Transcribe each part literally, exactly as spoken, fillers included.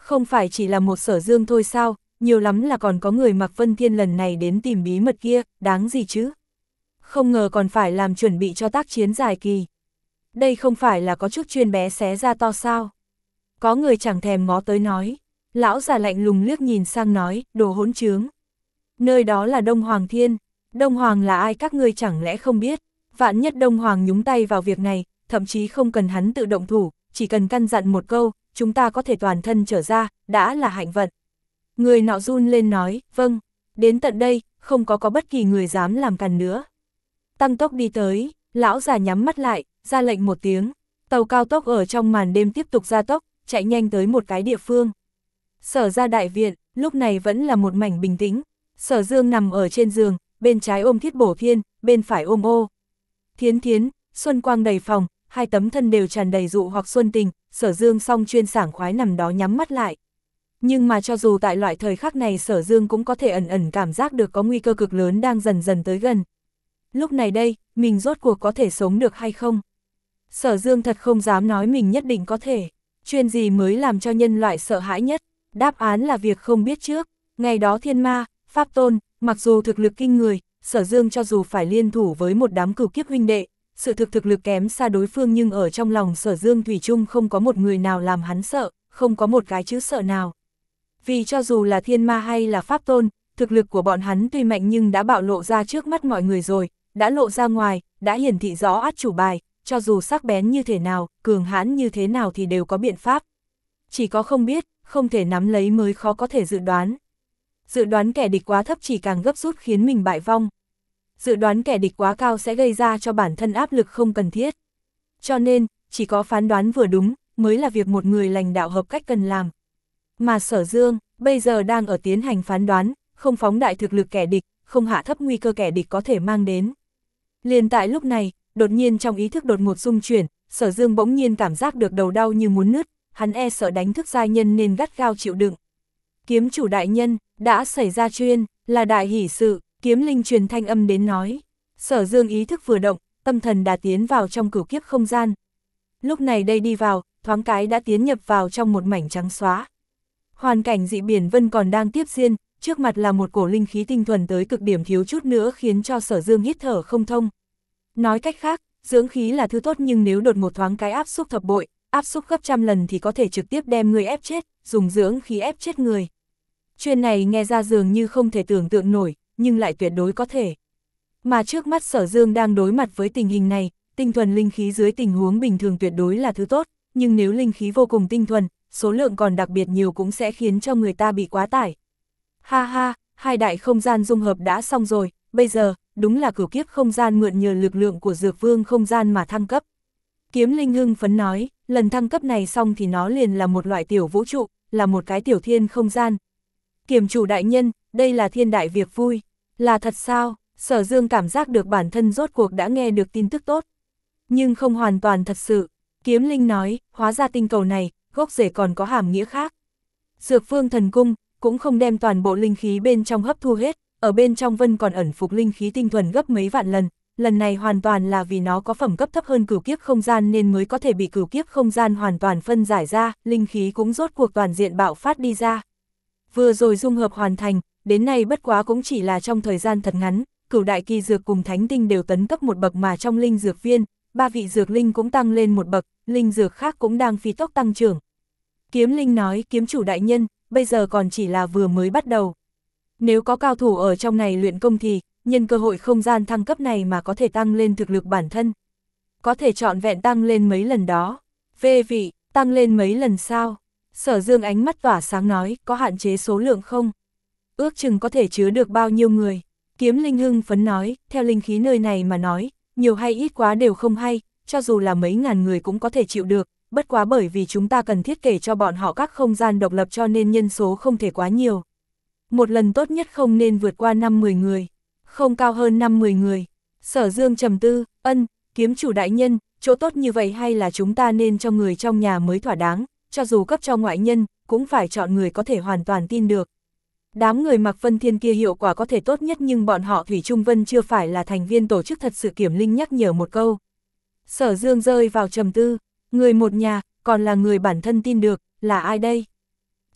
Không phải chỉ là một Sở Dương thôi sao, nhiều lắm là còn có người Mạc Vân Thiên lần này đến tìm bí mật kia, đáng gì chứ? Không ngờ còn phải làm chuẩn bị cho tác chiến dài kỳ. Đây không phải là có chút chuyên bé xé ra to sao? Có người chẳng thèm ngó tới nói. Lão già lạnh lùng liếc nhìn sang nói, đồ hỗn trướng. Nơi đó là Đông Hoàng Thiên. Đông Hoàng là ai các ngươi chẳng lẽ không biết? Vạn nhất Đông Hoàng nhúng tay vào việc này, thậm chí không cần hắn tự động thủ, chỉ cần căn dặn một câu, chúng ta có thể toàn thân trở ra, đã là hạnh vận. Người nọ run lên nói, vâng, đến tận đây, không có có bất kỳ người dám làm càn nữa. Tăng tốc đi tới, lão già nhắm mắt lại, ra lệnh một tiếng, tàu cao tốc ở trong màn đêm tiếp tục gia tốc, chạy nhanh tới một cái địa phương. Sở ra đại viện, lúc này vẫn là một mảnh bình tĩnh, Sở Dương nằm ở trên giường, bên trái ôm Thiết Bổ Thiên, bên phải ôm Ô Thiến Thiến, xuân quang đầy phòng, hai tấm thân đều tràn đầy dụ hoặc xuân tình, Sở Dương song chuyên sảng khoái nằm đó nhắm mắt lại. Nhưng mà cho dù tại loại thời khắc này Sở Dương cũng có thể ẩn ẩn cảm giác được có nguy cơ cực lớn đang dần dần tới gần. Lúc này đây, mình rốt cuộc có thể sống được hay không? Sở Dương thật không dám nói mình nhất định có thể. Chuyện gì mới làm cho nhân loại sợ hãi nhất? Đáp án là việc không biết trước. Ngày đó thiên ma, pháp tôn, mặc dù thực lực kinh người, Sở Dương cho dù phải liên thủ với một đám cửu kiếp huynh đệ, sự thực thực lực kém xa đối phương nhưng ở trong lòng Sở Dương thủy chung không có một người nào làm hắn sợ, không có một cái chữ sợ nào. Vì cho dù là thiên ma hay là pháp tôn, thực lực của bọn hắn tuy mạnh nhưng đã bạo lộ ra trước mắt mọi người rồi, đã lộ ra ngoài, đã hiển thị rõ át chủ bài, cho dù sắc bén như thế nào, cường hãn như thế nào thì đều có biện pháp. Chỉ có không biết, không thể nắm lấy mới khó có thể dự đoán. Dự đoán kẻ địch quá thấp chỉ càng gấp rút khiến mình bại vong. Dự đoán kẻ địch quá cao sẽ gây ra cho bản thân áp lực không cần thiết. Cho nên, chỉ có phán đoán vừa đúng, mới là việc một người lãnh đạo hợp cách cần làm. Mà Sở Dương, bây giờ đang ở tiến hành phán đoán, không phóng đại thực lực kẻ địch, không hạ thấp nguy cơ kẻ địch có thể mang đến. Liền tại lúc này, đột nhiên trong ý thức đột ngột xung chuyển, Sở Dương bỗng nhiên cảm giác được đầu đau như muốn nứt, hắn e sợ đánh thức giai nhân nên gắt gao chịu đựng. Kiếm chủ đại nhân, đã xảy ra chuyên, là đại hỷ sự, kiếm linh truyền thanh âm đến nói. Sở Dương ý thức vừa động, tâm thần đã tiến vào trong cửu kiếp không gian. Lúc này đây đi vào, thoáng cái đã tiến nhập vào trong một mảnh trắng xóa. Hoàn cảnh dị biển vân còn đang tiếp diễn, trước mặt là một cổ linh khí tinh thuần tới cực điểm thiếu chút nữa khiến cho Sở Dương hít thở không thông. Nói cách khác, dưỡng khí là thứ tốt nhưng nếu đột một thoáng cái áp xúc thập bội, áp xúc gấp trăm lần thì có thể trực tiếp đem người ép chết, dùng dưỡng khí ép chết người. Chuyện này nghe ra dường như không thể tưởng tượng nổi, nhưng lại tuyệt đối có thể. Mà trước mắt Sở Dương đang đối mặt với tình hình này, tinh thuần linh khí dưới tình huống bình thường tuyệt đối là thứ tốt, nhưng nếu linh khí vô cùng tinh thuần, số lượng còn đặc biệt nhiều cũng sẽ khiến cho người ta bị quá tải. Ha ha, hai đại không gian dung hợp đã xong rồi, bây giờ, đúng là cửu kiếp không gian mượn nhờ lực lượng của Dược Vương không gian mà thăng cấp. Kiếm Linh hưng phấn nói, lần thăng cấp này xong thì nó liền là một loại tiểu vũ trụ, là một cái tiểu thiên không gian. Kiểm chủ đại nhân, đây là thiên đại việc vui, là thật sao? Sở Dương cảm giác được bản thân rốt cuộc đã nghe được tin tức tốt. Nhưng không hoàn toàn thật sự. Kiếm Linh nói, hóa ra tinh cầu này, gốc rễ còn có hàm nghĩa khác. Dược Vương thần cung, cũng không đem toàn bộ linh khí bên trong hấp thu hết, ở bên trong vân còn ẩn phục linh khí tinh thuần gấp mấy vạn lần. Lần này hoàn toàn là vì nó có phẩm cấp thấp hơn cửu kiếp không gian nên mới có thể bị cửu kiếp không gian hoàn toàn phân giải ra, linh khí cũng rốt cuộc toàn diện bạo phát đi ra. Vừa rồi dung hợp hoàn thành, đến nay bất quá cũng chỉ là trong thời gian thật ngắn, cửu đại kỳ dược cùng thánh tinh đều tấn cấp một bậc mà trong linh dược viên, ba vị dược linh cũng tăng lên một bậc, linh dược khác cũng đang phi tốc tăng trưởng. Kiếm Linh nói, kiếm chủ đại nhân, bây giờ còn chỉ là vừa mới bắt đầu. Nếu có cao thủ ở trong này luyện công thì, nhân cơ hội không gian thăng cấp này mà có thể tăng lên thực lực bản thân. Có thể trọn vẹn tăng lên mấy lần đó. Về vị, tăng lên mấy lần sao? Sở Dương ánh mắt tỏa sáng nói, có hạn chế số lượng không? Ước chừng có thể chứa được bao nhiêu người? Kiếm Linh hưng phấn nói, theo linh khí nơi này mà nói, nhiều hay ít quá đều không hay, cho dù là mấy ngàn người cũng có thể chịu được, bất quá bởi vì chúng ta cần thiết kể cho bọn họ các không gian độc lập cho nên nhân số không thể quá nhiều. Một lần tốt nhất không nên vượt qua năm mười người, không cao hơn năm mười người. Sở Dương trầm tư, ân, kiếm chủ đại nhân, chỗ tốt như vậy hay là chúng ta nên cho người trong nhà mới thỏa đáng, cho dù cấp cho ngoại nhân, cũng phải chọn người có thể hoàn toàn tin được. Đám người Mạc Vân Thiên kia hiệu quả có thể tốt nhất nhưng bọn họ Thủy Trung Vân chưa phải là thành viên tổ chức thật sự. Kiểm Linh nhắc nhở một câu. Sở Dương rơi vào trầm tư, người một nhà, còn là người bản thân tin được, là ai đây?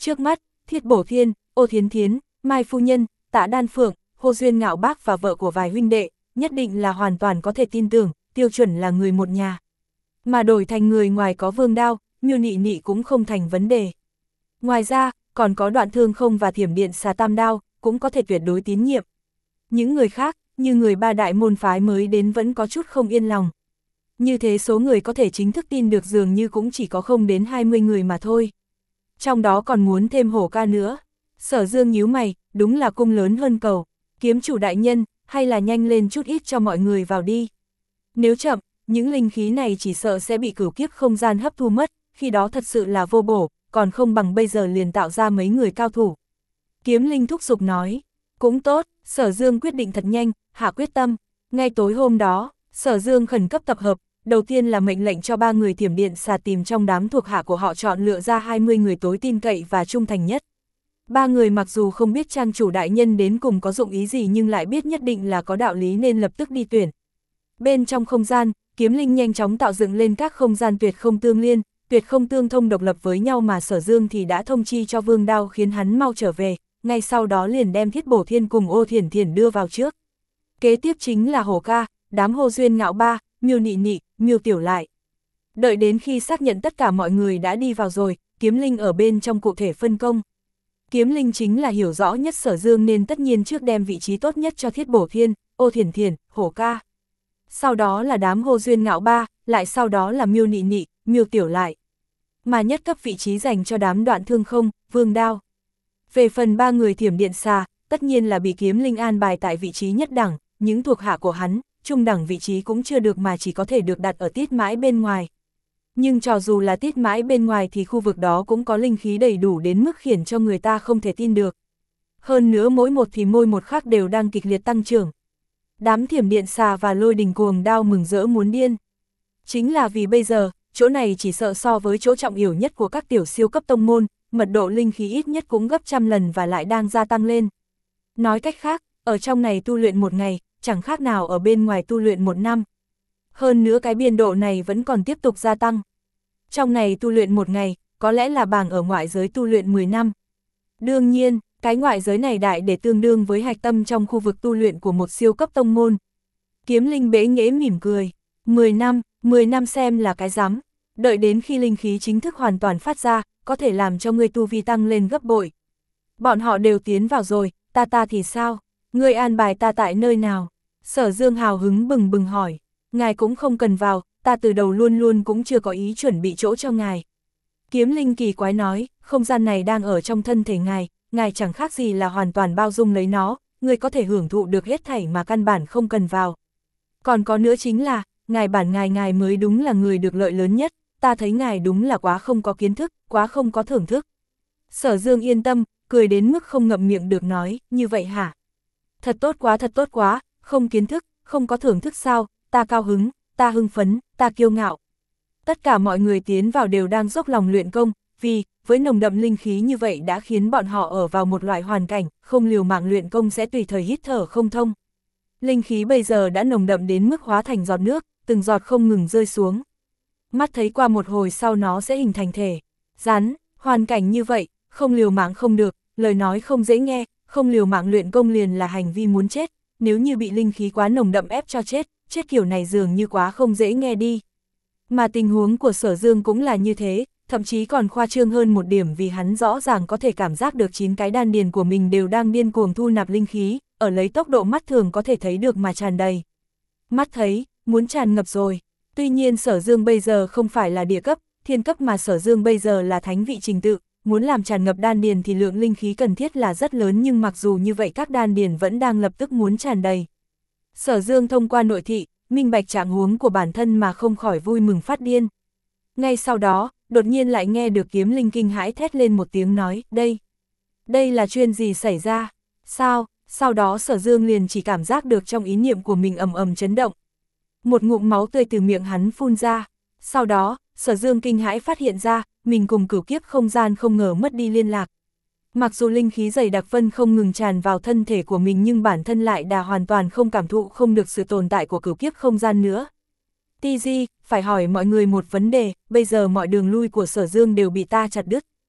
Trước mắt, Thiết Bổ Thiên, Ô Thiến Thiến, Mai Phu Nhân, Tạ Đan Phượng, Hồ Duyên Ngạo Bác và vợ của vài huynh đệ, nhất định là hoàn toàn có thể tin tưởng, tiêu chuẩn là người một nhà. Mà đổi thành người ngoài có Vương Đao, Miêu Nị Nị cũng không thành vấn đề. Ngoài ra, còn có Đoạn Thương Không và Thiểm Điện Xà Tam Đao, cũng có thể tuyệt đối tín nhiệm. Những người khác, như người ba đại môn phái mới đến vẫn có chút không yên lòng. Như thế số người có thể chính thức tin được dường như cũng chỉ có không đến hai mươi người mà thôi. Trong đó còn muốn thêm Hổ Ca nữa. Sở Dương nhíu mày, đúng là cung lớn hơn cầu. Kiếm chủ đại nhân, hay là nhanh lên chút ít cho mọi người vào đi. Nếu chậm, những linh khí này chỉ sợ sẽ bị cửu kiếp không gian hấp thu mất, khi đó thật sự là vô bổ, còn không bằng bây giờ liền tạo ra mấy người cao thủ. Kiếm Linh thúc giục nói, cũng tốt, Sở Dương quyết định thật nhanh, hạ quyết tâm. Ngay tối hôm đó, Sở Dương khẩn cấp tập hợp, đầu tiên là mệnh lệnh cho ba người Thiểm Điện Xà tìm trong đám thuộc hạ của họ chọn lựa ra hai mươi người tối tin cậy và trung thành nhất. Ba người mặc dù không biết trang chủ đại nhân đến cùng có dụng ý gì nhưng lại biết nhất định là có đạo lý nên lập tức đi tuyển. Bên trong không gian, Kiếm Linh nhanh chóng tạo dựng lên các không gian tuyệt không tương liên, tuyệt không tương thông độc lập với nhau mà Sở Dương thì đã thông chi cho Vương Đao khiến hắn mau trở về, ngay sau đó liền đem Thiết Bổ Thiên cùng Ô Thiển Thiển đưa vào trước. Kế tiếp chính là Hổ Ca, đám Hồ Duyên Ngạo Ba, Miêu Nị Nị, Miêu Tiểu Lại. Đợi đến khi xác nhận tất cả mọi người đã đi vào rồi, Kiếm Linh ở bên trong cụ thể phân công. Kiếm Linh chính là hiểu rõ nhất Sở Dương nên tất nhiên trước đem vị trí tốt nhất cho Thiết Bổ Thiên, Ô Thiển Thiển, Hổ Ca. Sau đó là đám Hồ Duyên Ngạo Ba, lại sau đó là Miêu Nị Nị, Miêu Tiểu Lại. Mà nhất cấp vị trí dành cho đám Đoạn Thương Không, Vương Đao. Về phần ba người Thiểm Điện Xà, tất nhiên là bị Kiếm Linh an bài tại vị trí nhất đẳng, những thuộc hạ của hắn, trung đẳng vị trí cũng chưa được mà chỉ có thể được đặt ở tít mãi bên ngoài. Nhưng cho dù là tít mãi bên ngoài thì khu vực đó cũng có linh khí đầy đủ đến mức khiến cho người ta không thể tin được. Hơn nữa mỗi một thì môi một khác đều đang kịch liệt tăng trưởng. Đám Thiểm Điện Xà và Lôi Đình Cuồng Đao mừng rỡ muốn điên. Chính là vì bây giờ, chỗ này chỉ sợ so với chỗ trọng yếu nhất của các tiểu siêu cấp tông môn, mật độ linh khí ít nhất cũng gấp trăm lần và lại đang gia tăng lên. Nói cách khác, ở trong này tu luyện một ngày, chẳng khác nào ở bên ngoài tu luyện một năm. Hơn nữa cái biên độ này vẫn còn tiếp tục gia tăng. Trong này tu luyện một ngày, có lẽ là bằng ở ngoại giới tu luyện mười năm. Đương nhiên, cái ngoại giới này đại để tương đương với hạch tâm trong khu vực tu luyện của một siêu cấp tông môn. Kiếm Linh bế nghễ mỉm cười. mười năm, mười năm xem là cái rắm. Đợi đến khi linh khí chính thức hoàn toàn phát ra, có thể làm cho ngươi tu vi tăng lên gấp bội. Bọn họ đều tiến vào rồi, ta ta thì sao? Ngươi an bài ta tại nơi nào? Sở Dương hào hứng bừng bừng hỏi. Ngài cũng không cần vào, ta từ đầu luôn luôn cũng chưa có ý chuẩn bị chỗ cho ngài. Kiếm Linh kỳ quái nói, không gian này đang ở trong thân thể ngài, ngài chẳng khác gì là hoàn toàn bao dung lấy nó, ngươi có thể hưởng thụ được hết thảy mà căn bản không cần vào. Còn có nữa chính là, ngài bản ngài ngài mới đúng là người được lợi lớn nhất, ta thấy ngài đúng là quá không có kiến thức, quá không có thưởng thức. Sở Dương yên tâm, cười đến mức không ngậm miệng được nói, như vậy hả? Thật tốt quá thật tốt quá, không kiến thức, không có thưởng thức sao, ta cao hứng, ta hưng phấn, ta kiêu ngạo. Tất cả mọi người tiến vào đều đang dốc lòng luyện công, vì, với nồng đậm linh khí như vậy đã khiến bọn họ ở vào một loại hoàn cảnh, không liều mạng luyện công sẽ tùy thời hít thở không thông. Linh khí bây giờ đã nồng đậm đến mức hóa thành giọt nước, từng giọt không ngừng rơi xuống. Mắt thấy qua một hồi sau nó sẽ hình thành thể. Rắn, hoàn cảnh như vậy, không liều mạng không được, lời nói không dễ nghe, không liều mạng luyện công liền là hành vi muốn chết, nếu như bị linh khí quá nồng đậm ép cho chết, chết kiểu này dường như quá không dễ nghe đi. Mà tình huống của Sở Dương cũng là như thế, thậm chí còn khoa trương hơn một điểm vì hắn rõ ràng có thể cảm giác được chín cái đan điền của mình đều đang điên cuồng thu nạp linh khí, ở lấy tốc độ mắt thường có thể thấy được mà tràn đầy. Mắt thấy, muốn tràn ngập rồi. Tuy nhiên Sở Dương bây giờ không phải là địa cấp, thiên cấp mà Sở Dương bây giờ là thánh vị trình tự, muốn làm tràn ngập đan điền thì lượng linh khí cần thiết là rất lớn nhưng mặc dù như vậy các đan điền vẫn đang lập tức muốn tràn đầy. Sở Dương thông qua nội thị, minh bạch trạng huống của bản thân mà không khỏi vui mừng phát điên. Ngay sau đó, đột nhiên lại nghe được Kiếm Linh kinh hãi thét lên một tiếng nói, đây, đây là chuyện gì xảy ra, sao, sau đó Sở Dương liền chỉ cảm giác được trong ý niệm của mình ầm ầm chấn động. Một ngụm máu tươi từ miệng hắn phun ra, sau đó, Sở Dương kinh hãi phát hiện ra, mình cùng cửu kiếp không gian không ngờ mất đi liên lạc. Mặc dù linh khí dày đặc vân không ngừng tràn vào thân thể của mình nhưng bản thân lại đã hoàn toàn không cảm thụ không được sự tồn tại của cửu kiếp không gian nữa. tê giê, phải hỏi mọi người một vấn đề, bây giờ mọi đường lui của Sở Dương đều bị ta chặt đứt.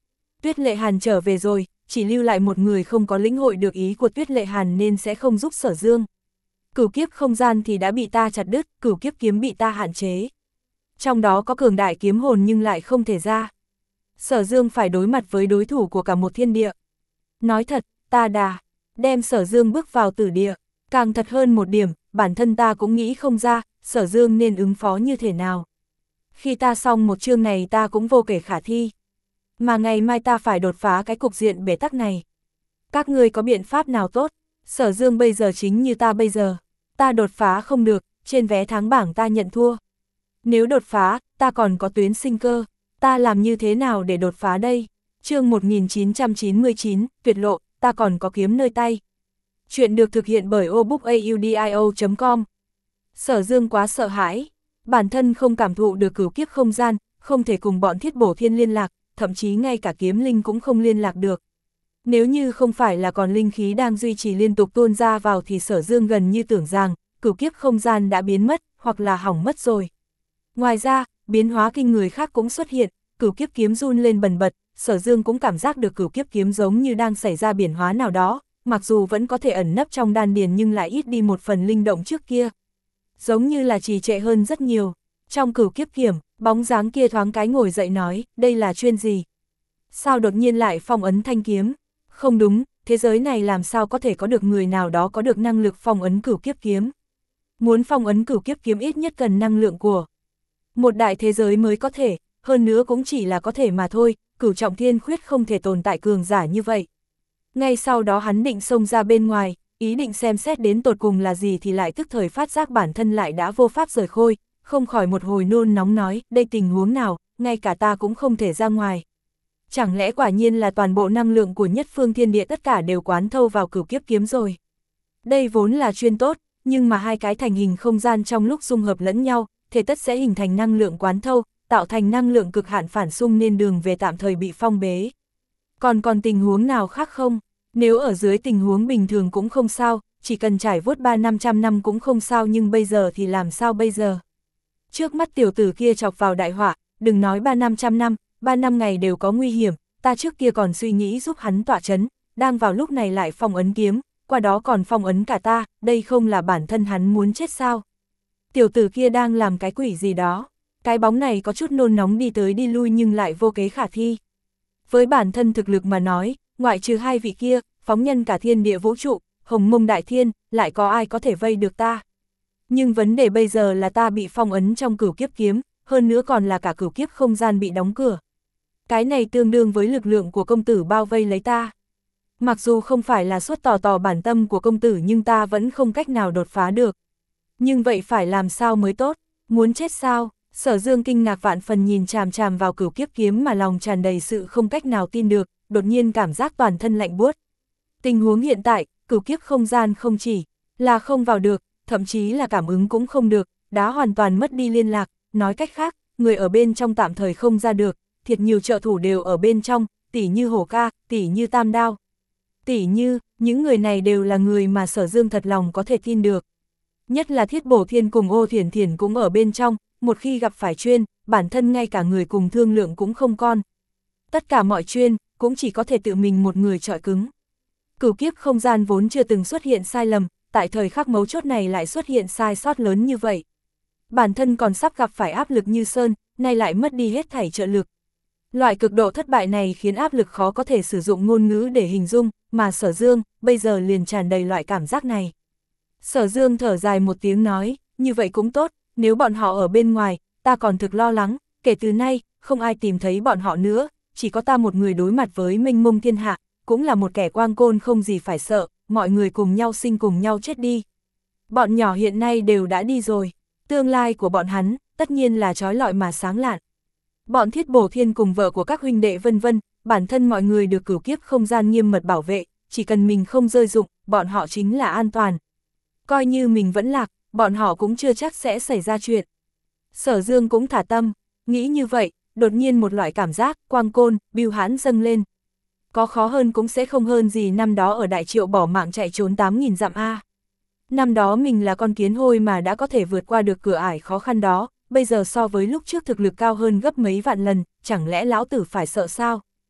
Tuyết Lệ Hàn trở về rồi, chỉ lưu lại một người không có lĩnh hội được ý của Tuyết Lệ Hàn nên sẽ không giúp Sở Dương. Cửu kiếp không gian thì đã bị ta chặt đứt, cửu kiếp kiếm bị ta hạn chế. Trong đó có cường đại kiếm hồn nhưng lại không thể ra. Sở Dương phải đối mặt với đối thủ của cả một thiên địa. Nói thật, ta đà, đem Sở Dương bước vào tử địa, càng thật hơn một điểm, bản thân ta cũng nghĩ không ra, Sở Dương nên ứng phó như thế nào. Khi ta xong một chương này ta cũng vô kể khả thi. Mà ngày mai ta phải đột phá cái cục diện bế tắc này. Các ngươi có biện pháp nào tốt? Sở Dương bây giờ chính như ta bây giờ. Ta đột phá không được, trên vé tháng bảng ta nhận thua. Nếu đột phá, ta còn có tuyến sinh cơ. Ta làm như thế nào để đột phá đây? Chương một nghìn chín trăm chín mươi chín, tuyệt lộ, ta còn có kiếm nơi tay. Chuyện được thực hiện bởi obookaudio chấm com. Sở Dương quá sợ hãi. Bản thân không cảm thụ được cửu kiếp không gian, không thể cùng bọn Thiết Bổ Thiên liên lạc, thậm chí ngay cả kiếm linh cũng không liên lạc được. Nếu như không phải là còn linh khí đang duy trì liên tục tuôn ra vào thì Sở Dương gần như tưởng rằng, cửu kiếp không gian đã biến mất, hoặc là hỏng mất rồi. Ngoài ra, biến hóa kinh người khác cũng xuất hiện, cửu kiếp kiếm run lên bần bật, Sở Dương cũng cảm giác được cửu kiếp kiếm giống như đang xảy ra biến hóa nào đó, mặc dù vẫn có thể ẩn nấp trong đan điền nhưng lại ít đi một phần linh động trước kia. Giống như là trì trệ hơn rất nhiều. Trong cửu kiếp kiếm, bóng dáng kia thoáng cái ngồi dậy nói, đây là chuyên gì? Sao đột nhiên lại phong ấn thanh kiếm? Không đúng, thế giới này làm sao có thể có được người nào đó có được năng lực phong ấn cửu kiếp kiếm? Muốn phong ấn cửu kiếp kiếm ít nhất cần năng lượng của một đại thế giới mới có thể, hơn nữa cũng chỉ là có thể mà thôi, cửu trọng thiên khuyết không thể tồn tại cường giả như vậy. Ngay sau đó hắn định xông ra bên ngoài, ý định xem xét đến tột cùng là gì thì lại tức thời phát giác bản thân lại đã vô pháp rời khôi, không khỏi một hồi nôn nóng nói, đây tình huống nào, ngay cả ta cũng không thể ra ngoài. Chẳng lẽ quả nhiên là toàn bộ năng lượng của nhất phương thiên địa tất cả đều quán thâu vào cửu kiếp kiếm rồi. Đây vốn là chuyên tốt, nhưng mà hai cái thành hình không gian trong lúc dung hợp lẫn nhau, thế tất sẽ hình thành năng lượng quán thâu, tạo thành năng lượng cực hạn phản xung nên đường về tạm thời bị phong bế. Còn còn tình huống nào khác không? Nếu ở dưới tình huống bình thường cũng không sao, chỉ cần trải vuốt ba năm trăm năm cũng không sao, nhưng bây giờ thì làm sao bây giờ? Trước mắt tiểu tử kia chọc vào đại họa, đừng nói ba năm trăm năm, ba năm ngày đều có nguy hiểm, ta trước kia còn suy nghĩ giúp hắn tọa chấn, đang vào lúc này lại phong ấn kiếm, qua đó còn phong ấn cả ta, đây không là bản thân hắn muốn chết sao? Tiểu tử kia đang làm cái quỷ gì đó, cái bóng này có chút nôn nóng đi tới đi lui nhưng lại vô kế khả thi. Với bản thân thực lực mà nói, ngoại trừ hai vị kia, phóng nhân cả thiên địa vũ trụ, hồng mông đại thiên, lại có ai có thể vây được ta. Nhưng vấn đề bây giờ là ta bị phong ấn trong cửu kiếp kiếm, hơn nữa còn là cả cửu kiếp không gian bị đóng cửa. Cái này tương đương với lực lượng của công tử bao vây lấy ta. Mặc dù không phải là xuất tò tò bản tâm của công tử nhưng ta vẫn không cách nào đột phá được. Nhưng vậy phải làm sao mới tốt, muốn chết sao? Sở Dương kinh ngạc vạn phần nhìn chằm chằm vào cửu kiếp kiếm mà lòng tràn đầy sự không cách nào tin được, đột nhiên cảm giác toàn thân lạnh buốt. Tình huống hiện tại, cửu kiếp không gian không chỉ là không vào được, thậm chí là cảm ứng cũng không được, đã hoàn toàn mất đi liên lạc, nói cách khác, người ở bên trong tạm thời không ra được, thiệt nhiều trợ thủ đều ở bên trong, tỉ như Hổ Ca, tỉ như Tam Đao. Tỉ như, những người này đều là người mà Sở Dương thật lòng có thể tin được. Nhất là Thiết Bổ Thiên cùng Ô Thiển Thiển cũng ở bên trong, một khi gặp phải chuyên, bản thân ngay cả người cùng thương lượng cũng không con. Tất cả mọi chuyên, cũng chỉ có thể tự mình một người chọi cứng. Cửu kiếp không gian vốn chưa từng xuất hiện sai lầm, tại thời khắc mấu chốt này lại xuất hiện sai sót lớn như vậy. Bản thân còn sắp gặp phải áp lực như sơn, nay lại mất đi hết thảy trợ lực. Loại cực độ thất bại này khiến áp lực khó có thể sử dụng ngôn ngữ để hình dung, mà Sở Dương, bây giờ liền tràn đầy loại cảm giác này. Sở Dương thở dài một tiếng nói, như vậy cũng tốt, nếu bọn họ ở bên ngoài, ta còn thực lo lắng, kể từ nay, không ai tìm thấy bọn họ nữa, chỉ có ta một người đối mặt với mênh mông thiên hạ, cũng là một kẻ quang côn không gì phải sợ, mọi người cùng nhau sinh cùng nhau chết đi. Bọn nhỏ hiện nay đều đã đi rồi, tương lai của bọn hắn, tất nhiên là trói lọi mà sáng lạn. Bọn Thiết Bổ Thiên cùng vợ của các huynh đệ vân vân, bản thân mọi người được cửu kiếp không gian nghiêm mật bảo vệ, chỉ cần mình không rơi dụng, bọn họ chính là an toàn. Coi như mình vẫn lạc, bọn họ cũng chưa chắc sẽ xảy ra chuyện. Sở Dương cũng thả tâm, nghĩ như vậy, đột nhiên một loại cảm giác, quang côn, bưu hãn dâng lên. Có khó hơn cũng sẽ không hơn gì năm đó ở Đại Triệu bỏ mạng chạy trốn tám nghìn dặm A. Năm đó mình là con kiến hôi mà đã có thể vượt qua được cửa ải khó khăn đó, bây giờ so với lúc trước thực lực cao hơn gấp mấy vạn lần, chẳng lẽ lão tử phải sợ sao?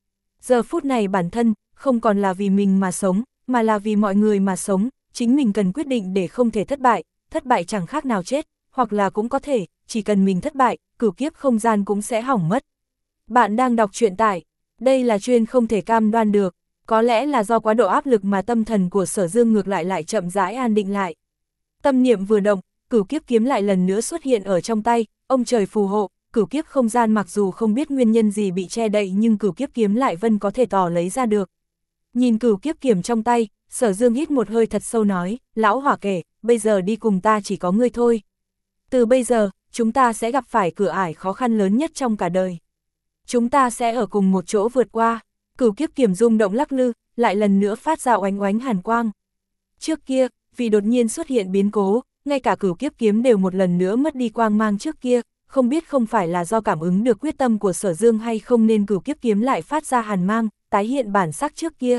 Giờ phút này bản thân, không còn là vì mình mà sống, mà là vì mọi người mà sống, chính mình cần quyết định để không thể thất bại, thất bại chẳng khác nào chết, hoặc là cũng có thể, chỉ cần mình thất bại, cửu kiếp không gian cũng sẽ hỏng mất. Bạn đang đọc truyện tại, đây là chuyên không thể cam đoan được, có lẽ là do quá độ áp lực mà tâm thần của Sở Dương ngược lại lại chậm rãi an định lại. Tâm niệm vừa động, cửu kiếp kiếm lại lần nữa xuất hiện ở trong tay, ông trời phù hộ, cửu kiếp không gian mặc dù không biết nguyên nhân gì bị che đậy nhưng cửu kiếp kiếm lại vẫn có thể tỏ lấy ra được. Nhìn cửu kiếp kiếm trong tay, Sở Dương hít một hơi thật sâu nói, lão hỏa kể, bây giờ đi cùng ta chỉ có ngươi thôi. Từ bây giờ, chúng ta sẽ gặp phải cửa ải khó khăn lớn nhất trong cả đời. Chúng ta sẽ ở cùng một chỗ vượt qua. Cửu kiếp kiếm rung động lắc lư, lại lần nữa phát ra oánh oánh hàn quang. Trước kia, vì đột nhiên xuất hiện biến cố, ngay cả cửu kiếp kiếm đều một lần nữa mất đi quang mang trước kia, không biết không phải là do cảm ứng được quyết tâm của Sở Dương hay không nên cửu kiếp kiếm lại phát ra hàn mang, tái hiện bản sắc trước kia.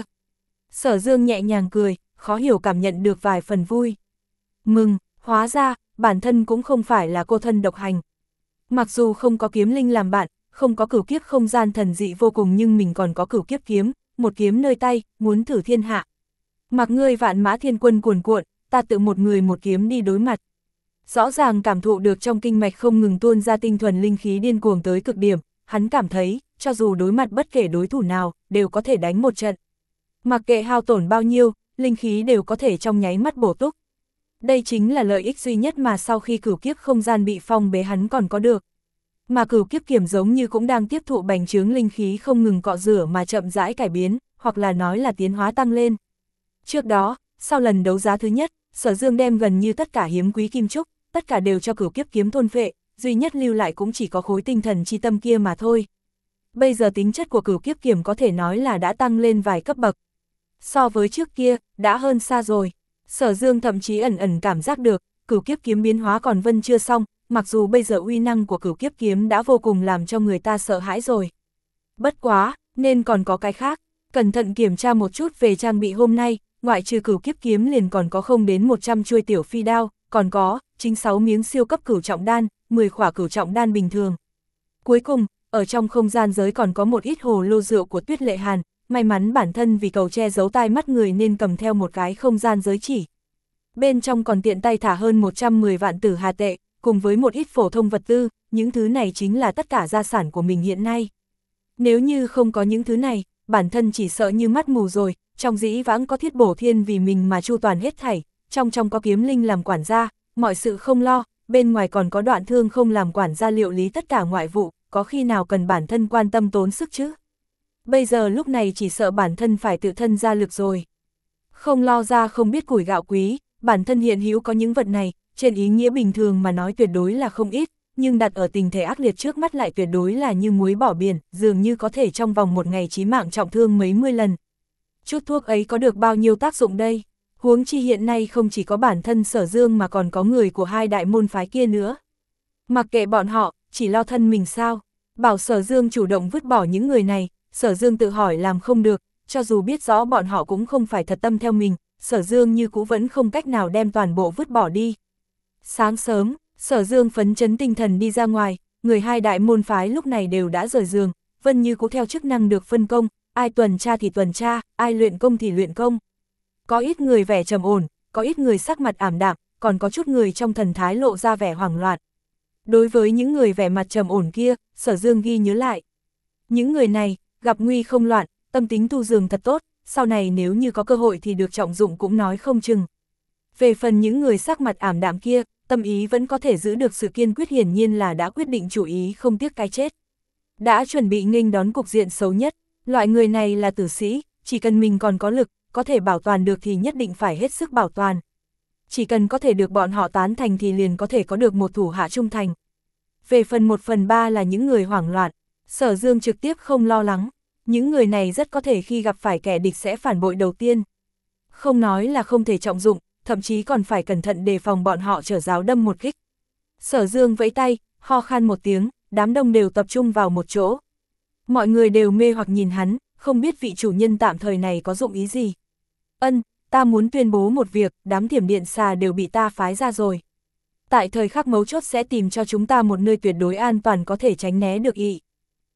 Sở Dương nhẹ nhàng cười, khó hiểu cảm nhận được vài phần vui. Mừng, hóa ra, bản thân cũng không phải là cô thân độc hành. Mặc dù không có kiếm linh làm bạn, không có cửu kiếp không gian thần dị vô cùng nhưng mình còn có cửu kiếp kiếm, một kiếm nơi tay, muốn thử thiên hạ. Mặc ngươi vạn mã thiên quân cuồn cuộn, ta tự một người một kiếm đi đối mặt. Rõ ràng cảm thụ được trong kinh mạch không ngừng tuôn ra tinh thuần linh khí điên cuồng tới cực điểm, hắn cảm thấy, cho dù đối mặt bất kể đối thủ nào, đều có thể đánh một trận. Mặc kệ hao tổn bao nhiêu, linh khí đều có thể trong nháy mắt bổ túc. Đây chính là lợi ích duy nhất mà sau khi cửu kiếp không gian bị phong bế hắn còn có được. Mà cửu kiếp kiếm giống như cũng đang tiếp thụ bành trướng linh khí không ngừng cọ rửa mà chậm rãi cải biến, hoặc là nói là tiến hóa tăng lên. Trước đó, sau lần đấu giá thứ nhất, Sở Dương đem gần như tất cả hiếm quý kim trúc, tất cả đều cho cửu kiếp kiếm thôn phệ, duy nhất lưu lại cũng chỉ có khối tinh thần chi tâm kia mà thôi. Bây giờ tính chất của cửu kiếp kiếm có thể nói là đã tăng lên vài cấp bậc. So với trước kia, đã hơn xa rồi. Sở Dương thậm chí ẩn ẩn cảm giác được, cửu kiếp kiếm biến hóa còn vân chưa xong, mặc dù bây giờ uy năng của cửu kiếp kiếm đã vô cùng làm cho người ta sợ hãi rồi. Bất quá, nên còn có cái khác, cẩn thận kiểm tra một chút về trang bị hôm nay, ngoại trừ cửu kiếp kiếm liền còn có không đến một trăm chuôi tiểu phi đao, còn có, chính sáu miếng siêu cấp cửu trọng đan, mười khỏa cửu trọng đan bình thường. Cuối cùng, ở trong không gian giới còn có một ít hồ lô rượu của Tuyết Lệ Hàn, may mắn bản thân vì cầu che giấu tai mắt người nên cầm theo một cái không gian giới chỉ. Bên trong còn tiện tay thả hơn một trăm mười vạn tử hà tệ, cùng với một ít phổ thông vật tư, những thứ này chính là tất cả gia sản của mình hiện nay. Nếu như không có những thứ này, bản thân chỉ sợ như mắt mù rồi, trong dĩ vãng có Thiết Bổ Thiên vì mình mà chu toàn hết thảy, trong trong có Kiếm Linh làm quản gia, mọi sự không lo, bên ngoài còn có Đoạn Thương không làm quản gia liệu lý tất cả ngoại vụ, có khi nào cần bản thân quan tâm tốn sức chứ? Bây giờ lúc này chỉ sợ bản thân phải tự thân ra lực rồi. Không lo ra không biết củi gạo quý, bản thân hiện hữu có những vật này, trên ý nghĩa bình thường mà nói tuyệt đối là không ít, nhưng đặt ở tình thể ác liệt trước mắt lại tuyệt đối là như muối bỏ biển, dường như có thể trong vòng một ngày chí mạng trọng thương mấy mươi lần. Chút thuốc ấy có được bao nhiêu tác dụng đây? Huống chi hiện nay không chỉ có bản thân Sở Dương mà còn có người của hai đại môn phái kia nữa. Mặc kệ bọn họ, chỉ lo thân mình sao? Bảo Sở Dương chủ động vứt bỏ những người này, Sở Dương tự hỏi làm không được, cho dù biết rõ bọn họ cũng không phải thật tâm theo mình, Sở Dương như cũ vẫn không cách nào đem toàn bộ vứt bỏ đi. Sáng sớm, Sở Dương phấn chấn tinh thần đi ra ngoài, người hai đại môn phái lúc này đều đã rời giường, Vân Như cũng theo chức năng được phân công, ai tuần tra thì tuần tra, ai luyện công thì luyện công. Có ít người vẻ trầm ổn, có ít người sắc mặt ảm đạm, còn có chút người trong thần thái lộ ra vẻ hoảng loạn. Đối với những người vẻ mặt trầm ổn kia, Sở Dương ghi nhớ lại. Những người này, gặp nguy không loạn, tâm tính tu dường thật tốt, sau này nếu như có cơ hội thì được trọng dụng cũng nói không chừng. Về phần những người sắc mặt ảm đạm kia, tâm ý vẫn có thể giữ được sự kiên quyết, hiển nhiên là đã quyết định chủ ý không tiếc cái chết. Đã chuẩn bị nghênh đón cục diện xấu nhất, loại người này là tử sĩ, chỉ cần mình còn có lực, có thể bảo toàn được thì nhất định phải hết sức bảo toàn. Chỉ cần có thể được bọn họ tán thành thì liền có thể có được một thủ hạ trung thành. Về phần một phần ba là những người hoảng loạn, Sở Dương trực tiếp không lo lắng, những người này rất có thể khi gặp phải kẻ địch sẽ phản bội đầu tiên. Không nói là không thể trọng dụng, thậm chí còn phải cẩn thận đề phòng bọn họ trở giáo đâm một kích. Sở Dương vẫy tay, ho khan một tiếng, đám đông đều tập trung vào một chỗ. Mọi người đều mê hoặc nhìn hắn, không biết vị chủ nhân tạm thời này có dụng ý gì. Ân, ta muốn tuyên bố một việc, đám thiểm điện xà đều bị ta phái ra rồi. Tại thời khắc mấu chốt sẽ tìm cho chúng ta một nơi tuyệt đối an toàn có thể tránh né được ị.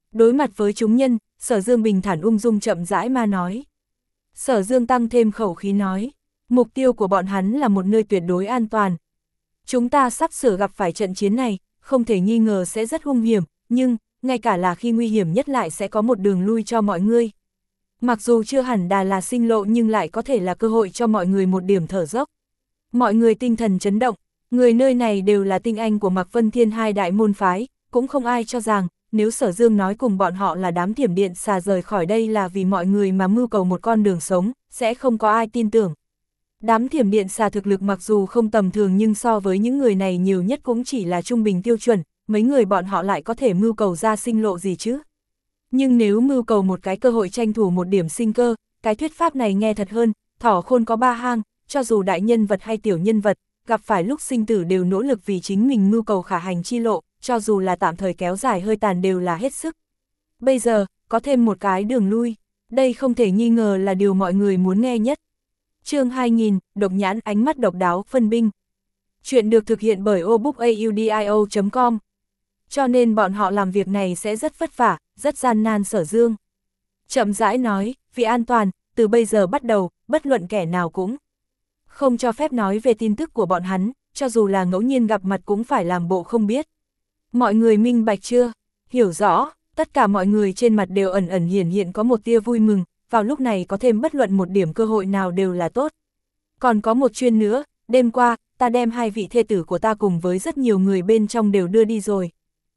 Đối mặt với chúng nhân, Sở Dương bình thản ung dung chậm rãi mà nói. Sở Dương tăng thêm khẩu khí nói, mục tiêu của bọn hắn là một nơi tuyệt đối an toàn. Chúng ta sắp sửa gặp phải trận chiến này, không thể nghi ngờ sẽ rất hung hiểm, nhưng, ngay cả là khi nguy hiểm nhất lại sẽ có một đường lui cho mọi người. Mặc dù chưa hẳn đà là sinh lộ nhưng lại có thể là cơ hội cho mọi người một điểm thở dốc. Mọi người tinh thần chấn động, người nơi này đều là tinh anh của Mạc Vân Thiên hai đại môn phái, cũng không ai cho rằng, nếu Sở Dương nói cùng bọn họ là đám thiểm điện xà rời khỏi đây là vì mọi người mà mưu cầu một con đường sống, sẽ không có ai tin tưởng. Đám thiểm điện xà thực lực mặc dù không tầm thường nhưng so với những người này nhiều nhất cũng chỉ là trung bình tiêu chuẩn, mấy người bọn họ lại có thể mưu cầu ra sinh lộ gì chứ. Nhưng nếu mưu cầu một cái cơ hội tranh thủ một điểm sinh cơ, cái thuyết pháp này nghe thật hơn, thỏ khôn có ba hang, cho dù đại nhân vật hay tiểu nhân vật, gặp phải lúc sinh tử đều nỗ lực vì chính mình mưu cầu khả hành chi lộ, cho dù là tạm thời kéo dài hơi tàn đều là hết sức. Bây giờ, có thêm một cái đường lui, đây không thể nghi ngờ là điều mọi người muốn nghe nhất. Chương hai nghìn, độc nhãn ánh mắt độc đáo phân binh. Chuyện được thực hiện bởi obookaudio chấm com. Cho nên bọn họ làm việc này sẽ rất vất vả, rất gian nan. Sở Dương chậm rãi nói, vì an toàn, từ bây giờ bắt đầu, bất luận kẻ nào cũng không cho phép nói về tin tức của bọn hắn, cho dù là ngẫu nhiên gặp mặt cũng phải làm bộ không biết. Mọi người minh bạch chưa? Hiểu rõ, tất cả mọi người trên mặt đều ẩn ẩn hiển hiện có một tia vui mừng, vào lúc này có thêm bất luận một điểm cơ hội nào đều là tốt. Còn có một chuyện nữa, đêm qua, ta đem hai vị thê tử của ta cùng với rất nhiều người bên trong đều đưa đi rồi.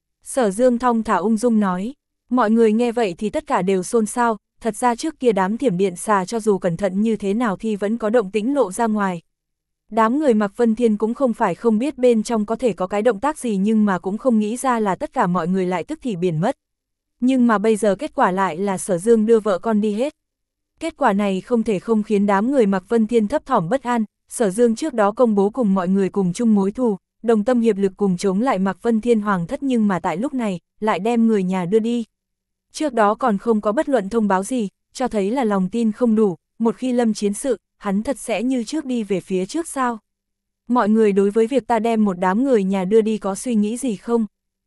Sở Dương thong thả ung dung nói, mọi người nghe vậy thì tất cả đều xôn xao, thật ra trước kia đám thiểm điện xà cho dù cẩn thận như thế nào thì vẫn có động tĩnh lộ ra ngoài. Đám người Mạc Vân Thiên cũng không phải không biết bên trong có thể có cái động tác gì nhưng mà cũng không nghĩ ra là tất cả mọi người lại tức thì biển mất. Nhưng mà bây giờ kết quả lại là Sở Dương đưa vợ con đi hết. Kết quả này không thể không khiến đám người Mạc Vân Thiên thấp thỏm bất an, Sở Dương trước đó công bố cùng mọi người cùng chung mối thù, đồng tâm hiệp lực cùng chống lại Mạc Vân Thiên hoàng thất nhưng mà tại lúc này, lại đem người nhà đưa đi. Trước đó còn không có bất luận thông báo gì, cho thấy là lòng tin không đủ, một khi lâm chiến sự, hắn thật sẽ như trước đi về phía trước sao? Mọi người đối với việc ta đem một đám người nhà đưa đi có suy nghĩ gì không?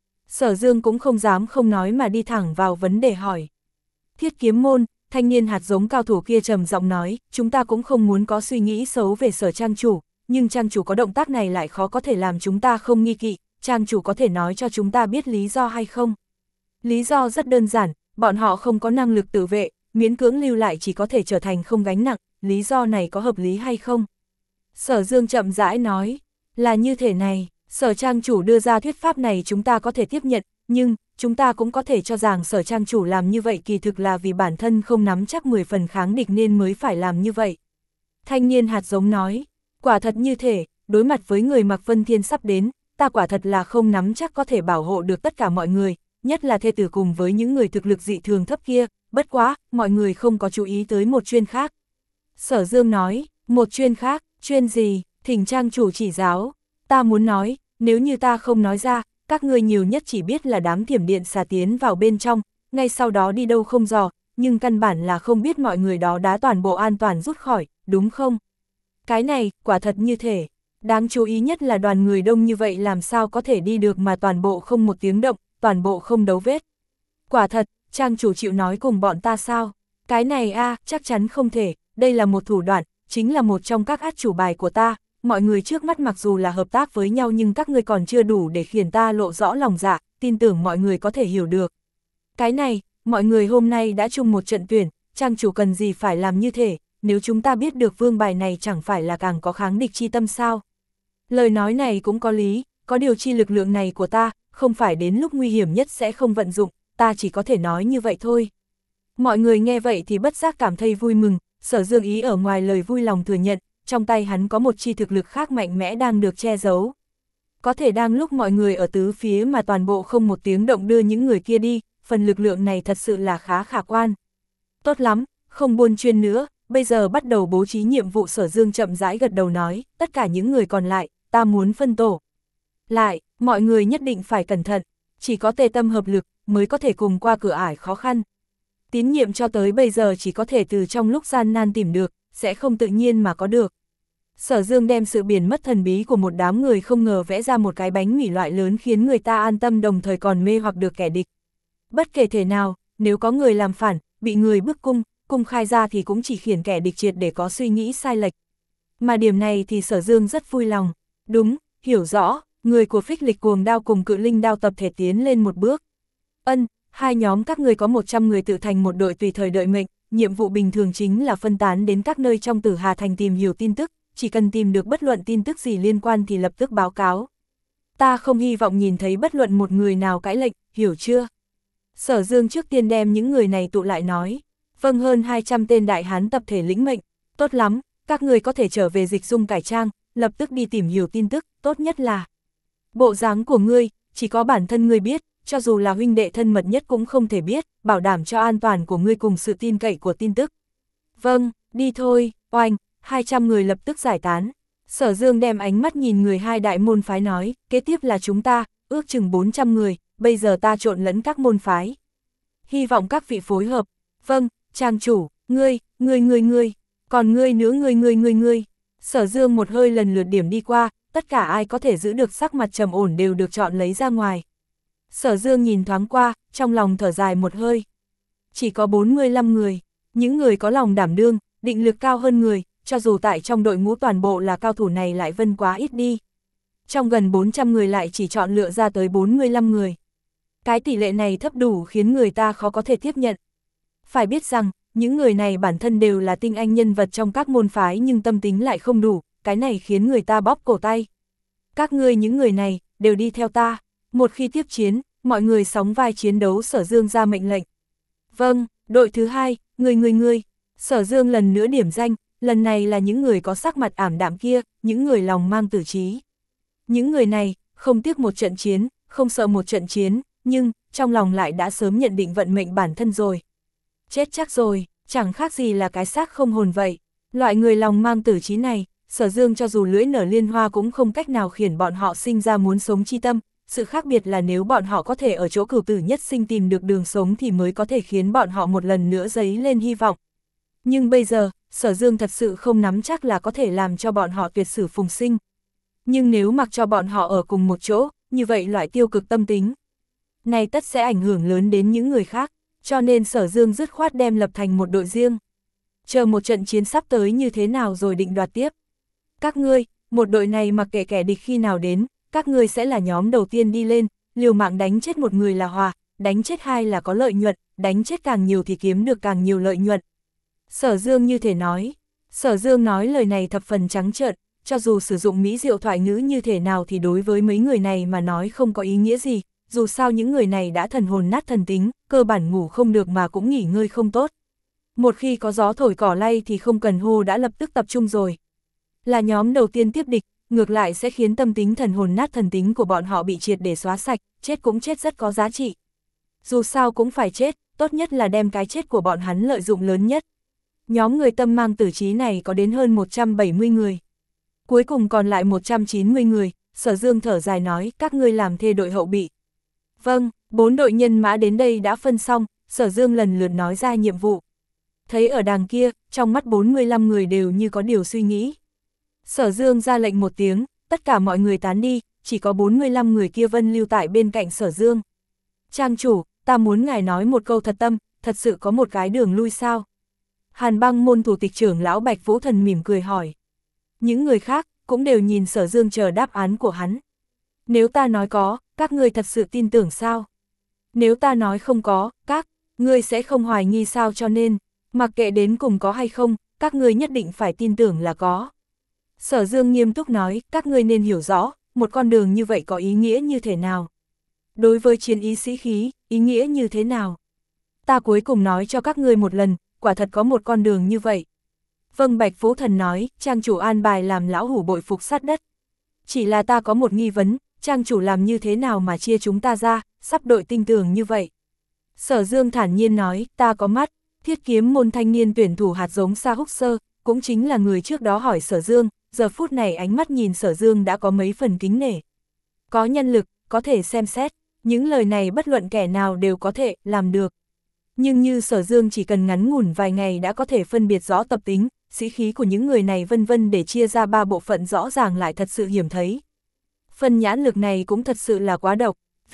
Sở Dương cũng không dám không nói mà đi thẳng vào vấn đề hỏi. Thiết Kiếm Môn, thanh niên hạt giống cao thủ kia trầm giọng nói, chúng ta cũng không muốn có suy nghĩ xấu về Sở trang chủ, nhưng trang chủ có động tác này lại khó có thể làm chúng ta không nghi kỵ, trang chủ có thể nói cho chúng ta biết lý do hay không? Lý do rất đơn giản, bọn họ không có năng lực tự vệ, miễn cưỡng lưu lại chỉ có thể trở thành không gánh nặng, lý do này có hợp lý hay không? Sở Dương chậm rãi nói, là như thế này, Sở trang chủ đưa ra thuyết pháp này chúng ta có thể tiếp nhận, nhưng, chúng ta cũng có thể cho rằng Sở trang chủ làm như vậy kỳ thực là vì bản thân không nắm chắc mười phần kháng địch nên mới phải làm như vậy. Thanh niên hạt giống nói, quả thật như thế, đối mặt với người Mạc Vân Thiên sắp đến, ta quả thật là không nắm chắc có thể bảo hộ được tất cả mọi người, nhất là thê tử cùng với những người thực lực dị thường thấp kia, bất quá, mọi người không có chú ý tới một chuyên khác. Sở Dương nói, một chuyên khác, chuyên gì, thỉnh trang chủ chỉ giáo, ta muốn nói, nếu như ta không nói ra, các ngươi nhiều nhất chỉ biết là đám thiểm điện xà tiến vào bên trong, ngay sau đó đi đâu không dò, nhưng căn bản là không biết mọi người đó đã toàn bộ an toàn rút khỏi, đúng không? Cái này, quả thật như thế, đáng chú ý nhất là đoàn người đông như vậy làm sao có thể đi được mà toàn bộ không một tiếng động, toàn bộ không dấu vết. Quả thật, trang chủ chịu nói cùng bọn ta sao? Cái này a à, chắc chắn không thể, đây là một thủ đoạn, chính là một trong các át chủ bài của ta, mọi người trước mắt mặc dù là hợp tác với nhau nhưng các ngươi còn chưa đủ để khiến ta lộ rõ lòng dạ, tin tưởng mọi người có thể hiểu được. Cái này, mọi người hôm nay đã chung một trận tuyển, trang chủ cần gì phải làm như thế, nếu chúng ta biết được vương bài này chẳng phải là càng có kháng địch chi tâm sao? Lời nói này cũng có lý, có điều chi lực lượng này của ta, không phải đến lúc nguy hiểm nhất sẽ không vận dụng, ta chỉ có thể nói như vậy thôi. Mọi người nghe vậy thì bất giác cảm thấy vui mừng, Sở Dương ý ở ngoài lời vui lòng thừa nhận, trong tay hắn có một chi thực lực khác mạnh mẽ đang được che giấu. Có thể đang lúc mọi người ở tứ phía mà toàn bộ không một tiếng động đưa những người kia đi, phần lực lượng này thật sự là khá khả quan. Tốt lắm, không buôn chuyên nữa, bây giờ bắt đầu bố trí nhiệm vụ. Sở Dương chậm rãi gật đầu nói, tất cả những người còn lại, ta muốn phân tổ. Lại, mọi người nhất định phải cẩn thận, chỉ có tề tâm hợp lực mới có thể cùng qua cửa ải khó khăn. Tín nhiệm cho tới bây giờ chỉ có thể từ trong lúc gian nan tìm được, sẽ không tự nhiên mà có được. Sở Dương đem sự biến mất thần bí của một đám người không ngờ vẽ ra một cái bánh mì loại lớn khiến người ta an tâm đồng thời còn mê hoặc được kẻ địch. Bất kể thể nào, nếu có người làm phản, bị người bức cung, cung khai ra thì cũng chỉ khiển kẻ địch triệt để có suy nghĩ sai lệch. Mà điểm này thì Sở Dương rất vui lòng. Đúng, hiểu rõ, người của Phích Lịch Cuồng Đao cùng Cự Linh Đao tập thể tiến lên một bước. Ân, hai nhóm các người có một trăm người tự thành một đội tùy thời đợi mệnh, nhiệm vụ bình thường chính là phân tán đến các nơi trong Tử Hà Thành tìm hiểu tin tức, chỉ cần tìm được bất luận tin tức gì liên quan thì lập tức báo cáo. Ta không hy vọng nhìn thấy bất luận một người nào cãi lệnh, hiểu chưa? Sở Dương trước tiên đem những người này tụ lại nói. Vâng, hơn hai trăm tên đại hán tập thể lĩnh mệnh, tốt lắm, các người có thể trở về Dịch Dung cải trang, lập tức đi tìm hiểu tin tức, tốt nhất là bộ dáng của ngươi, chỉ có bản thân ngươi biết, cho dù là huynh đệ thân mật nhất cũng không thể biết, bảo đảm cho an toàn của ngươi cùng sự tin cậy của tin tức. Vâng, đi thôi, oanh, hai trăm người lập tức giải tán. Sở Dương đem ánh mắt nhìn người hai đại môn phái nói, kế tiếp là chúng ta, ước chừng bốn trăm người, bây giờ ta trộn lẫn các môn phái. Hy vọng các vị phối hợp. Vâng, trang chủ, ngươi, ngươi ngươi ngươi, còn ngươi nữa ngươi ngươi ngươi ngươi. Sở Dương một hơi lần lượt điểm đi qua, tất cả ai có thể giữ được sắc mặt trầm ổn đều được chọn lấy ra ngoài. Sở Dương nhìn thoáng qua, trong lòng thở dài một hơi. Chỉ có bốn mươi lăm người, những người có lòng đảm đương, định lực cao hơn người, cho dù tại trong đội ngũ toàn bộ là cao thủ này lại vân quá ít đi. Trong gần bốn trăm người lại chỉ chọn lựa ra tới bốn mươi lăm người. Cái tỷ lệ này thấp đủ khiến người ta khó có thể tiếp nhận. Phải biết rằng, những người này bản thân đều là tinh anh nhân vật trong các môn phái nhưng tâm tính lại không đủ, cái này khiến người ta bóp cổ tay. Các ngươi những người này, đều đi theo ta. Một khi tiếp chiến, mọi người sóng vai chiến đấu. Sở Dương ra mệnh lệnh. Vâng, đội thứ hai, người người người. Sở Dương lần nữa điểm danh, lần này là những người có sắc mặt ảm đạm kia, những người lòng mang tử trí. Những người này, không tiếc một trận chiến, không sợ một trận chiến, nhưng, trong lòng lại đã sớm nhận định vận mệnh bản thân rồi. Chết chắc rồi, chẳng khác gì là cái xác không hồn vậy. Loại người lòng mang tử trí này, Sở Dương cho dù lưỡi nở liên hoa cũng không cách nào khiến bọn họ sinh ra muốn sống chi tâm. Sự khác biệt là nếu bọn họ có thể ở chỗ cửu tử nhất sinh tìm được đường sống thì mới có thể khiến bọn họ một lần nữa dấy lên hy vọng. Nhưng bây giờ, Sở Dương thật sự không nắm chắc là có thể làm cho bọn họ tuyệt sử phùng sinh. Nhưng nếu mặc cho bọn họ ở cùng một chỗ, như vậy loại tiêu cực tâm tính này tất sẽ ảnh hưởng lớn đến những người khác, cho nên Sở Dương dứt khoát đem lập thành một đội riêng. Chờ một trận chiến sắp tới như thế nào rồi định đoạt tiếp. Các ngươi, một đội này mặc kệ kẻ địch khi nào đến, các ngươi sẽ là nhóm đầu tiên đi lên, liều mạng đánh chết một người là hòa, đánh chết hai là có lợi nhuận, đánh chết càng nhiều thì kiếm được càng nhiều lợi nhuận. Sở Dương như thể nói. Sở Dương nói lời này thập phần trắng trợn, cho dù sử dụng mỹ diệu thoại ngữ như thế nào thì đối với mấy người này mà nói không có ý nghĩa gì, dù sao những người này đã thần hồn nát thần tính, cơ bản ngủ không được mà cũng nghỉ ngơi không tốt. Một khi có gió thổi cỏ lay thì không cần hô đã lập tức tập trung rồi. Là nhóm đầu tiên tiếp địch, ngược lại sẽ khiến tâm tính thần hồn nát thần tính của bọn họ bị triệt để xóa sạch, chết cũng chết rất có giá trị. Dù sao cũng phải chết, tốt nhất là đem cái chết của bọn hắn lợi dụng lớn nhất. Nhóm người tâm mang tử trí này có đến hơn một trăm bảy mươi người. Cuối cùng còn lại một trăm chín mươi người, Sở Dương thở dài nói các ngươi làm thê đội hậu bị. Vâng, bốn đội nhân mã đến đây đã phân xong, Sở Dương lần lượt nói ra nhiệm vụ. Thấy ở đằng kia, trong mắt bốn mươi lăm người đều như có điều suy nghĩ. Sở Dương ra lệnh một tiếng, tất cả mọi người tán đi, chỉ có bốn mươi lăm người kia vân lưu tại bên cạnh Sở Dương. Trang chủ, ta muốn ngài nói một câu thật tâm, thật sự có một cái đường lui sao? Hàn Băng môn thủ tịch trưởng lão Bạch Vũ Thần mỉm cười hỏi. Những người khác cũng đều nhìn Sở Dương chờ đáp án của hắn. Nếu ta nói có, các ngươi thật sự tin tưởng sao? Nếu ta nói không có, các ngươi sẽ không hoài nghi sao? Cho nên, mặc kệ đến cùng có hay không, các ngươi nhất định phải tin tưởng là có. Sở Dương nghiêm túc nói, các ngươi nên hiểu rõ, một con đường như vậy có ý nghĩa như thế nào? Đối với chiến ý sĩ khí, ý nghĩa như thế nào? Ta cuối cùng nói cho các ngươi một lần, quả thật có một con đường như vậy. Vâng, Bạch Vũ Thần nói, trang chủ an bài làm lão hủ bội phục sát đất. Chỉ là ta có một nghi vấn, trang chủ làm như thế nào mà chia chúng ta ra, sắp đội tinh tường như vậy? Sở Dương thản nhiên nói, ta có mắt. Thiết kiếm môn thanh niên tuyển thủ hạt giống Sa Húc Sơ, cũng chính là người trước đó hỏi Sở Dương, giờ phút này ánh mắt nhìn Sở Dương đã có mấy phần kính nể. Có nhân lực, có thể xem xét, những lời này bất luận kẻ nào đều có thể làm được. Nhưng như Sở Dương chỉ cần ngắn ngủn vài ngày đã có thể phân biệt rõ tập tính, sĩ khí của những người này vân vân để chia ra ba bộ phận rõ ràng lại thật sự hiểm thấy. Phần nhãn lực này cũng thật sự là quá độc, vì,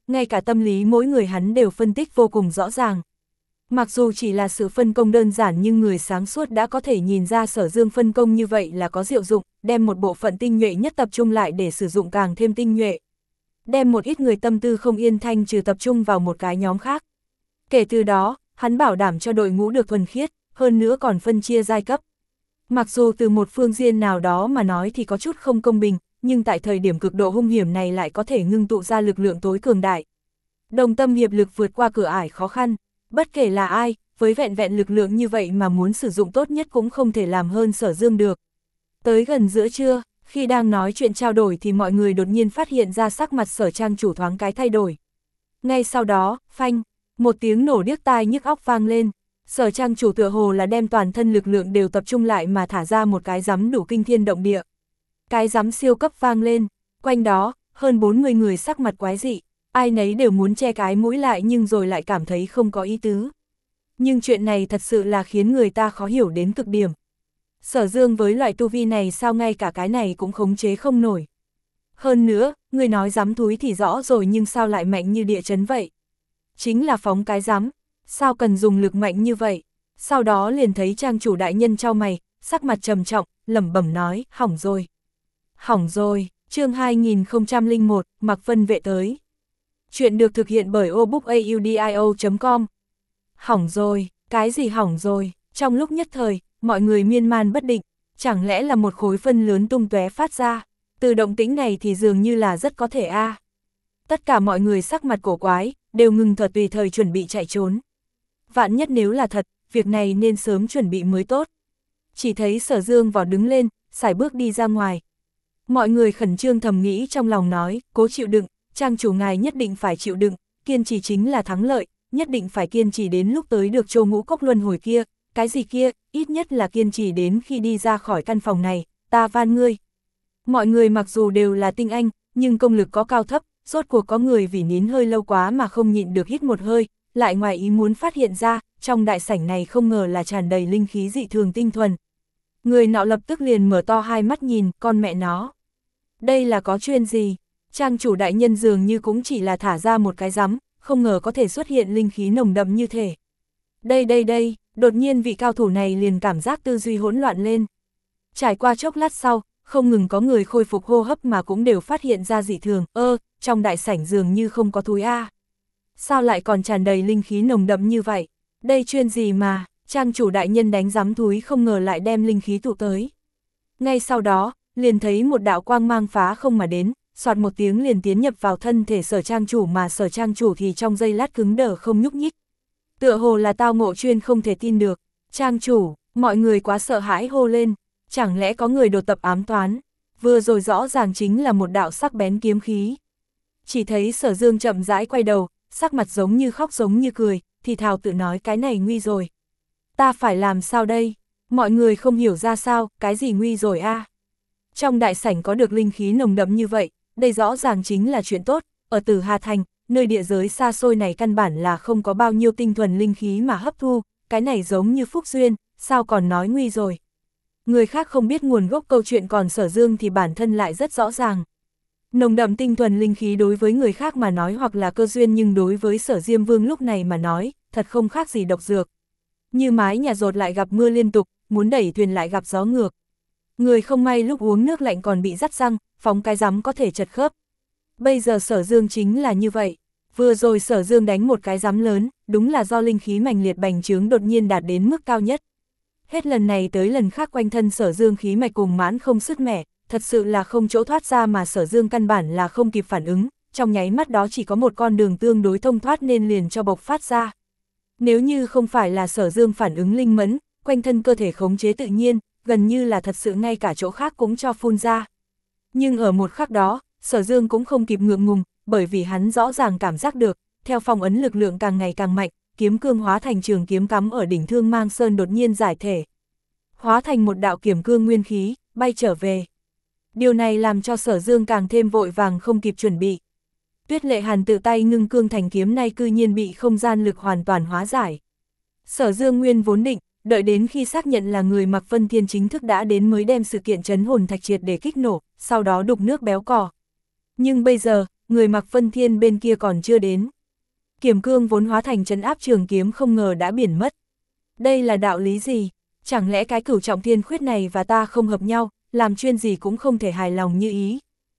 ngay cả tâm lý mỗi người hắn đều phân tích vô cùng rõ ràng. Mặc dù chỉ là sự phân công đơn giản nhưng người sáng suốt đã có thể nhìn ra Sở Dương phân công như vậy là có diệu dụng, đem một bộ phận tinh nhuệ nhất tập trung lại để sử dụng càng thêm tinh nhuệ. Đem một ít người tâm tư không yên thanh trừ tập trung vào một cái nhóm khác. Kể từ đó, hắn bảo đảm cho đội ngũ được thuần khiết, hơn nữa còn phân chia giai cấp. Mặc dù từ một phương diện nào đó mà nói thì có chút không công bình, nhưng tại thời điểm cực độ hung hiểm này lại có thể ngưng tụ ra lực lượng tối cường đại. Đồng tâm hiệp lực vượt qua cửa ải khó khăn, bất kể là ai, với vẹn vẹn lực lượng như vậy mà muốn sử dụng tốt nhất cũng không thể làm hơn Sở Dương được. Tới gần giữa trưa, khi đang nói chuyện trao đổi thì mọi người đột nhiên phát hiện ra sắc mặt Sở trang chủ thoáng cái thay đổi. Ngay sau đó, phanh, một tiếng nổ điếc tai nhức óc vang lên. Sở trang chủ tựa hồ là đem toàn thân lực lượng đều tập trung lại mà thả ra một cái giấm đủ kinh thiên động địa. Cái giấm siêu cấp vang lên, quanh đó, hơn bốn mươi người sắc mặt quái dị, ai nấy đều muốn che cái mũi lại nhưng rồi lại cảm thấy không có ý tứ. Nhưng chuyện này thật sự là khiến người ta khó hiểu đến cực điểm. Sở Dương với loại tu vi này sao ngay cả cái này cũng khống chế không nổi. Hơn nữa, người nói giấm thúi thì rõ rồi nhưng sao lại mạnh như địa chấn vậy? Chính là phóng cái giấm, sao cần dùng lực mạnh như vậy? Sau đó liền thấy trang chủ đại nhân chau mày, sắc mặt trầm trọng, lẩm bẩm nói, hỏng rồi. Hỏng rồi, chương hai nghìn không trăm lẻ một, Mạc Vân vệ tới. Chuyện được thực hiện bởi obookaudio chấm com. Hỏng rồi, cái gì hỏng rồi? Trong lúc nhất thời, mọi người miên man bất định, chẳng lẽ là một khối phân lớn tung tóe phát ra? Từ động tĩnh này thì dường như là rất có thể a. À. Tất cả mọi người sắc mặt cổ quái, đều ngừng thở tùy thời chuẩn bị chạy trốn. Vạn nhất nếu là thật, việc này nên sớm chuẩn bị mới tốt. Chỉ thấy Sở Dương vỏ đứng lên, sải bước đi ra ngoài. Mọi người khẩn trương thầm nghĩ trong lòng nói, cố chịu đựng, trang chủ ngài nhất định phải chịu đựng, kiên trì chính là thắng lợi, nhất định phải kiên trì đến lúc tới được Châu Ngũ Cốc luân hồi kia, cái gì kia, ít nhất là kiên trì đến khi đi ra khỏi căn phòng này, ta van ngươi. Mọi người mặc dù đều là tinh anh, nhưng công lực có cao thấp, rốt cuộc có người vì nín hơi lâu quá mà không nhịn được hít một hơi, lại ngoài ý muốn phát hiện ra, trong đại sảnh này không ngờ là tràn đầy linh khí dị thường tinh thuần. Người nọ lập tức liền mở to hai mắt nhìn, con mẹ nó. Đây là có chuyện gì? Trang chủ đại nhân dường như cũng chỉ là thả ra một cái rắm, không ngờ có thể xuất hiện linh khí nồng đậm như thế. Đây đây đây, đột nhiên vị cao thủ này liền cảm giác tư duy hỗn loạn lên. Trải qua chốc lát sau, không ngừng có người khôi phục hô hấp mà cũng đều phát hiện ra dị thường, ơ, trong đại sảnh dường như không có thúi a. Sao lại còn tràn đầy linh khí nồng đậm như vậy? Đây chuyện gì mà, trang chủ đại nhân đánh giám thúi không ngờ lại đem linh khí tụ tới. Ngay sau đó, liền thấy một đạo quang mang phá không mà đến, soạt một tiếng liền tiến nhập vào thân thể Sở trang chủ mà Sở trang chủ thì trong giây lát cứng đờ không nhúc nhích. Tựa hồ là tao ngộ chuyên không thể tin được, trang chủ, mọi người quá sợ hãi hô lên, chẳng lẽ có người đột tập ám toán, vừa rồi rõ ràng chính là một đạo sắc bén kiếm khí. Chỉ thấy Sở Dương chậm rãi quay đầu, sắc mặt giống như khóc giống như cười, thì thào tự nói cái này nguy rồi. Ta phải làm sao đây? Mọi người không hiểu ra sao, cái gì nguy rồi a? À? Trong đại sảnh có được linh khí nồng đậm như vậy, đây rõ ràng chính là chuyện tốt, ở Tử Hà Thành, nơi địa giới xa xôi này căn bản là không có bao nhiêu tinh thuần linh khí mà hấp thu, cái này giống như phúc duyên, sao còn nói nguy rồi. Người khác không biết nguồn gốc câu chuyện còn Sở Dương thì bản thân lại rất rõ ràng. Nồng đậm tinh thuần linh khí đối với người khác mà nói hoặc là cơ duyên nhưng đối với Sở Diêm Vương lúc này mà nói, thật không khác gì độc dược. Như mái nhà dột lại gặp mưa liên tục, muốn đẩy thuyền lại gặp gió ngược. Người không may lúc uống nước lạnh còn bị rắt răng, phóng cái rắm có thể chật khớp. Bây giờ Sở Dương chính là như vậy. Vừa rồi Sở Dương đánh một cái rắm lớn, đúng là do linh khí mãnh liệt bành trướng đột nhiên đạt đến mức cao nhất. Hết lần này tới lần khác quanh thân Sở Dương khí mạch cùng mãn không sứt mẻ, thật sự là không chỗ thoát ra mà Sở Dương căn bản là không kịp phản ứng, trong nháy mắt đó chỉ có một con đường tương đối thông thoát nên liền cho bộc phát ra. Nếu như không phải là Sở Dương phản ứng linh mẫn, quanh thân cơ thể khống chế tự nhiên, gần như là thật sự ngay cả chỗ khác cũng cho phun ra. Nhưng ở một khắc đó, Sở Dương cũng không kịp ngượng ngùng, bởi vì hắn rõ ràng cảm giác được, theo phong ấn lực lượng càng ngày càng mạnh, kiếm cương hóa thành trường kiếm cắm ở đỉnh Thương Mang Sơn đột nhiên giải thể. Hóa thành một đạo kiếm cương nguyên khí, bay trở về. Điều này làm cho Sở Dương càng thêm vội vàng không kịp chuẩn bị. Tuyết Lệ Hàn tự tay ngưng cương thành kiếm này cư nhiên bị không gian lực hoàn toàn hóa giải. Sở Dương nguyên vốn định, đợi đến khi xác nhận là người Mạc Vân Thiên chính thức đã đến mới đem sự kiện chấn hồn thạch triệt để kích nổ, sau đó đục nước béo cò. Nhưng bây giờ, người Mạc Vân Thiên bên kia còn chưa đến. Kiểm cương vốn hóa thành trấn áp trường kiếm không ngờ đã biển mất. Đây là đạo lý gì? Chẳng lẽ cái cửu trọng thiên khuyết này và ta không hợp nhau, làm chuyên gì cũng không thể hài lòng như ý.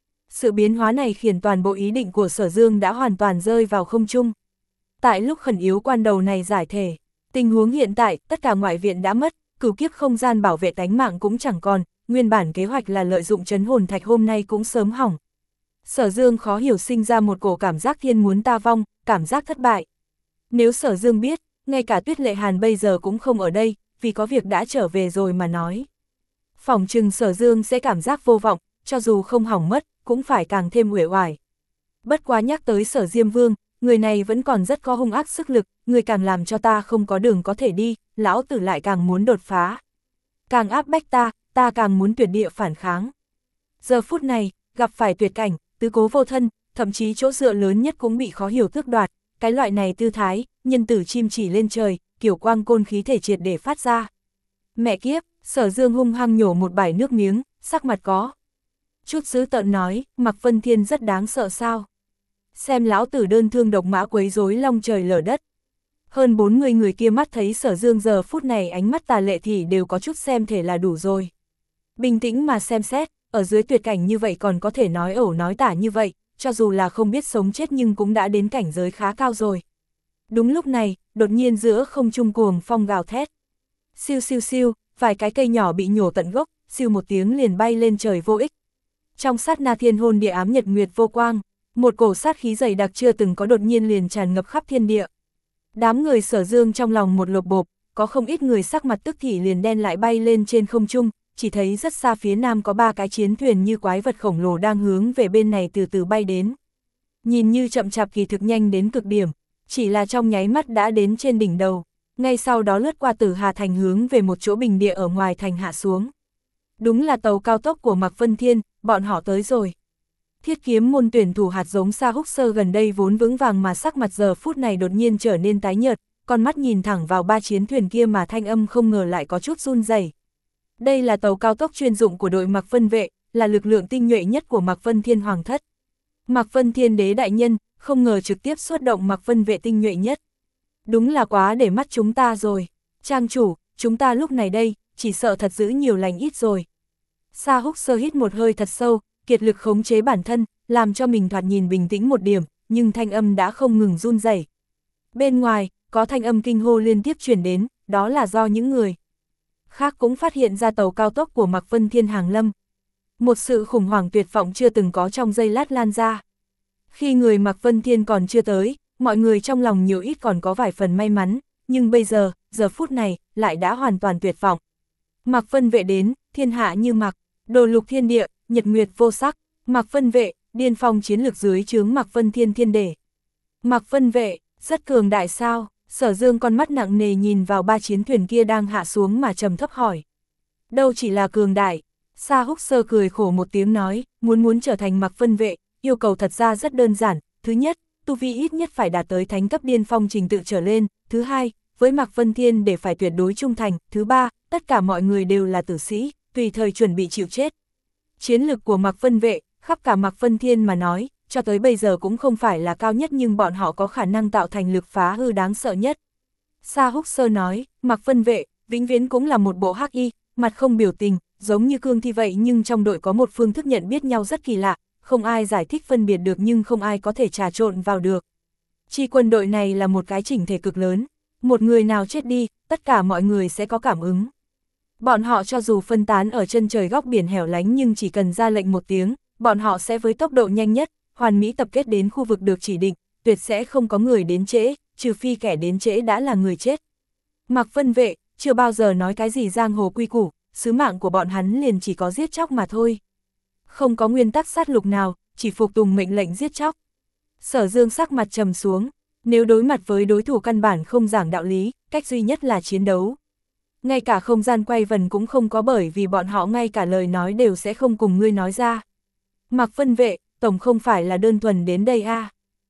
Sự biến hóa này khiến toàn bộ ý định của Sở Dương đã hoàn toàn rơi vào không trung. Tại lúc khẩn yếu quan đầu này giải thể, tình huống hiện tại, tất cả ngoại viện đã mất, cửu kiếp không gian bảo vệ tánh mạng cũng chẳng còn, nguyên bản kế hoạch là lợi dụng trấn hồn thạch hôm nay cũng sớm hỏng. Sở Dương khó hiểu sinh ra một cổ cảm giác thiên muốn ta vong, cảm giác thất bại. Nếu Sở Dương biết, ngay cả Tuyết Lệ Hàn bây giờ cũng không ở đây, vì có việc đã trở về rồi mà nói. Phỏng chừng Sở Dương sẽ cảm giác vô vọng, cho dù không hỏng mất, cũng phải càng thêm uể oải. Bất quá nhắc tới Sở Diêm Vương, người này vẫn còn rất có hung ác sức lực, người càng làm cho ta không có đường có thể đi, lão tử lại càng muốn đột phá. Càng áp bách ta, ta càng muốn tuyệt địa phản kháng. Giờ phút này, gặp phải tuyệt cảnh, tứ cố vô thân, thậm chí chỗ dựa lớn nhất cũng bị khó hiểu tước đoạt, cái loại này tư thái, nhân tử chim chỉ lên trời, kiểu quang côn khí thể triệt để phát ra. Mẹ kiếp, Sở Dương hung hăng nhổ một bãi nước miếng, sắc mặt có chút dữ tợn nói, Mạc Vân Thiên rất đáng sợ sao? Xem lão tử đơn thương độc mã quấy rối long trời lở đất. Hơn bốn mươi người kia mắt thấy Sở Dương giờ phút này ánh mắt tà lệ thì đều có chút xem thể là đủ rồi. Bình tĩnh mà xem xét, ở dưới tuyệt cảnh như vậy còn có thể nói ẩu nói tả như vậy, cho dù là không biết sống chết nhưng cũng đã đến cảnh giới khá cao rồi. Đúng lúc này, đột nhiên giữa không trung cuồng phong gào thét. Siêu siêu siêu, vài cái cây nhỏ bị nhổ tận gốc, siêu một tiếng liền bay lên trời vô ích. Trong sát na thiên hôn địa ám nhật nguyệt vô quang, một cổ sát khí dày đặc chưa từng có đột nhiên liền tràn ngập khắp thiên địa. Đám người Sở Dương trong lòng một lột bộp, có không ít người sắc mặt tức thì liền đen lại bay lên trên không trung, chỉ thấy rất xa phía nam có ba cái chiến thuyền như quái vật khổng lồ đang hướng về bên này từ từ bay đến. Nhìn như chậm chạp kỳ thực nhanh đến cực điểm, chỉ là trong nháy mắt đã đến trên đỉnh đầu, ngay sau đó lướt qua Tử Hà Thành hướng về một chỗ bình địa ở ngoài thành hạ xuống. Đúng là tàu cao tốc của Mạc Vân Thiên, bọn họ tới rồi. Thiết kiếm môn tuyển thủ hạt giống Sa Húc Sơ gần đây vốn vững vàng mà sắc mặt giờ phút này đột nhiên trở nên tái nhợt, con mắt nhìn thẳng vào ba chiến thuyền kia mà thanh âm không ngờ lại có chút run rẩy. Đây là tàu cao tốc chuyên dụng của đội Mạc Vân Vệ, là lực lượng tinh nhuệ nhất của Mạc Vân Thiên Hoàng thất. Mạc Vân Thiên Đế đại nhân, không ngờ trực tiếp xuất động Mạc Vân Vệ tinh nhuệ nhất. Đúng là quá để mắt chúng ta rồi. Trang chủ, chúng ta lúc này đây, chỉ sợ thật giữ nhiều lành ít rồi. Sa Húc Sơ hít một hơi thật sâu, kiệt lực khống chế bản thân, làm cho mình thoạt nhìn bình tĩnh một điểm, nhưng thanh âm đã không ngừng run rẩy. Bên ngoài, có thanh âm kinh hô liên tiếp truyền đến, đó là do những người khác cũng phát hiện ra tàu cao tốc của Mạc Vân Thiên hàng lâm. Một sự khủng hoảng tuyệt vọng chưa từng có trong giây lát lan ra. Khi người Mạc Vân Thiên còn chưa tới, mọi người trong lòng nhiều ít còn có vài phần may mắn, nhưng bây giờ, giờ phút này, lại đã hoàn toàn tuyệt vọng. Mạc Vân Vệ đến, thiên hạ như mặc, đồ lục thiên địa, nhật nguyệt vô sắc, Mạc Vân Vệ, điên phong chiến lược dưới chướng Mạc Vân Thiên thiên đề. Mạc Vân Vệ, rất cường đại sao? Sở Dương con mắt nặng nề nhìn vào ba chiến thuyền kia đang hạ xuống mà trầm thấp hỏi. Đâu chỉ là cường đại, Sa Húc Sơ cười khổ một tiếng nói, muốn muốn trở thành Mạc Vân Vệ, yêu cầu thật ra rất đơn giản, thứ nhất, tu vi ít nhất phải đạt tới thánh cấp điên phong trình tự trở lên, thứ hai, với Mạc Vân Thiên để phải tuyệt đối trung thành, thứ ba, tất cả mọi người đều là tử sĩ, tùy thời chuẩn bị chịu chết. Chiến lực của Mạc Vân Vệ, khắp cả Mạc Vân Thiên mà nói, cho tới bây giờ cũng không phải là cao nhất nhưng bọn họ có khả năng tạo thành lực phá hư đáng sợ nhất. Sa Húc Sơ nói, Mạc Vân Vệ, vĩnh viễn cũng là một bộ hắc y, mặt không biểu tình, giống như cương thi vậy nhưng trong đội có một phương thức nhận biết nhau rất kỳ lạ, không ai giải thích phân biệt được nhưng không ai có thể trà trộn vào được. Chi quân đội này là một cái chỉnh thể cực lớn, một người nào chết đi, tất cả mọi người sẽ có cảm ứng. Bọn họ cho dù phân tán ở chân trời góc biển hẻo lánh nhưng chỉ cần ra lệnh một tiếng, bọn họ sẽ với tốc độ nhanh nhất, hoàn mỹ tập kết đến khu vực được chỉ định, tuyệt sẽ không có người đến trễ, trừ phi kẻ đến trễ đã là người chết. Mạc Vân Vệ, chưa bao giờ nói cái gì giang hồ quy củ, sứ mạng của bọn hắn liền chỉ có giết chóc mà thôi. Không có nguyên tắc sát lục nào, chỉ phục tùng mệnh lệnh giết chóc. Sở Dương sắc mặt trầm xuống, nếu đối mặt với đối thủ căn bản không giảng đạo lý, cách duy nhất là chiến đấu. Ngay cả không gian quay vần cũng không có bởi vì bọn họ ngay cả lời nói đều sẽ không cùng ngươi nói ra. Mạc Vân Vệ, tổng không phải là đơn thuần đến đây a. À.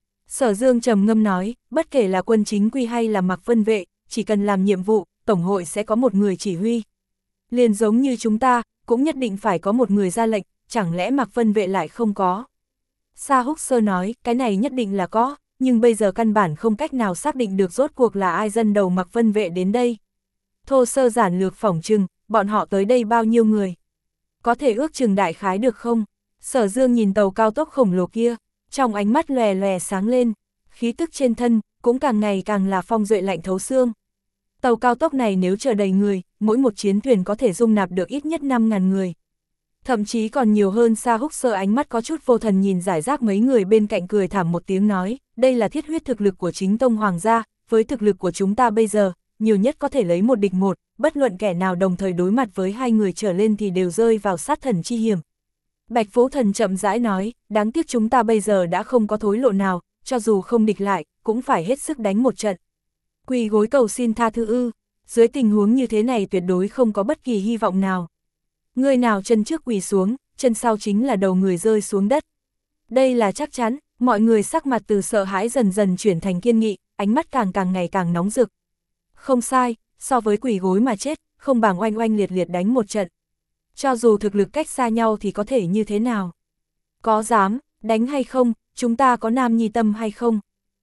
Sở Dương trầm ngâm nói, bất kể là quân chính quy hay là Mạc Vân Vệ, chỉ cần làm nhiệm vụ, tổng hội sẽ có một người chỉ huy. Liền giống như chúng ta, cũng nhất định phải có một người ra lệnh, chẳng lẽ Mạc Vân Vệ lại không có. Sa Húc Sơ nói, cái này nhất định là có, nhưng bây giờ căn bản không cách nào xác định được rốt cuộc là ai dân đầu mặc vân vệ đến đây. Thô sơ giản lược phỏng chừng, bọn họ tới đây bao nhiêu người? Có thể ước chừng đại khái được không? Sở Dương nhìn tàu cao tốc khổng lồ kia, trong ánh mắt lòe lòe sáng lên, khí tức trên thân, cũng càng ngày càng là phong duệ lạnh thấu xương. Tàu cao tốc này nếu chở đầy người, mỗi một chiến thuyền có thể dung nạp được ít nhất năm nghìn người. Thậm chí còn nhiều hơn. Sa Húc Sơ ánh mắt có chút vô thần nhìn giải rác mấy người bên cạnh cười thảm một tiếng nói, đây là thiết huyết thực lực của chính tông hoàng gia, với thực lực của chúng ta bây giờ, nhiều nhất có thể lấy một địch một, bất luận kẻ nào đồng thời đối mặt với hai người trở lên thì đều rơi vào sát thần chi hiểm. Bạch Vũ Thần chậm rãi nói, đáng tiếc chúng ta bây giờ đã không có thối lộ nào, cho dù không địch lại, cũng phải hết sức đánh một trận. Quỳ gối cầu xin tha thứ ư, dưới tình huống như thế này tuyệt đối không có bất kỳ hy vọng nào. Người nào chân trước quỳ xuống, chân sau chính là đầu người rơi xuống đất. Đây là chắc chắn, mọi người sắc mặt từ sợ hãi dần dần chuyển thành kiên nghị, ánh mắt càng càng ngày càng nóng rực. Không sai, so với quỳ gối mà chết, không bằng oanh oanh liệt liệt đánh một trận. Cho dù thực lực cách xa nhau thì có thể như thế nào? Có dám, đánh hay không, chúng ta có nam nhi tâm hay không?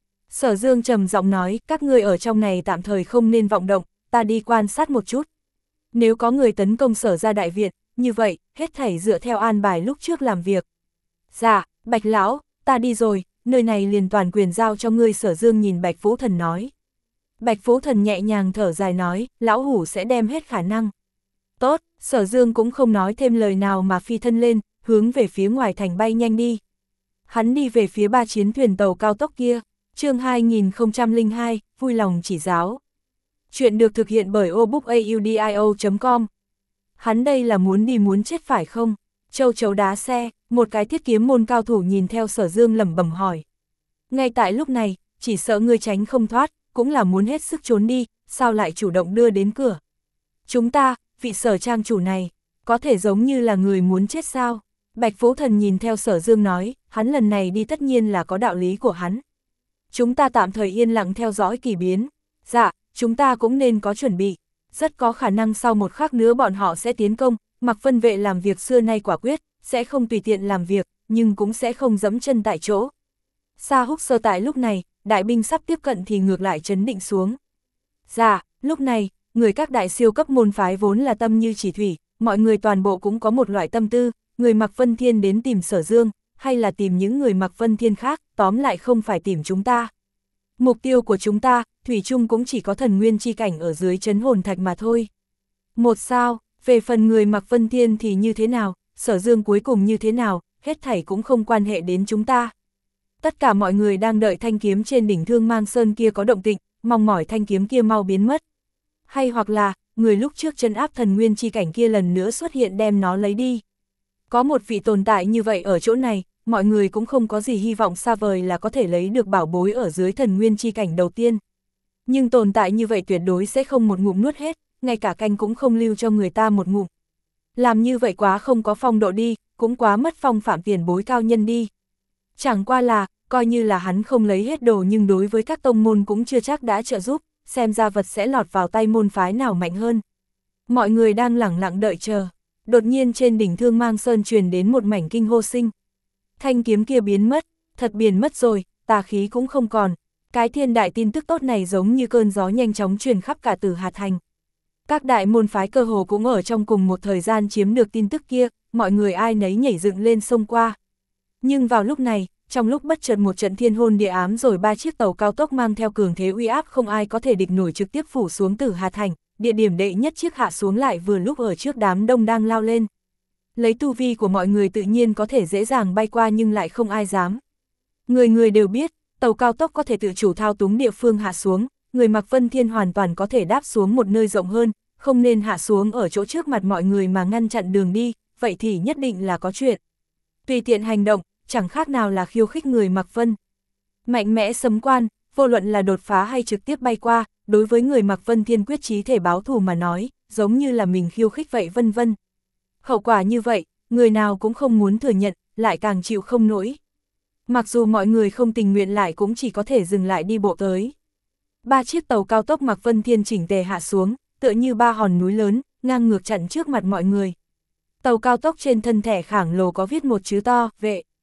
Sở Dương trầm giọng nói, các ngươi ở trong này tạm thời không nên vọng động, ta đi quan sát một chút. Nếu có người tấn công Sở gia đại viện, như vậy, hết thảy dựa theo an bài lúc trước làm việc. Dạ, Bạch Lão, ta đi rồi, nơi này liền toàn quyền giao cho ngươi. Sở Dương nhìn Bạch Vũ Thần nói. Bạch Vũ Thần nhẹ nhàng thở dài nói, lão hủ sẽ đem hết khả năng. Tốt, Sở Dương cũng không nói thêm lời nào mà phi thân lên, hướng về phía ngoài thành bay nhanh đi. Hắn đi về phía ba chiến thuyền tàu cao tốc kia, chương hai nghìn không trăm lẻ hai, vui lòng chỉ giáo. Chuyện được thực hiện bởi obookaudio chấm com. Hắn đây là muốn đi muốn chết phải không? Châu chấu đá xe, một cái thiết kiếm môn cao thủ nhìn theo Sở Dương lẩm bẩm hỏi. Ngay tại lúc này, chỉ sợ ngươi tránh không thoát, cũng là muốn hết sức trốn đi, sao lại chủ động đưa đến cửa? Chúng ta, vị Sở trang chủ này, có thể giống như là người muốn chết sao? Bạch Vũ Thần nhìn theo Sở Dương nói, hắn lần này đi tất nhiên là có đạo lý của hắn. Chúng ta tạm thời yên lặng theo dõi kỳ biến. Dạ, chúng ta cũng nên có chuẩn bị. Rất có khả năng sau một khắc nữa bọn họ sẽ tiến công, Mặc Vân vệ làm việc xưa nay quả quyết, sẽ không tùy tiện làm việc, nhưng cũng sẽ không dẫm chân tại chỗ. Sa Húc Sơ tại lúc này, đại binh sắp tiếp cận thì ngược lại trấn định xuống. Dạ, lúc này, người các đại siêu cấp môn phái vốn là tâm như chỉ thủy, mọi người toàn bộ cũng có một loại tâm tư, người Mặc Vân Thiên đến tìm Sở Dương, hay là tìm những người Mặc Vân Thiên khác, tóm lại không phải tìm chúng ta. Mục tiêu của chúng ta, thủy chung cũng chỉ có thần nguyên chi cảnh ở dưới trấn hồn thạch mà thôi. Một sao, về phần người Mặc Vân Thiên thì như thế nào, Sở Dương cuối cùng như thế nào, hết thảy cũng không quan hệ đến chúng ta. Tất cả mọi người đang đợi thanh kiếm trên đỉnh Thương Mang Sơn kia có động tĩnh, mong mỏi thanh kiếm kia mau biến mất. Hay hoặc là, người lúc trước trấn áp thần nguyên chi cảnh kia lần nữa xuất hiện đem nó lấy đi. Có một vị tồn tại như vậy ở chỗ này, mọi người cũng không có gì hy vọng xa vời là có thể lấy được bảo bối ở dưới thần nguyên chi cảnh đầu tiên. Nhưng tồn tại như vậy tuyệt đối sẽ không một ngụm nuốt hết, ngay cả canh cũng không lưu cho người ta một ngụm. Làm như vậy quá không có phong độ đi, cũng quá mất phong phạm tiền bối cao nhân đi. Chẳng qua là, coi như là hắn không lấy hết đồ nhưng đối với các tông môn cũng chưa chắc đã trợ giúp, xem ra vật sẽ lọt vào tay môn phái nào mạnh hơn. Mọi người đang lẳng lặng đợi chờ, đột nhiên trên đỉnh Thương Mang Sơn truyền đến một mảnh kinh hô sinh. Thanh kiếm kia biến mất, thật biến mất rồi, tà khí cũng không còn. Cái thiên đại tin tức tốt này giống như cơn gió nhanh chóng truyền khắp cả Tử Hà Thành. Các đại môn phái cơ hồ cũng ở trong cùng một thời gian chiếm được tin tức kia, mọi người ai nấy nhảy dựng lên sông qua. Nhưng vào lúc này, trong lúc bất chợt một trận thiên hôn địa ám rồi ba chiếc tàu cao tốc mang theo cường thế uy áp không ai có thể địch nổi trực tiếp phủ xuống Tử Hà Thành, địa điểm đệ nhất chiếc hạ xuống lại vừa lúc ở trước đám đông đang lao lên. Lấy tu vi của mọi người tự nhiên có thể dễ dàng bay qua nhưng lại không ai dám. Người người đều biết, tàu cao tốc có thể tự chủ thao túng địa phương hạ xuống, người Mặc Vân Thiên hoàn toàn có thể đáp xuống một nơi rộng hơn, không nên hạ xuống ở chỗ trước mặt mọi người mà ngăn chặn đường đi, vậy thì nhất định là có chuyện. Tùy tiện hành động, chẳng khác nào là khiêu khích người Mặc Vân. Mạnh mẽ sấm quan, vô luận là đột phá hay trực tiếp bay qua, đối với người Mặc Vân Thiên quyết chí thể báo thù mà nói, giống như là mình khiêu khích vậy vân vân. Hậu quả như vậy, người nào cũng không muốn thừa nhận, lại càng chịu không nổi. Mặc dù mọi người không tình nguyện lại cũng chỉ có thể dừng lại đi bộ tới. Ba chiếc tàu cao tốc Mặc Vân Thiên chỉnh tề hạ xuống, tựa như ba hòn núi lớn, ngang ngược chặn trước mặt mọi người. Tàu cao tốc trên thân thẻ khổng lồ có viết một chữ to, vệ.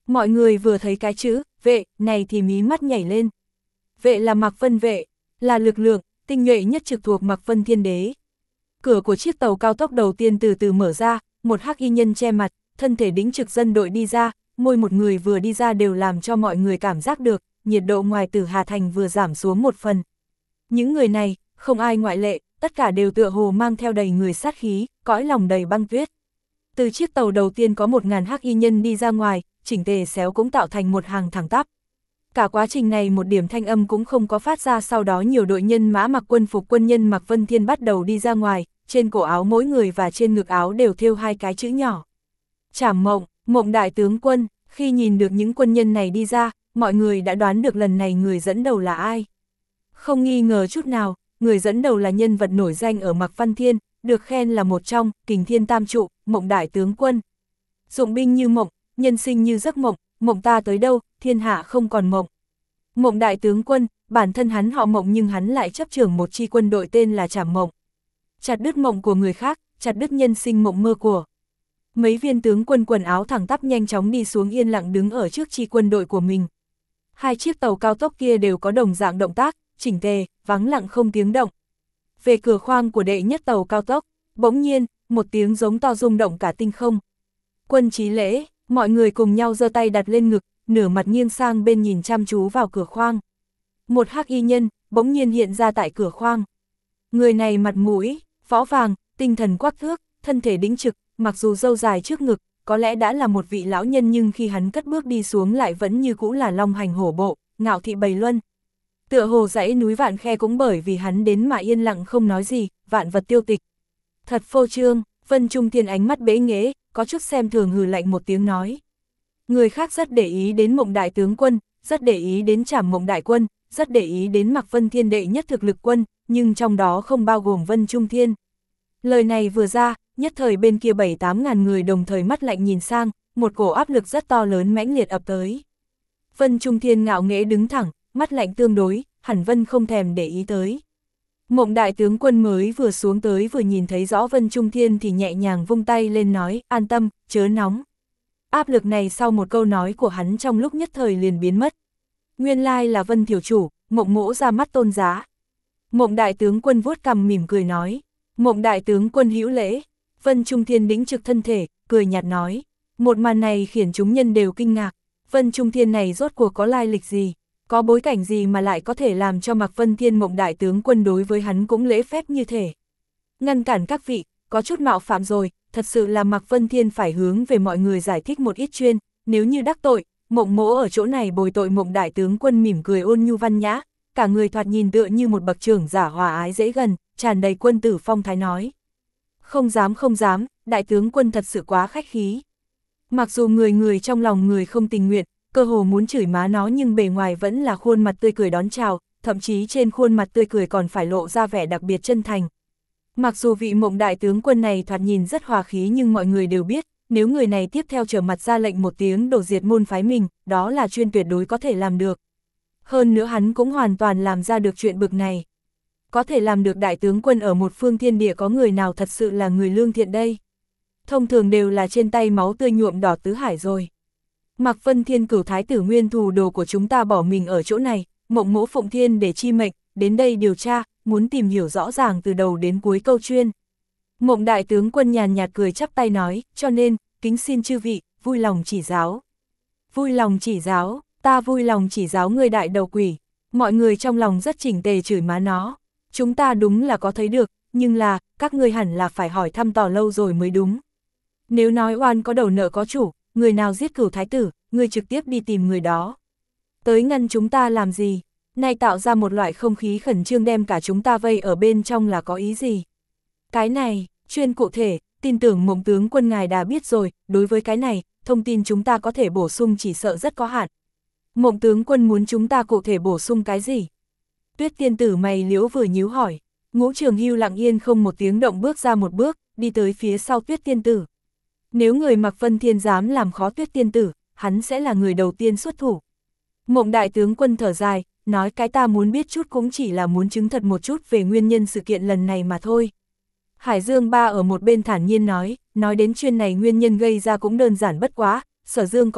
Mọi người vừa thấy cái chữ, vệ, này thì mí mắt nhảy lên. Vệ là Mạc Vân vệ, là lực lượng, tinh nhuệ nhất trực thuộc Mạc Vân Thiên Đế. Cửa của chiếc tàu cao tốc đầu tiên từ từ mở ra, một hắc y nhân che mặt, thân thể đĩnh trực dân đội đi ra, môi một người vừa đi ra đều làm cho mọi người cảm giác được, nhiệt độ ngoài Tử Hà Thành vừa giảm xuống một phần. Những người này, không ai ngoại lệ, tất cả đều tựa hồ mang theo đầy người sát khí, cõi lòng đầy băng tuyết. Từ chiếc tàu đầu tiên có một ngàn hắc y nhân đi ra ngoài, chỉnh tề xéo cũng tạo thành một hàng thẳng tắp. Cả quá trình này một điểm thanh âm cũng không có phát ra, sau đó nhiều đội nhân mã mặc quân phục quân nhân Mạc Vân Thiên bắt đầu đi ra ngoài, trên cổ áo mỗi người và trên ngực áo đều thêu hai cái chữ nhỏ. Trảm Mộng, Mộng đại tướng quân. Khi nhìn được những quân nhân này đi ra, mọi người đã đoán được lần này người dẫn đầu là ai. Không nghi ngờ chút nào, người dẫn đầu là nhân vật nổi danh ở Mạc Văn Thiên, được khen là một trong Kình Thiên Tam Trụ, Mộng đại tướng quân. Dụng binh như mộng, nhân sinh như giấc mộng, mộng ta tới đâu, thiên hạ không còn mộng. Mộng đại tướng quân, bản thân hắn họ Mộng nhưng hắn lại chấp trưởng một chi quân đội tên là Trảm Mộng. Chặt đứt mộng của người khác, chặt đứt nhân sinh mộng mơ của. Mấy viên tướng quân quần áo thẳng tắp nhanh chóng đi xuống yên lặng đứng ở trước chi quân đội của mình. Hai chiếc tàu cao tốc kia đều có đồng dạng động tác, chỉnh tề, vắng lặng không tiếng động. Về cửa khoang của đệ nhất tàu cao tốc, bỗng nhiên, một tiếng giống to rung động cả tinh không. Quân trí lễ, mọi người cùng nhau giơ tay đặt lên ngực, nửa mặt nghiêng sang bên nhìn chăm chú vào cửa khoang. Một hắc y nhân, bỗng nhiên hiện ra tại cửa khoang. Người này mặt mũi, võ vàng, tinh thần quắc thước, thân thể đĩnh trực, mặc dù râu dài trước ngực, có lẽ đã là một vị lão nhân nhưng khi hắn cất bước đi xuống lại vẫn như cũ là long hành hổ bộ, ngạo thị bầy luân. Tựa hồ dãy núi vạn khe cũng bởi vì hắn đến mà yên lặng không nói gì, vạn vật tiêu tịch. Thật phô trương, Vân Trung Thiên ánh mắt bế nghễ, có chút xem thường hừ lạnh một tiếng nói. Người khác rất để ý đến Mộng đại tướng quân, rất để ý đến Trảm Mộng đại quân, rất để ý đến Mạc Vân Thiên đệ nhất thực lực quân, nhưng trong đó không bao gồm Vân Trung Thiên. Lời này vừa ra, nhất thời bên kia bảy tám ngàn người đồng thời mắt lạnh nhìn sang, một cổ áp lực rất to lớn mãnh liệt ập tới. Vân Trung Thiên ngạo nghễ đứng thẳng, mắt lạnh tương đối, hẳn Vân không thèm để ý tới. Mộng đại tướng quân mới vừa xuống tới vừa nhìn thấy rõ Vân Trung Thiên thì nhẹ nhàng vung tay lên nói, an tâm, chớ nóng. Áp lực này sau một câu nói của hắn trong lúc nhất thời liền biến mất. Nguyên lai là Vân thiếu chủ, Mộng mỗ ra mắt tôn giá. Mộng đại tướng quân vuốt cằm mỉm cười nói, Mộng đại tướng quân hữu lễ. Vân Trung Thiên đĩnh trực thân thể, cười nhạt nói. Một màn này khiến chúng nhân đều kinh ngạc. Vân Trung Thiên này rốt cuộc có lai lịch gì? Có bối cảnh gì mà lại có thể làm cho Mạc Vân Thiên Mộng đại tướng quân đối với hắn cũng lễ phép như thế? Ngăn cản các vị, có chút mạo phạm rồi, thật sự là Mạc Vân Thiên phải hướng về mọi người giải thích một ít chuyên, nếu như đắc tội, Mộng mỗ ở chỗ này bồi tội. Mộng đại tướng quân mỉm cười ôn nhu văn nhã, cả người thoạt nhìn tựa như một bậc trưởng giả hòa ái dễ gần, tràn đầy quân tử phong thái nói. Không dám không dám, đại tướng quân thật sự quá khách khí. Mặc dù người người trong lòng người không tình nguyện, cơ hồ muốn chửi má nó nhưng bề ngoài vẫn là khuôn mặt tươi cười đón chào, thậm chí trên khuôn mặt tươi cười còn phải lộ ra vẻ đặc biệt chân thành. Mặc dù vị Mộng đại tướng quân này thoạt nhìn rất hòa khí nhưng mọi người đều biết, nếu người này tiếp theo trở mặt ra lệnh một tiếng đổ diệt môn phái mình, đó là chuyên tuyệt đối có thể làm được. Hơn nữa hắn cũng hoàn toàn làm ra được chuyện bực này. Có thể làm được đại tướng quân ở một phương thiên địa có người nào thật sự là người lương thiện đây? Thông thường đều là trên tay máu tươi nhuộm đỏ tứ hải rồi. Mạc Vân Thiên cửu thái tử nguyên thù đồ của chúng ta bỏ mình ở chỗ này, Mộng mỗ phụng thiên để chi mệnh, đến đây điều tra, muốn tìm hiểu rõ ràng từ đầu đến cuối câu chuyên. Mộng đại tướng quân nhàn nhạt cười chắp tay nói, cho nên, kính xin chư vị, vui lòng chỉ giáo. Vui lòng chỉ giáo, ta vui lòng chỉ giáo người đại đầu quỷ. Mọi người trong lòng rất chỉnh tề chửi má nó. Chúng ta đúng là có thấy được, nhưng là, các ngươi hẳn là phải hỏi thăm tỏ lâu rồi mới đúng. Nếu nói oan có đầu nợ có chủ, người nào giết cửu thái tử, người trực tiếp đi tìm người đó. Tới ngăn chúng ta làm gì? Nay tạo ra một loại không khí khẩn trương đem cả chúng ta vây ở bên trong là có ý gì? Cái này, chuyên cụ thể, tin tưởng Mộng tướng quân ngài đã biết rồi, đối với cái này, thông tin chúng ta có thể bổ sung chỉ sợ rất có hạn. Mộng tướng quân muốn chúng ta cụ thể bổ sung cái gì? Tuyết tiên tử mày liễu vừa nhíu hỏi. Ngũ Trường Hưu lặng yên không một tiếng động bước ra một bước, đi tới phía sau Tuyết tiên tử. Nếu người Mạc Vân Thiên dám làm khó Tuyết tiên tử, hắn sẽ là người đầu tiên xuất thủ. Mộng đại tướng quân thở dài, nói cái ta muốn biết chút cũng chỉ là muốn chứng thật một chút về nguyên nhân sự kiện lần này mà thôi. Hải Dương Ba ở một bên thản nhiên nói, nói đến chuyên này nguyên nhân gây ra cũng đơn giản bất quá, Sở Dương có vợ,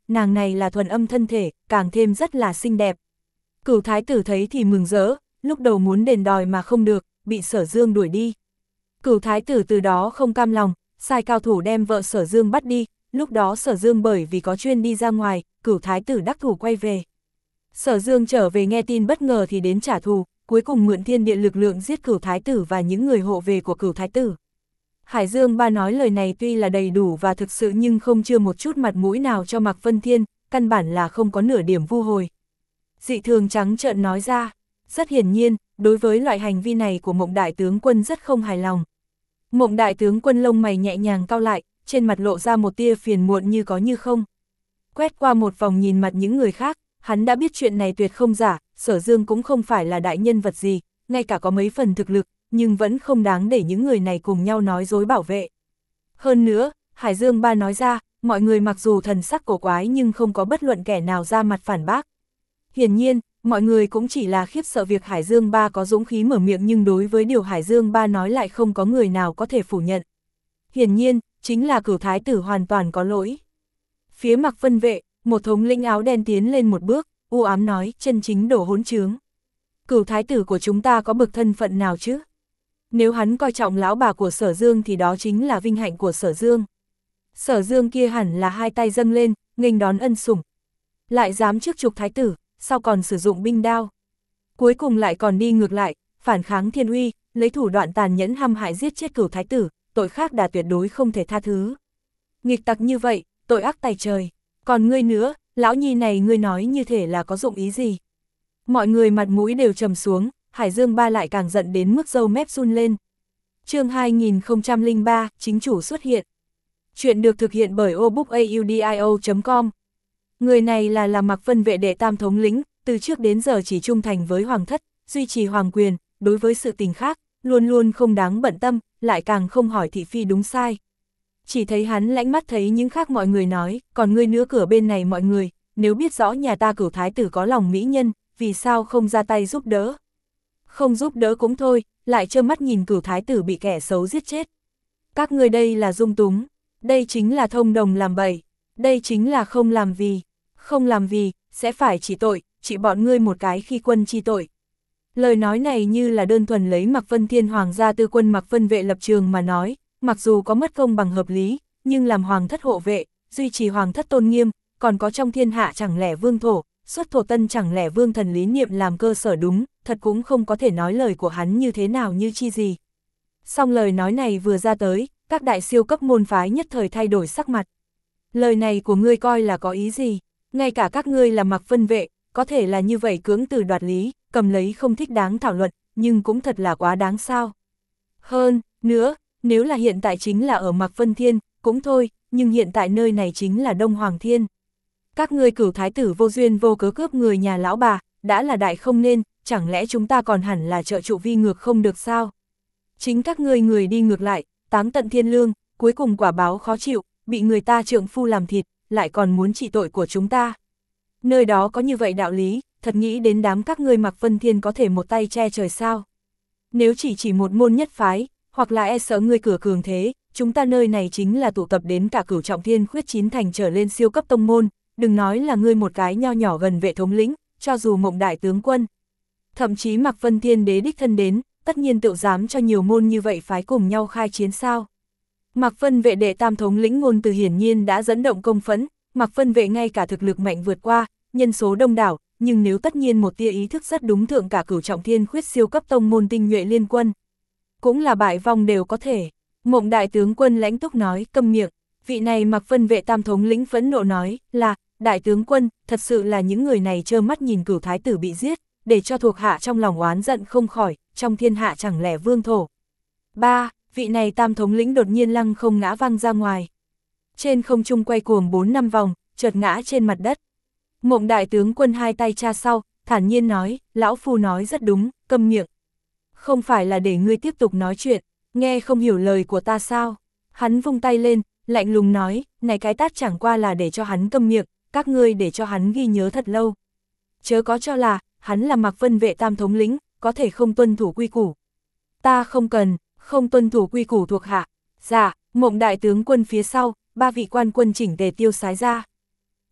nàng này là thuần âm thân thể, càng thêm rất là xinh đẹp. Cửu thái tử thấy thì mừng rỡ, lúc đầu muốn đền đòi mà không được, bị Sở Dương đuổi đi. Cửu thái tử từ đó không cam lòng, sai cao thủ đem vợ Sở Dương bắt đi, lúc đó Sở Dương bởi vì có chuyên đi ra ngoài, cửu thái tử đắc thủ quay về. Sở Dương trở về nghe tin bất ngờ thì đến trả thù, cuối cùng mượn thiên địa lực lượng giết cửu thái tử và những người hộ về của cửu thái tử. Hải Dương Ba nói lời này tuy là đầy đủ và thực sự nhưng không chưa một chút mặt mũi nào cho Mạc Vân Thiên, căn bản là không có nửa điểm vu hồi. Dị thường trắng trợn nói ra, rất hiển nhiên, đối với loại hành vi này của Mộng đại tướng quân rất không hài lòng. Mộng đại tướng quân lông mày nhẹ nhàng cau lại, trên mặt lộ ra một tia phiền muộn như có như không. Quét qua một vòng nhìn mặt những người khác, hắn đã biết chuyện này tuyệt không giả, Sở Dương cũng không phải là đại nhân vật gì, ngay cả có mấy phần thực lực, nhưng vẫn không đáng để những người này cùng nhau nói dối bảo vệ. Hơn nữa, Hải Dương Ba nói ra, mọi người mặc dù thần sắc cổ quái nhưng không có bất luận kẻ nào ra mặt phản bác. Hiển nhiên, mọi người cũng chỉ là khiếp sợ việc Hải Dương Ba có dũng khí mở miệng nhưng đối với điều Hải Dương Ba nói lại không có người nào có thể phủ nhận. Hiển nhiên, chính là cửu thái tử hoàn toàn có lỗi. Phía Mạc Vân Vệ, một thống lĩnh áo đen tiến lên một bước, u ám nói, chân chính đổ hỗn trướng. Cửu thái tử của chúng ta có bậc thân phận nào chứ? Nếu hắn coi trọng lão bà của Sở Dương thì đó chính là vinh hạnh của Sở Dương. Sở Dương kia hẳn là hai tay dâng lên, nghênh đón ân sủng. Lại dám trước trục thái tử, sao còn sử dụng binh đao? Cuối cùng lại còn đi ngược lại, phản kháng thiên uy, lấy thủ đoạn tàn nhẫn hăm hại giết chết cửu thái tử, tội khác đã tuyệt đối không thể tha thứ. Nghịch tặc như vậy, tội ác tày trời. Còn ngươi nữa, lão nhi này ngươi nói như thể là có dụng ý gì? Mọi người mặt mũi đều trầm xuống, Hải Dương Ba lại càng giận đến mức râu mép run lên. Chương hai nghìn không trăm lẻ ba, chính chủ xuất hiện. Chuyện được thực hiện bởi obookaudio chấm com. Người này là là Mạc Vân Vệ đệ tam thống lĩnh, từ trước đến giờ chỉ trung thành với hoàng thất, duy trì hoàng quyền, đối với sự tình khác, luôn luôn không đáng bận tâm, lại càng không hỏi thị phi đúng sai. Chỉ thấy hắn lãnh mắt thấy những khác mọi người nói, còn ngươi nữa cửa bên này mọi người, nếu biết rõ nhà ta cửu thái tử có lòng mỹ nhân, vì sao không ra tay giúp đỡ? Không giúp đỡ cũng thôi, lại trơ mắt nhìn cửu thái tử bị kẻ xấu giết chết. Các ngươi đây là dung túng, đây chính là thông đồng làm bậy, đây chính là không làm vì, không làm vì, sẽ phải trị tội, trị bọn ngươi một cái khi quân chi tội. Lời nói này như là đơn thuần lấy Mạc Vân Thiên hoàng gia tư quân Mạc Vân Vệ lập trường mà nói, mặc dù có mất công bằng hợp lý, nhưng làm hoàng thất hộ vệ, duy trì hoàng thất tôn nghiêm, còn có trong thiên hạ chẳng lẽ vương thổ, xuất thổ tân chẳng lẽ vương thần lý niệm làm cơ sở đúng, thật cũng không có thể nói lời của hắn như thế nào như chi gì. Song lời nói này vừa ra tới, các đại siêu cấp môn phái nhất thời thay đổi sắc mặt. Lời này của ngươi coi là có ý gì? Ngay cả các ngươi là Mạc Vân Vệ, có thể là như vậy cưỡng từ đoạt lý, cầm lấy không thích đáng thảo luận, nhưng cũng thật là quá đáng sao. Hơn nữa, nếu là hiện tại chính là ở Mạc Vân Thiên, cũng thôi, nhưng hiện tại nơi này chính là Đông Hoàng Thiên. Các ngươi cửu thái tử vô duyên vô cớ cướp người nhà lão bà, đã là đại không nên, chẳng lẽ chúng ta còn hẳn là trợ trụ vi ngược không được sao? Chính các ngươi người đi ngược lại, táng tận thiên lương, cuối cùng quả báo khó chịu, bị người ta trượng phu làm thịt, lại còn muốn trị tội của chúng ta. Nơi đó có như vậy đạo lý, thật nghĩ đến đám các ngươi Mạc Vân Thiên có thể một tay che trời sao? Nếu chỉ chỉ một môn nhất phái, hoặc là e sợ ngươi cửa cường thế, chúng ta nơi này chính là tụ tập đến cả cửu trọng thiên khuyết chín thành trở lên siêu cấp tông môn, đừng nói là ngươi một cái nho nhỏ gần vệ thống lĩnh, cho dù Mộng đại tướng quân. Thậm chí Mạc Vân Thiên đế đích thân đến, tất nhiên tự dám cho nhiều môn như vậy phái cùng nhau khai chiến sao. Mạc Vân Vệ đệ tam thống lĩnh ngôn từ hiển nhiên đã dẫn động công phẫn, Mạc Vân Vệ ngay cả thực lực mạnh vượt qua, nhân số đông đảo, nhưng nếu tất nhiên một tia ý thức rất đúng thượng cả cửu trọng thiên khuyết siêu cấp tông môn tinh nhuệ liên quân. Cũng là bại vong đều có thể. Mộng đại tướng quân lãnh túc nói, câm miệng, vị này Mạc Vân Vệ tam thống lĩnh phẫn nộ nói, là, đại tướng quân, thật sự là những người này trơ mắt nhìn cửu thái tử bị giết, để cho thuộc hạ trong lòng oán giận không khỏi, trong thiên hạ chẳng lẽ vương thổ. ba. Vị này tam thống lĩnh đột nhiên lăng không ngã văng ra ngoài. Trên không trung quay cuồng bốn năm vòng, chợt ngã trên mặt đất. Mộng đại tướng quân hai tay cha sau, thản nhiên nói, lão phu nói rất đúng, câm miệng. Không phải là để ngươi tiếp tục nói chuyện, nghe không hiểu lời của ta sao? Hắn vung tay lên, lạnh lùng nói, này cái tát chẳng qua là để cho hắn câm miệng, các ngươi để cho hắn ghi nhớ thật lâu. Chớ có cho là, hắn là Mạc Vân Vệ tam thống lĩnh, có thể không tuân thủ quy củ. Ta không cần, không tuân thủ quy củ thuộc hạ. Dạ, Mộng đại tướng quân phía sau, ba vị quan quân chỉnh tề tiêu sái ra.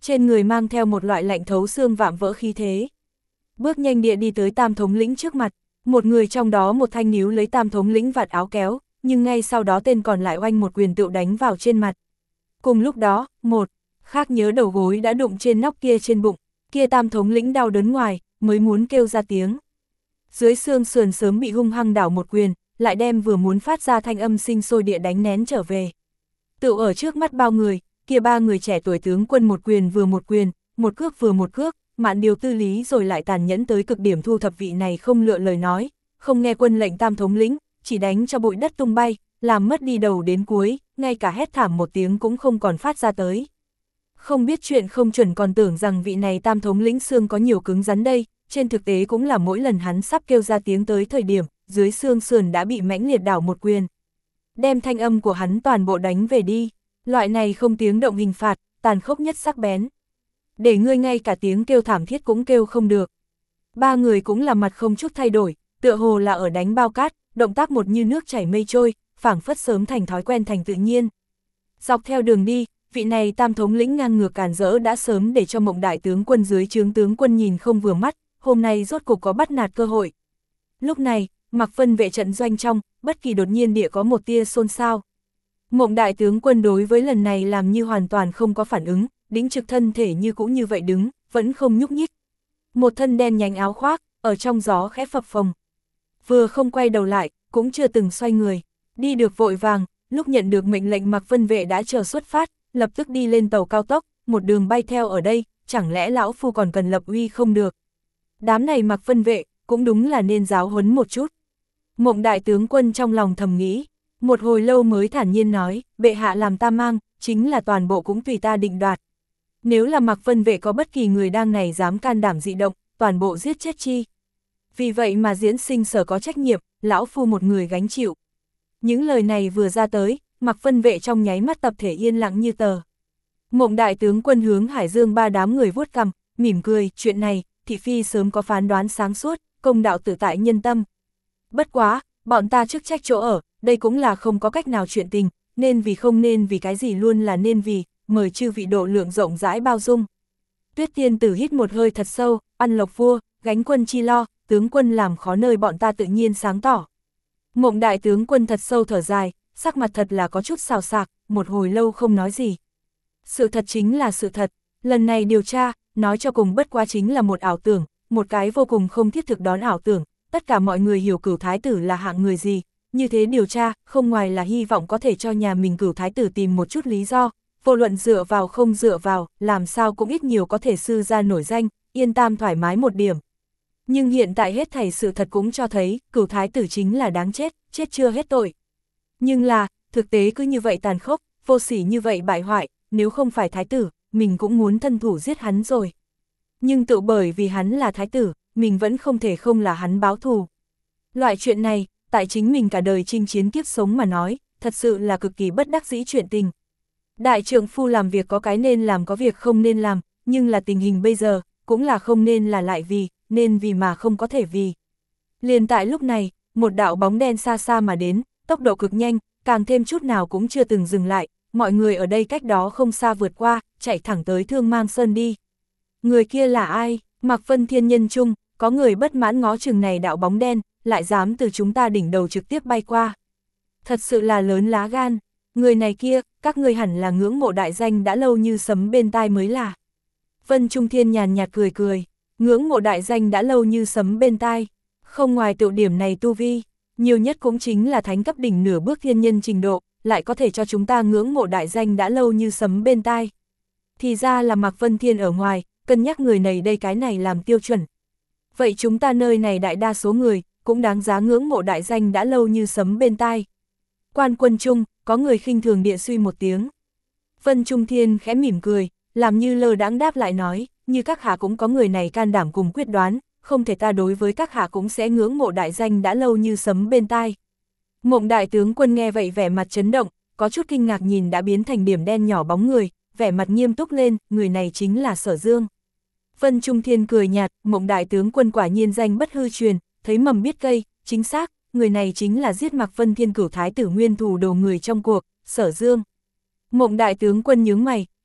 trên người mang theo một loại lạnh thấu xương vạm vỡ khí thế. Bước nhanh địa đi tới Tam thống lĩnh trước mặt, một người trong đó một thanh níu lấy Tam thống lĩnh vạt áo kéo, nhưng ngay sau đó tên còn lại oanh một quyền tựu đánh vào trên mặt. Cùng lúc đó, một khác nhớ đầu gối đã đụng trên nóc kia trên bụng, kia Tam thống lĩnh đau đớn ngoài, mới muốn kêu ra tiếng. Dưới xương sườn sớm bị hung hăng đảo một quyền, lại đem vừa muốn phát ra thanh âm sinh sôi địa đánh nén trở về. Tựu ở trước mắt bao người, kia ba người trẻ tuổi tướng quân một quyền vừa một quyền, một cước vừa một cước, Mạn Điều tư lý rồi lại tàn nhẫn tới cực điểm thu thập vị này không lựa lời nói, không nghe quân lệnh Tam thống lĩnh, chỉ đánh cho bụi đất tung bay, làm mất đi đầu đến cuối, ngay cả hét thảm một tiếng cũng không còn phát ra tới. Không biết chuyện không chuẩn còn tưởng rằng vị này Tam thống lĩnh xương có nhiều cứng rắn đây, trên thực tế cũng là mỗi lần hắn sắp kêu ra tiếng tới thời điểm, dưới xương sườn đã bị mãnh liệt đảo một quyền. Đem thanh âm của hắn toàn bộ đánh về đi, loại này không tiếng động hình phạt, tàn khốc nhất sắc bén. Để ngươi ngay cả tiếng kêu thảm thiết cũng kêu không được. Ba người cũng là mặt không chút thay đổi, tựa hồ là ở đánh bao cát, động tác một như nước chảy mây trôi, phảng phất sớm thành thói quen thành tự nhiên. Dọc theo đường đi, vị này Tam thống lĩnh ngang ngược càn rỡ đã sớm để cho Mộng đại tướng quân dưới trướng tướng quân nhìn không vừa mắt, hôm nay rốt cục có bắt nạt cơ hội. Lúc này, Mặc Vân vệ trận doanh trong, bất kỳ đột nhiên địa có một tia xôn xao. Mộng đại tướng quân đối với lần này làm như hoàn toàn không có phản ứng, đĩnh trực thân thể như cũ như vậy đứng, vẫn không nhúc nhích. Một thân đen nhánh áo khoác, ở trong gió khẽ phập phồng. Vừa không quay đầu lại, cũng chưa từng xoay người, đi được vội vàng, lúc nhận được mệnh lệnh Mặc Vân vệ đã chờ xuất phát, lập tức đi lên tàu cao tốc, một đường bay theo ở đây, chẳng lẽ lão phu còn cần lập uy không được. Đám này Mặc Vân vệ, cũng đúng là nên giáo huấn một chút. Mộng đại tướng quân trong lòng thầm nghĩ, một hồi lâu mới thản nhiên nói, bệ hạ làm ta mang, chính là toàn bộ cũng tùy ta định đoạt. Nếu là Mặc Vân vệ có bất kỳ người đang này dám can đảm dị động, toàn bộ giết chết chi. Vì vậy mà diễn sinh sở có trách nhiệm, lão phu một người gánh chịu. Những lời này vừa ra tới, Mặc Vân vệ trong nháy mắt tập thể yên lặng như tờ. Mộng đại tướng quân hướng Hải Dương ba đám người vuốt cằm, mỉm cười, chuyện này, thị phi sớm có phán đoán sáng suốt, công đạo tự tại nhân tâm. Bất quá, bọn ta chức trách chỗ ở, đây cũng là không có cách nào chuyện tình, nên vì không nên vì cái gì luôn là nên vì, mời chư vị độ lượng rộng rãi bao dung. Tuyết tiên tử hít một hơi thật sâu, ăn lộc vua, gánh quân chi lo, tướng quân làm khó nơi bọn ta tự nhiên sáng tỏ. Mộng đại tướng quân thật sâu thở dài, sắc mặt thật là có chút xào xạc, một hồi lâu không nói gì. Sự thật chính là sự thật, lần này điều tra, nói cho cùng bất quá chính là một ảo tưởng, một cái vô cùng không thiết thực đón ảo tưởng, tất cả mọi người hiểu Cửu thái tử là hạng người gì, như thế điều tra, không ngoài là hy vọng có thể cho nhà mình Cửu thái tử tìm một chút lý do, vô luận dựa vào không dựa vào, làm sao cũng ít nhiều có thể sư ra nổi danh, yên tam thoải mái một điểm. Nhưng hiện tại hết thảy sự thật cũng cho thấy, Cửu thái tử chính là đáng chết, chết chưa hết tội. Nhưng là, thực tế cứ như vậy tàn khốc, vô sỉ như vậy bại hoại, nếu không phải thái tử, mình cũng muốn thân thủ giết hắn rồi. Nhưng tự bởi vì hắn là thái tử, mình vẫn không thể không là hắn báo thù. Loại chuyện này, tại chính mình cả đời chinh chiến kiếp sống mà nói, thật sự là cực kỳ bất đắc dĩ chuyện tình. Đại trượng phu làm việc có cái nên làm có việc không nên làm, nhưng là tình hình bây giờ, cũng là không nên là lại vì, nên vì mà không có thể vì. Liền tại lúc này, một đạo bóng đen xa xa mà đến, tốc độ cực nhanh, càng thêm chút nào cũng chưa từng dừng lại, mọi người ở đây cách đó không xa vượt qua, chạy thẳng tới Thương Mang Sơn đi. Người kia là ai? Mặc Vân thiên nhân chung, có người bất mãn ngó chừng này đạo bóng đen, lại dám từ chúng ta đỉnh đầu trực tiếp bay qua. Thật sự là lớn lá gan, người này kia, các ngươi hẳn là ngưỡng mộ đại danh đã lâu như sấm bên tai mới là. Vân Trung Thiên nhàn nhạt cười cười, ngưỡng mộ đại danh đã lâu như sấm bên tai, không ngoài tiểu điểm này tu vi, nhiều nhất cũng chính là thánh cấp đỉnh nửa bước thiên nhân trình độ, lại có thể cho chúng ta ngưỡng mộ đại danh đã lâu như sấm bên tai. Thì ra là Mạc Vân Thiên ở ngoài, cân nhắc người này đây cái này làm tiêu chuẩn. Vậy chúng ta nơi này đại đa số người, cũng đáng giá ngưỡng mộ đại danh đã lâu như sấm bên tai. Quan quân trung, có người khinh thường địa suy một tiếng. Vân Trung Thiên khẽ mỉm cười, làm như lơ đãng đáp lại nói, như các hạ cũng có người này can đảm cùng quyết đoán, không thể ta đối với các hạ cũng sẽ ngưỡng mộ đại danh đã lâu như sấm bên tai. Mộng đại tướng quân nghe vậy vẻ mặt chấn động, có chút kinh ngạc nhìn đã biến thành điểm đen nhỏ bóng người, vẻ mặt nghiêm túc lên, người này chính là Sở Dương. Vân Trung Thiên cười nhạt, Mộng đại tướng quân quả nhiên danh bất hư truyền, thấy mầm biết cây, chính xác, người này chính là giết Mạc Vân Thiên Cửu thái tử nguyên thủ đầu người trong cuộc, Sở Dương. Mộng đại tướng quân nhướng mày,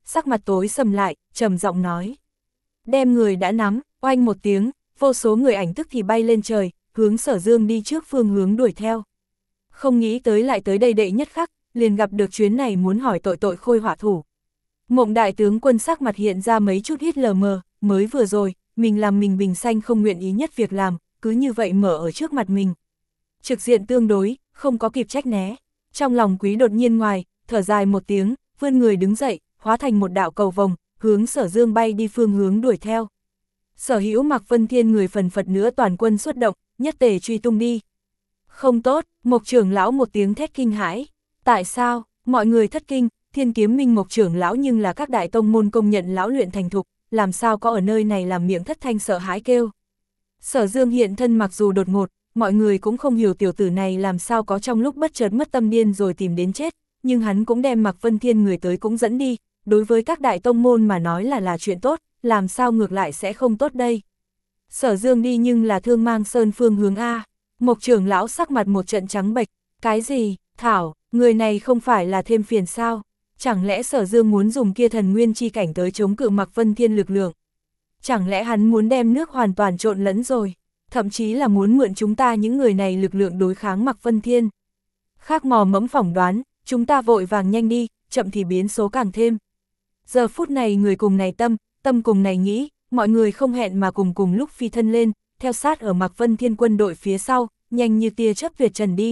sắc mặt tối sầm lại, trầm giọng nói. Đem người đã nắm, oanh một tiếng, vô số người ảnh tức thì bay lên trời, hướng Sở Dương đi trước phương hướng đuổi theo. Không nghĩ tới lại tới đây đệ nhất khắc, liền gặp được chuyến này muốn hỏi tội tội Khôi Hỏa thủ. Mộng đại tướng quân sắc mặt hiện ra mấy chút ít lờ mờ, mới vừa rồi, mình làm mình bình xanh không nguyện ý nhất việc làm, cứ như vậy mở ở trước mặt mình. Trực diện tương đối, không có kịp trách né. Trong lòng quý đột nhiên ngoài, thở dài một tiếng, vươn người đứng dậy, hóa thành một đạo cầu vồng, hướng Sở Dương bay đi phương hướng đuổi theo. Sở hữu Mạc Vân Thiên người phần phật nữa toàn quân xuất động, nhất tề truy tung đi. Không tốt, Mộc trưởng lão một tiếng thét kinh hãi. Tại sao, mọi người thất kinh, Thiên Kiếm Minh Mộc trưởng lão nhưng là các đại tông môn công nhận lão luyện thành thục, làm sao có ở nơi này làm miệng thất thanh sợ hãi kêu. Sở Dương hiện thân mặc dù đột ngột, mọi người cũng không hiểu tiểu tử này làm sao có trong lúc bất chợt mất tâm điên rồi tìm đến chết, nhưng hắn cũng đem Mạc Vân Thiên người tới cũng dẫn đi, đối với các đại tông môn mà nói là là chuyện tốt, làm sao ngược lại sẽ không tốt đây. Sở Dương đi nhưng là Thương Mang Sơn phương hướng A. Mộc trưởng lão sắc mặt một trận trắng bệch, cái gì, Thảo, người này không phải là thêm phiền sao, chẳng lẽ Sở Dương muốn dùng kia thần nguyên chi cảnh tới chống cự Mạc Vân Thiên lực lượng, chẳng lẽ hắn muốn đem nước hoàn toàn trộn lẫn rồi, thậm chí là muốn mượn chúng ta những người này lực lượng đối kháng Mạc Vân Thiên. Khác mò mẫm phỏng đoán, chúng ta vội vàng nhanh đi, chậm thì biến số càng thêm. Giờ phút này người cùng này tâm, tâm cùng này nghĩ, mọi người không hẹn mà cùng cùng lúc phi thân lên, theo sát ở Mạc Vân Thiên quân đội phía sau, nhanh như tia chớp Việt trần đi.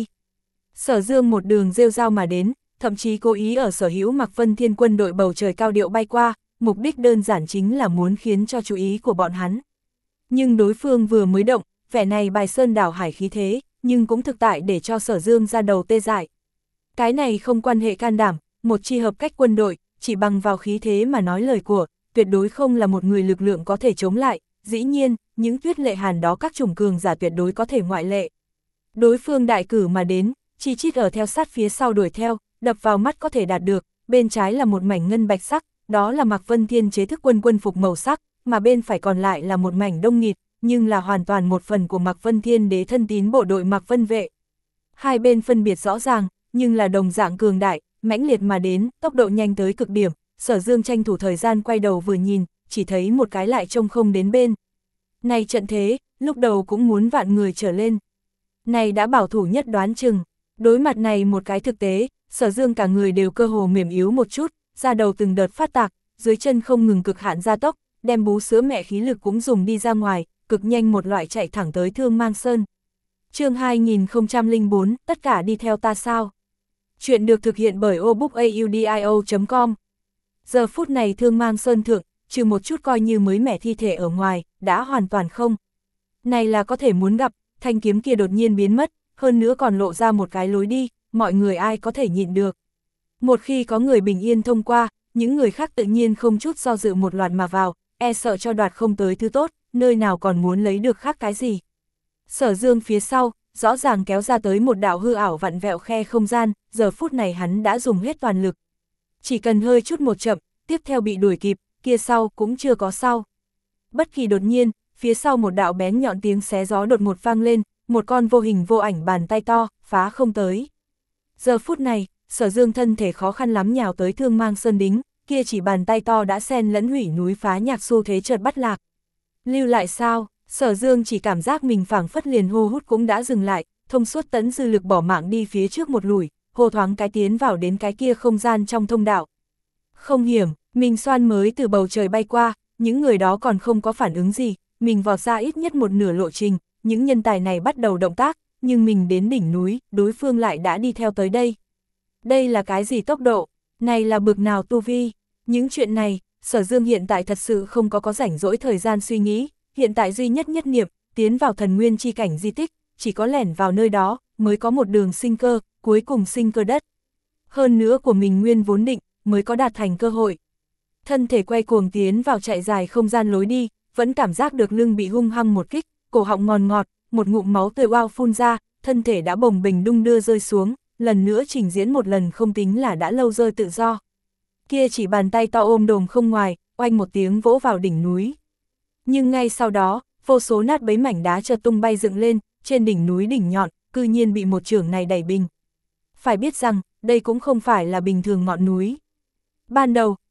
Sở Dương một đường rêu rao mà đến, thậm chí cố ý ở sở hữu Mạc Vân Thiên quân đội bầu trời cao điệu bay qua, mục đích đơn giản chính là muốn khiến cho chú ý của bọn hắn. Nhưng đối phương vừa mới động, vẻ này bài sơn đảo hải khí thế, nhưng cũng thực tại để cho Sở Dương ra đầu tê dại. Cái này không quan hệ can đảm, một chi hợp cách quân đội, chỉ bằng vào khí thế mà nói lời của, tuyệt đối không là một người lực lượng có thể chống lại, dĩ nhiên, những Tuyết Lệ Hàn đó các chủng cường giả tuyệt đối có thể ngoại lệ. Đối phương đại cử mà đến, chi chít ở theo sát phía sau đuổi theo, đập vào mắt có thể đạt được, bên trái là một mảnh ngân bạch sắc, đó là Mạc Vân Thiên chế thức quân quân phục màu sắc, mà bên phải còn lại là một mảnh đông nghịt, nhưng là hoàn toàn một phần của Mạc Vân Thiên đế thân tín bộ đội Mạc Vân vệ. Hai bên phân biệt rõ ràng, nhưng là đồng dạng cường đại, mãnh liệt mà đến, tốc độ nhanh tới cực điểm. Sở Dương tranh thủ thời gian quay đầu vừa nhìn, chỉ thấy một cái lại trông không đến bên. Này trận thế, lúc đầu cũng muốn vạn người trở lên. Này đã bảo thủ nhất đoán chừng. Đối mặt này một cái thực tế, Sở Dương cả người đều cơ hồ mềm yếu một chút, ra đầu từng đợt phát tạc, dưới chân không ngừng cực hạn gia tốc, đem bú sữa mẹ khí lực cũng dùng đi ra ngoài, cực nhanh một loại chạy thẳng tới Thương Mang Sơn. Chương hai nghìn không trăm lẻ bốn, tất cả đi theo ta sao? Chuyện được thực hiện bởi o book audio chấm com. Giờ phút này Thương Mang Sơn thượng, trừ một chút coi như mới mẻ thi thể ở ngoài, đã hoàn toàn không. Này là có thể muốn gặp, thanh kiếm kia đột nhiên biến mất, hơn nữa còn lộ ra một cái lối đi, mọi người ai có thể nhịn được. Một khi có người bình yên thông qua, những người khác tự nhiên không chút do dự một loạt mà vào, e sợ cho đoạt không tới thứ tốt, nơi nào còn muốn lấy được khác cái gì. Sở Dương phía sau, rõ ràng kéo ra tới một đạo hư ảo vặn vẹo khe không gian, giờ phút này hắn đã dùng hết toàn lực. Chỉ cần hơi chút một chậm, tiếp theo bị đuổi kịp, kia sau cũng chưa có sau. Bất kỳ đột nhiên, phía sau một đạo bén nhọn tiếng xé gió đột ngột vang lên, một con vô hình vô ảnh bàn tay to, phá không tới. Giờ phút này, Sở Dương thân thể khó khăn lắm nhào tới Thương Mang Sơn đính, kia chỉ bàn tay to đã xen lẫn hủy núi phá nhạc xu thế chợt bắt lạc. Lưu lại sao? Sở Dương chỉ cảm giác mình phảng phất liền hô hút cũng đã dừng lại, thông suốt tấn dư lực bỏ mạng đi phía trước một lùi, hô thoáng cái tiến vào đến cái kia không gian trong thông đạo. Không hiểm, mình xoan mới từ bầu trời bay qua, những người đó còn không có phản ứng gì, mình vọt ra ít nhất một nửa lộ trình, những nhân tài này bắt đầu động tác, nhưng mình đến đỉnh núi, đối phương lại đã đi theo tới đây. Đây là cái gì tốc độ? Này là bực nào tu vi? Những chuyện này, Sở Dương hiện tại thật sự không có có rảnh rỗi thời gian suy nghĩ, hiện tại duy nhất nhất niệm, tiến vào thần nguyên chi cảnh di tích, chỉ có lẻn vào nơi đó, mới có một đường sinh cơ, cuối cùng sinh cơ đất. Hơn nữa của mình nguyên vốn định, mới có đạt thành cơ hội. Thân thể quay cuồng tiến vào chạy dài không gian lối đi, vẫn cảm giác được lưng bị hung hăng một kích, cổ họng ngòn ngọt, một ngụm máu tươi oao phun ra, thân thể đã bồng bềnh đung đưa rơi xuống, lần nữa trình diễn một lần không tính là đã lâu rơi tự do. Kia chỉ bàn tay to ôm đồm không ngoài, oanh một tiếng vỗ vào đỉnh núi. Nhưng ngay sau đó, vô số nát bấy mảnh đá chợt tung bay dựng lên, trên đỉnh núi đỉnh nhọn, cư nhiên bị một chưởng này đẩy bình. Phải biết rằng, đây cũng không phải là bình thường ngọn núi. Ban đầu,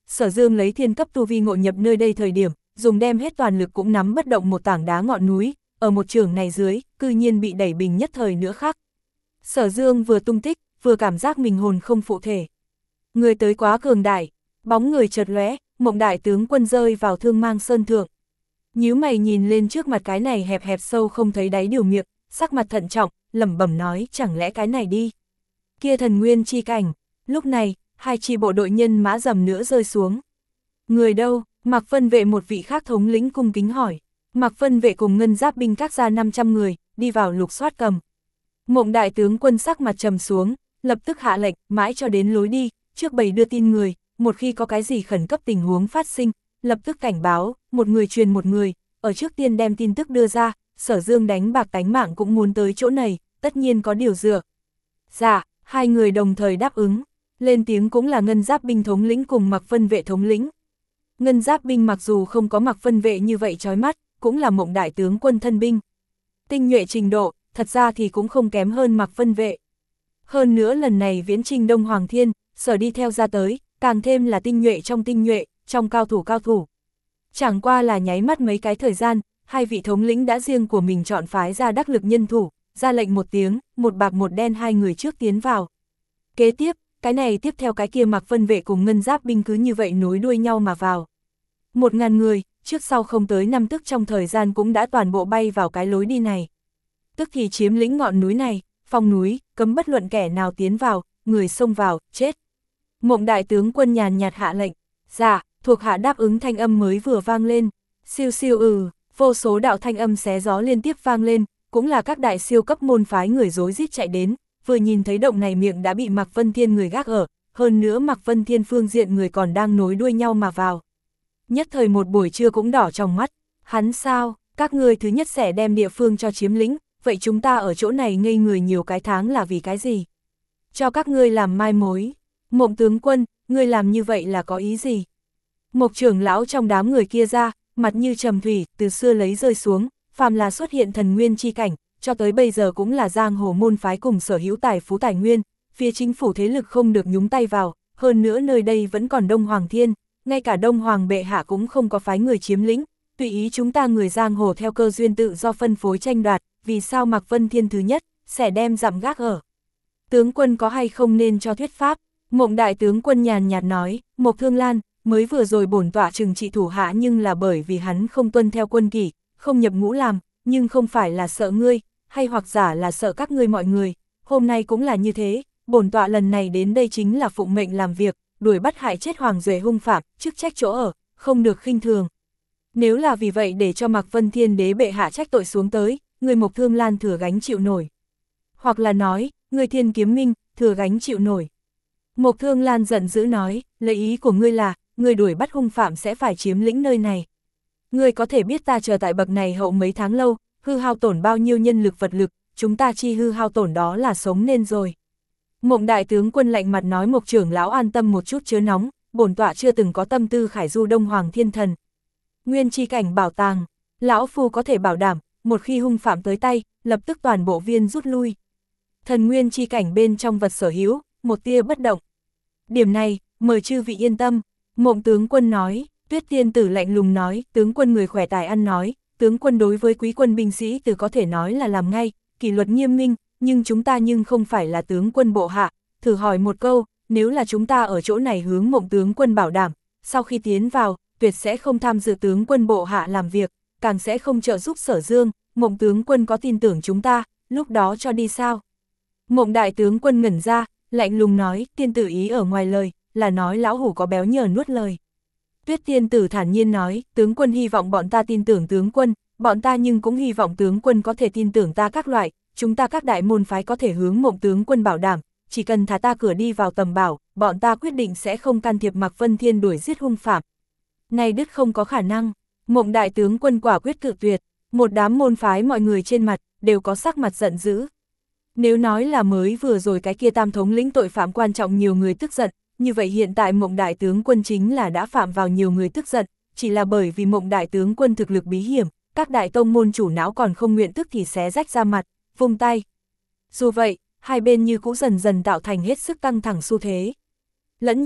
Sở Dương lấy thiên cấp tu vi ngộ nhập nơi đây thời điểm, dùng đem hết toàn lực cũng nắm bất động một tảng đá ngọn núi, ở một trường này dưới, cư nhiên bị đẩy bình nhất thời nữa khác. Sở Dương vừa tung tích, vừa cảm giác mình hồn không phụ thể. Người tới quá cường đại, bóng người chợt lóe, Mộng đại tướng quân rơi vào Thương Mang Sơn thượng. Nhíu mày nhìn lên trước mặt cái này hẹp hẹp sâu không thấy đáy điều miệng, sắc mặt thận trọng, lẩm bẩm nói chẳng lẽ cái này đi. Kia thần nguyên chi cảnh, lúc này, hai chi bộ đội nhân mã dầm nữa rơi xuống. Người đâu? Mạc Vân Vệ một vị khác thống lĩnh cung kính hỏi. Mạc Vân Vệ cùng ngân giáp binh các ra năm trăm người, đi vào lục soát cầm. Mộng đại tướng quân sắc mặt trầm xuống, lập tức hạ lệnh, mãi cho đến lối đi, trước bầy đưa tin người, một khi có cái gì khẩn cấp tình huống phát sinh, lập tức cảnh báo, một người truyền một người, ở trước tiên đem tin tức đưa ra, Sở Dương đánh bạc tánh mạng cũng muốn tới chỗ này, tất nhiên có điều dựa. Dạ, hai người đồng thời đáp ứng, lên tiếng cũng là ngân giáp binh thống lĩnh cùng Mạc Vân Vệ thống lĩnh. Ngân giáp binh mặc dù không có Mạc Vân Vệ như vậy chói mắt, cũng là Mộng đại tướng quân thân binh. Tinh nhuệ trình độ, thật ra thì cũng không kém hơn Mạc Vân Vệ. Hơn nữa lần này viễn trinh Đông Hoàng Thiên, sở đi theo ra tới, càng thêm là tinh nhuệ trong tinh nhuệ, trong cao thủ cao thủ. Chẳng qua là nháy mắt mấy cái thời gian, hai vị thống lĩnh đã riêng của mình chọn phái ra đắc lực nhân thủ, ra lệnh một tiếng, một bạc một đen hai người trước tiến vào. Kế tiếp, cái này tiếp theo cái kia Mạc Vân Vệ cùng ngân giáp binh cứ như vậy nối đuôi nhau mà vào. Một ngàn người, trước sau không tới năm tức trong thời gian cũng đã toàn bộ bay vào cái lối đi này. Tức thì chiếm lĩnh ngọn núi này, phong núi, cấm bất luận kẻ nào tiến vào, người xông vào, chết. Mộng đại tướng quân nhàn nhạt hạ lệnh, dạ, thuộc hạ đáp ứng thanh âm mới vừa vang lên, siêu siêu ừ, vô số đạo thanh âm xé gió liên tiếp vang lên, cũng là các đại siêu cấp môn phái người rối rít chạy đến, vừa nhìn thấy động này miệng đã bị Mạc Vân Thiên người gác ở, hơn nữa Mạc Vân Thiên phương diện người còn đang nối đuôi nhau mà vào. Nhất thời một buổi trưa cũng đỏ trong mắt, hắn sao, các ngươi thứ nhất sẽ đem địa phương cho chiếm lĩnh, vậy chúng ta ở chỗ này ngây người nhiều cái tháng là vì cái gì? Cho các ngươi làm mai mối. Mộng tướng quân, ngươi làm như vậy là có ý gì? Mộc trưởng lão trong đám người kia ra, mặt như trầm thủy, từ xưa lấy rơi xuống, phàm là xuất hiện thần nguyên chi cảnh, cho tới bây giờ cũng là giang hồ môn phái cùng sở hữu tài phú tài nguyên, phía chính phủ thế lực không được nhúng tay vào, hơn nữa nơi đây vẫn còn Đông Hoàng Thiên, ngay cả Đông Hoàng bệ hạ cũng không có phái người chiếm lĩnh, tùy ý chúng ta người giang hồ theo cơ duyên tự do phân phối tranh đoạt, vì sao Mạc Vân Thiên thứ nhất, sẽ đem dặm gác ở. Tướng quân có hay không nên cho thuyết pháp? Mộng đại tướng quân nhàn nhạt nói, Mộc Thương Lan, mới vừa rồi bổn tọa trừng trị thủ hạ nhưng là bởi vì hắn không tuân theo quân kỷ, không nhập ngũ làm, nhưng không phải là sợ ngươi, hay hoặc giả là sợ các ngươi mọi người, hôm nay cũng là như thế, bổn tọa lần này đến đây chính là phụng mệnh làm việc, đuổi bắt hại chết Hoàng Duệ hung phạm, chức trách chỗ ở, không được khinh thường. Nếu là vì vậy để cho Mạc Vân Thiên đế bệ hạ trách tội xuống tới, người Mộc Thương Lan thừa gánh chịu nổi. Hoặc là nói, người Thiên Kiếm Minh, thừa gánh chịu nổi. Mộc Thương Lan giận dữ nói, lấy ý của ngươi là, ngươi đuổi bắt hung phạm sẽ phải chiếm lĩnh nơi này. Ngươi có thể biết ta chờ tại bậc này hậu mấy tháng lâu, hư hao tổn bao nhiêu nhân lực vật lực, chúng ta chi hư hao tổn đó là sống nên rồi. Mộng đại tướng quân lạnh mặt nói Mộc trưởng lão an tâm một chút chớ nóng, bổn tọa chưa từng có tâm tư khải du Đông Hoàng Thiên Thần. Nguyên chi cảnh bảo tàng, lão phu có thể bảo đảm, một khi hung phạm tới tay, lập tức toàn bộ viên rút lui. Thần nguyên chi cảnh bên trong vật sở hữu, một tia bất động. Điểm này, mời chư vị yên tâm, Mộng tướng quân nói, Tuyết tiên tử lạnh lùng nói, tướng quân người khỏe tài ăn nói, tướng quân đối với quý quân binh sĩ từ có thể nói là làm ngay, kỷ luật nghiêm minh, nhưng chúng ta nhưng không phải là tướng quân bộ hạ, thử hỏi một câu, nếu là chúng ta ở chỗ này hướng Mộng tướng quân bảo đảm, sau khi tiến vào, tuyệt sẽ không tham dự tướng quân bộ hạ làm việc, càng sẽ không trợ giúp Sở Dương, Mộng tướng quân có tin tưởng chúng ta, lúc đó cho đi sao? Mộng đại tướng quân ngẩn ra, lạnh lùng nói, tiên tử ý ở ngoài lời, là nói lão hủ có béo nhờ nuốt lời. Tuyết tiên tử thản nhiên nói, tướng quân hy vọng bọn ta tin tưởng tướng quân, bọn ta nhưng cũng hy vọng tướng quân có thể tin tưởng ta các loại, chúng ta các đại môn phái có thể hướng Mộng tướng quân bảo đảm, chỉ cần thả ta cửa đi vào tầm bảo, bọn ta quyết định sẽ không can thiệp Mạc Vân Thiên đuổi giết hung phạm. Này đứt không có khả năng, Mộng đại tướng quân quả quyết cự tuyệt, một đám môn phái mọi người trên mặt, đều có sắc mặt giận dữ. Nếu nói là mới vừa rồi cái kia tam thống lĩnh tội phạm quan trọng nhiều người tức giận, như vậy hiện tại Mộng đại tướng quân chính là đã phạm vào nhiều người tức giận, chỉ là bởi vì Mộng đại tướng quân thực lực bí hiểm, các đại tông môn chủ não còn không nguyện tức thì xé rách ra mặt, vung tay. Dù vậy, hai bên như cũ dần dần tạo thành hết sức căng thẳng xu thế. Lẫn nhau,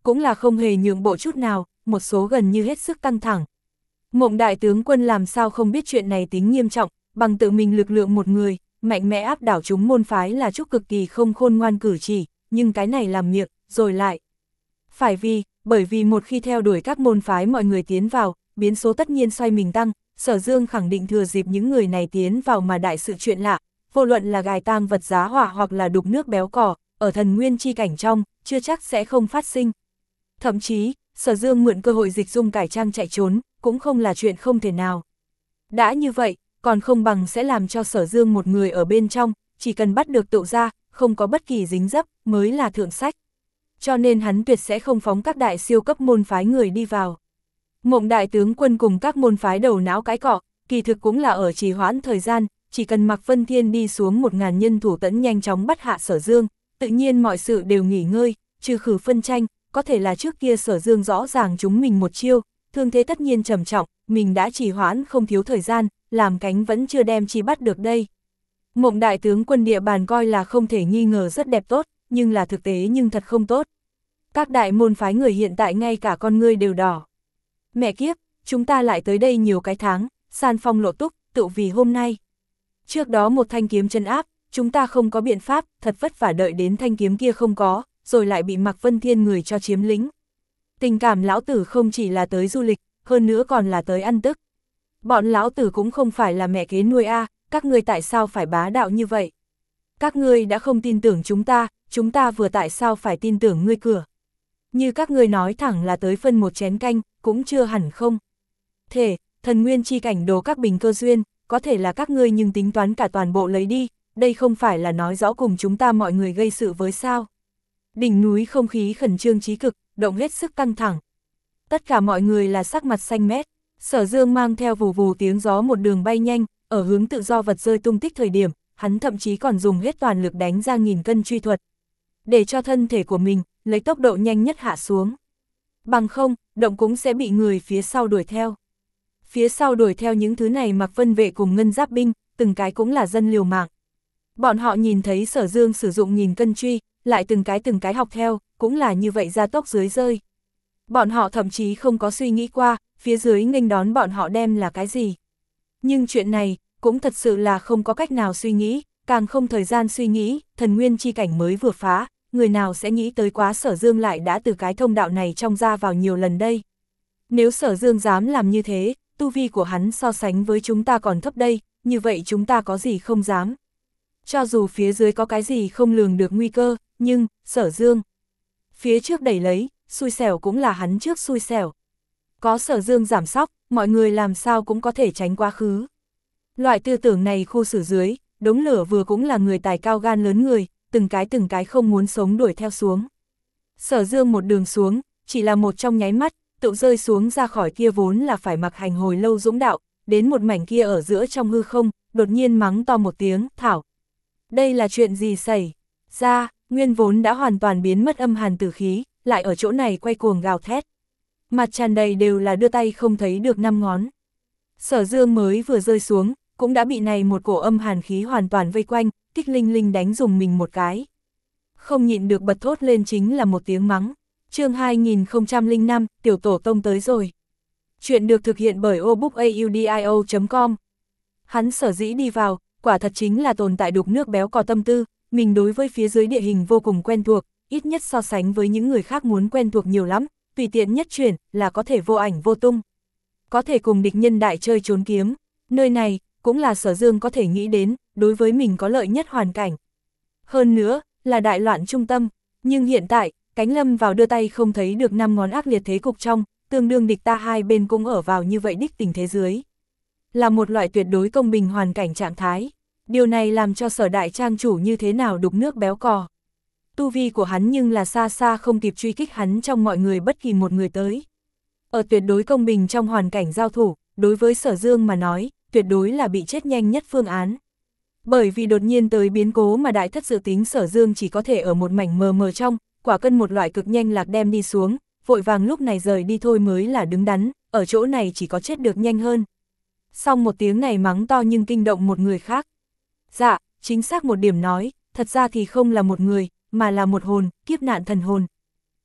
cũng là không hề nhượng bộ chút nào, một số gần như hết sức căng thẳng. Mộng đại tướng quân làm sao không biết chuyện này tính nghiêm trọng, bằng tự mình lực lượng một người, mạnh mẽ áp đảo chúng môn phái là chút cực kỳ không khôn ngoan cử chỉ, nhưng cái này làm miệng, rồi lại. Phải vì, bởi vì một khi theo đuổi các môn phái mọi người tiến vào, biến số tất nhiên xoay mình tăng, Sở Dương khẳng định thừa dịp những người này tiến vào mà đại sự chuyện lạ, vô luận là gài tang vật giá hỏa hoặc là đục nước béo cỏ, ở thần nguyên chi cảnh trong, chưa chắc sẽ không phát sinh. Thậm chí, Sở Dương mượn cơ hội dịch dung cải trang chạy trốn, cũng không là chuyện không thể nào. Đã như vậy, còn không bằng sẽ làm cho Sở Dương một người ở bên trong, chỉ cần bắt được tựu ra, không có bất kỳ dính dấp, mới là thượng sách. Cho nên hắn tuyệt sẽ không phóng các đại siêu cấp môn phái người đi vào. Mộng đại tướng quân cùng các môn phái đầu não cái cọ, kỳ thực cũng là ở trì hoãn thời gian, chỉ cần Mạc Vân Thiên đi xuống một ngàn nhân thủ tẫn nhanh chóng bắt hạ Sở Dương, tự nhiên mọi sự đều nghỉ ngơi, trừ khử phân tranh, có thể là trước kia Sở Dương rõ ràng chúng mình một chiêu, thương thế tất nhiên trầm trọng, mình đã trì hoãn không thiếu thời gian, làm cánh vẫn chưa đem chi bắt được đây. Mộng đại tướng quân địa bàn coi là không thể nghi ngờ rất đẹp tốt, nhưng là thực tế nhưng thật không tốt. Các đại môn phái người hiện tại ngay cả con ngươi đều đỏ. Mẹ kiếp, chúng ta lại tới đây nhiều cái tháng, san phong lộ túc, tự vì hôm nay. Trước đó một thanh kiếm chân áp, chúng ta không có biện pháp, thật vất vả đợi đến thanh kiếm kia không có, rồi lại bị Mạc Vân Thiên người cho chiếm lĩnh. Tình cảm lão tử không chỉ là tới du lịch, hơn nữa còn là tới ăn tức. Bọn lão tử cũng không phải là mẹ kế nuôi a, các ngươi tại sao phải bá đạo như vậy? Các ngươi đã không tin tưởng chúng ta, chúng ta vừa tại sao phải tin tưởng ngươi cửa? Như các ngươi nói thẳng là tới phân một chén canh, cũng chưa hẳn không. Thể, thần nguyên chi cảnh đồ các bình cơ duyên, có thể là các ngươi nhưng tính toán cả toàn bộ lấy đi, đây không phải là nói rõ cùng chúng ta mọi người gây sự với sao. Đỉnh núi không khí khẩn trương trí cực, động hết sức căng thẳng. Tất cả mọi người là sắc mặt xanh mét, Sở Dương mang theo vù vù tiếng gió một đường bay nhanh, ở hướng tự do vật rơi tung tích thời điểm, hắn thậm chí còn dùng hết toàn lực đánh ra nghìn cân truy thuật. Để cho thân thể của mình, lấy tốc độ nhanh nhất hạ xuống. Bằng không, động cũng sẽ bị người phía sau đuổi theo. Phía sau đuổi theo những thứ này Mạc Vân vệ cùng ngân giáp binh, từng cái cũng là dân liều mạng. Bọn họ nhìn thấy Sở Dương sử dụng nghìn cân truy, lại từng cái từng cái học theo, cũng là như vậy ra tốc dưới rơi. Bọn họ thậm chí không có suy nghĩ qua, phía dưới nghênh đón bọn họ đem là cái gì. Nhưng chuyện này, cũng thật sự là không có cách nào suy nghĩ, càng không thời gian suy nghĩ, thần nguyên chi cảnh mới vừa phá, người nào sẽ nghĩ tới quá Sở Dương lại đã từ cái thông đạo này trong ra vào nhiều lần đây. Nếu Sở Dương dám làm như thế, tu vi của hắn so sánh với chúng ta còn thấp đây, như vậy chúng ta có gì không dám. Cho dù phía dưới có cái gì không lường được nguy cơ, nhưng, Sở Dương, phía trước đẩy lấy, xui xẻo cũng là hắn trước xui xẻo. Có Sở Dương giảm sóc, mọi người làm sao cũng có thể tránh quá khứ. Loại tư tưởng này khu xử dưới, đống lửa vừa cũng là người tài cao gan lớn người, từng cái từng cái không muốn sống đuổi theo xuống. Sở Dương một đường xuống, chỉ là một trong nháy mắt, tự rơi xuống ra khỏi kia vốn là phải mặc hành hồi lâu dũng đạo, đến một mảnh kia ở giữa trong hư không, đột nhiên mắng to một tiếng, thảo. Đây là chuyện gì xảy ra, nguyên vốn đã hoàn toàn biến mất âm hàn tử khí, lại ở chỗ này quay cuồng gào thét. Mặt tràn đầy đều là đưa tay không thấy được năm ngón. Sở Dương mới vừa rơi xuống, cũng đã bị này một cổ âm hàn khí hoàn toàn vây quanh, kích linh linh đánh dùng mình một cái. Không nhịn được bật thốt lên chính là một tiếng mắng. Chương hai nghìn không trăm lẻ năm, tiểu tổ tông tới rồi. Chuyện được thực hiện bởi obookaudio chấm com. Hắn sở dĩ đi vào, quả thật chính là tồn tại đục nước béo cò tâm tư, mình đối với phía dưới địa hình vô cùng quen thuộc, ít nhất so sánh với những người khác muốn quen thuộc nhiều lắm, tùy tiện nhất chuyển là có thể vô ảnh vô tung. Có thể cùng địch nhân đại chơi trốn kiếm, nơi này cũng là Sở Dương có thể nghĩ đến, đối với mình có lợi nhất hoàn cảnh. Hơn nữa, là đại loạn trung tâm, nhưng hiện tại, cánh lâm vào đưa tay không thấy được năm ngón ác liệt thế cục trong, tương đương địch ta hai bên cũng ở vào như vậy đích tình thế dưới. Là một loại tuyệt đối công bình hoàn cảnh trạng thái, điều này làm cho Sở đại trang chủ như thế nào đục nước béo cò. Tu vi của hắn nhưng là xa xa không kịp truy kích hắn trong mọi người bất kỳ một người tới. Ở tuyệt đối công bình trong hoàn cảnh giao thủ, đối với Sở Dương mà nói, tuyệt đối là bị chết nhanh nhất phương án. Bởi vì đột nhiên tới biến cố mà đại thất dự tính Sở Dương chỉ có thể ở một mảnh mờ mờ trong, quả cân một loại cực nhanh lạc đem đi xuống, vội vàng lúc này rời đi thôi mới là đứng đắn, ở chỗ này chỉ có chết được nhanh hơn. Xong một tiếng này mắng to nhưng kinh động một người khác. Dạ, chính xác một điểm nói, thật ra thì không là một người, mà là một hồn, kiếp nạn thần hồn.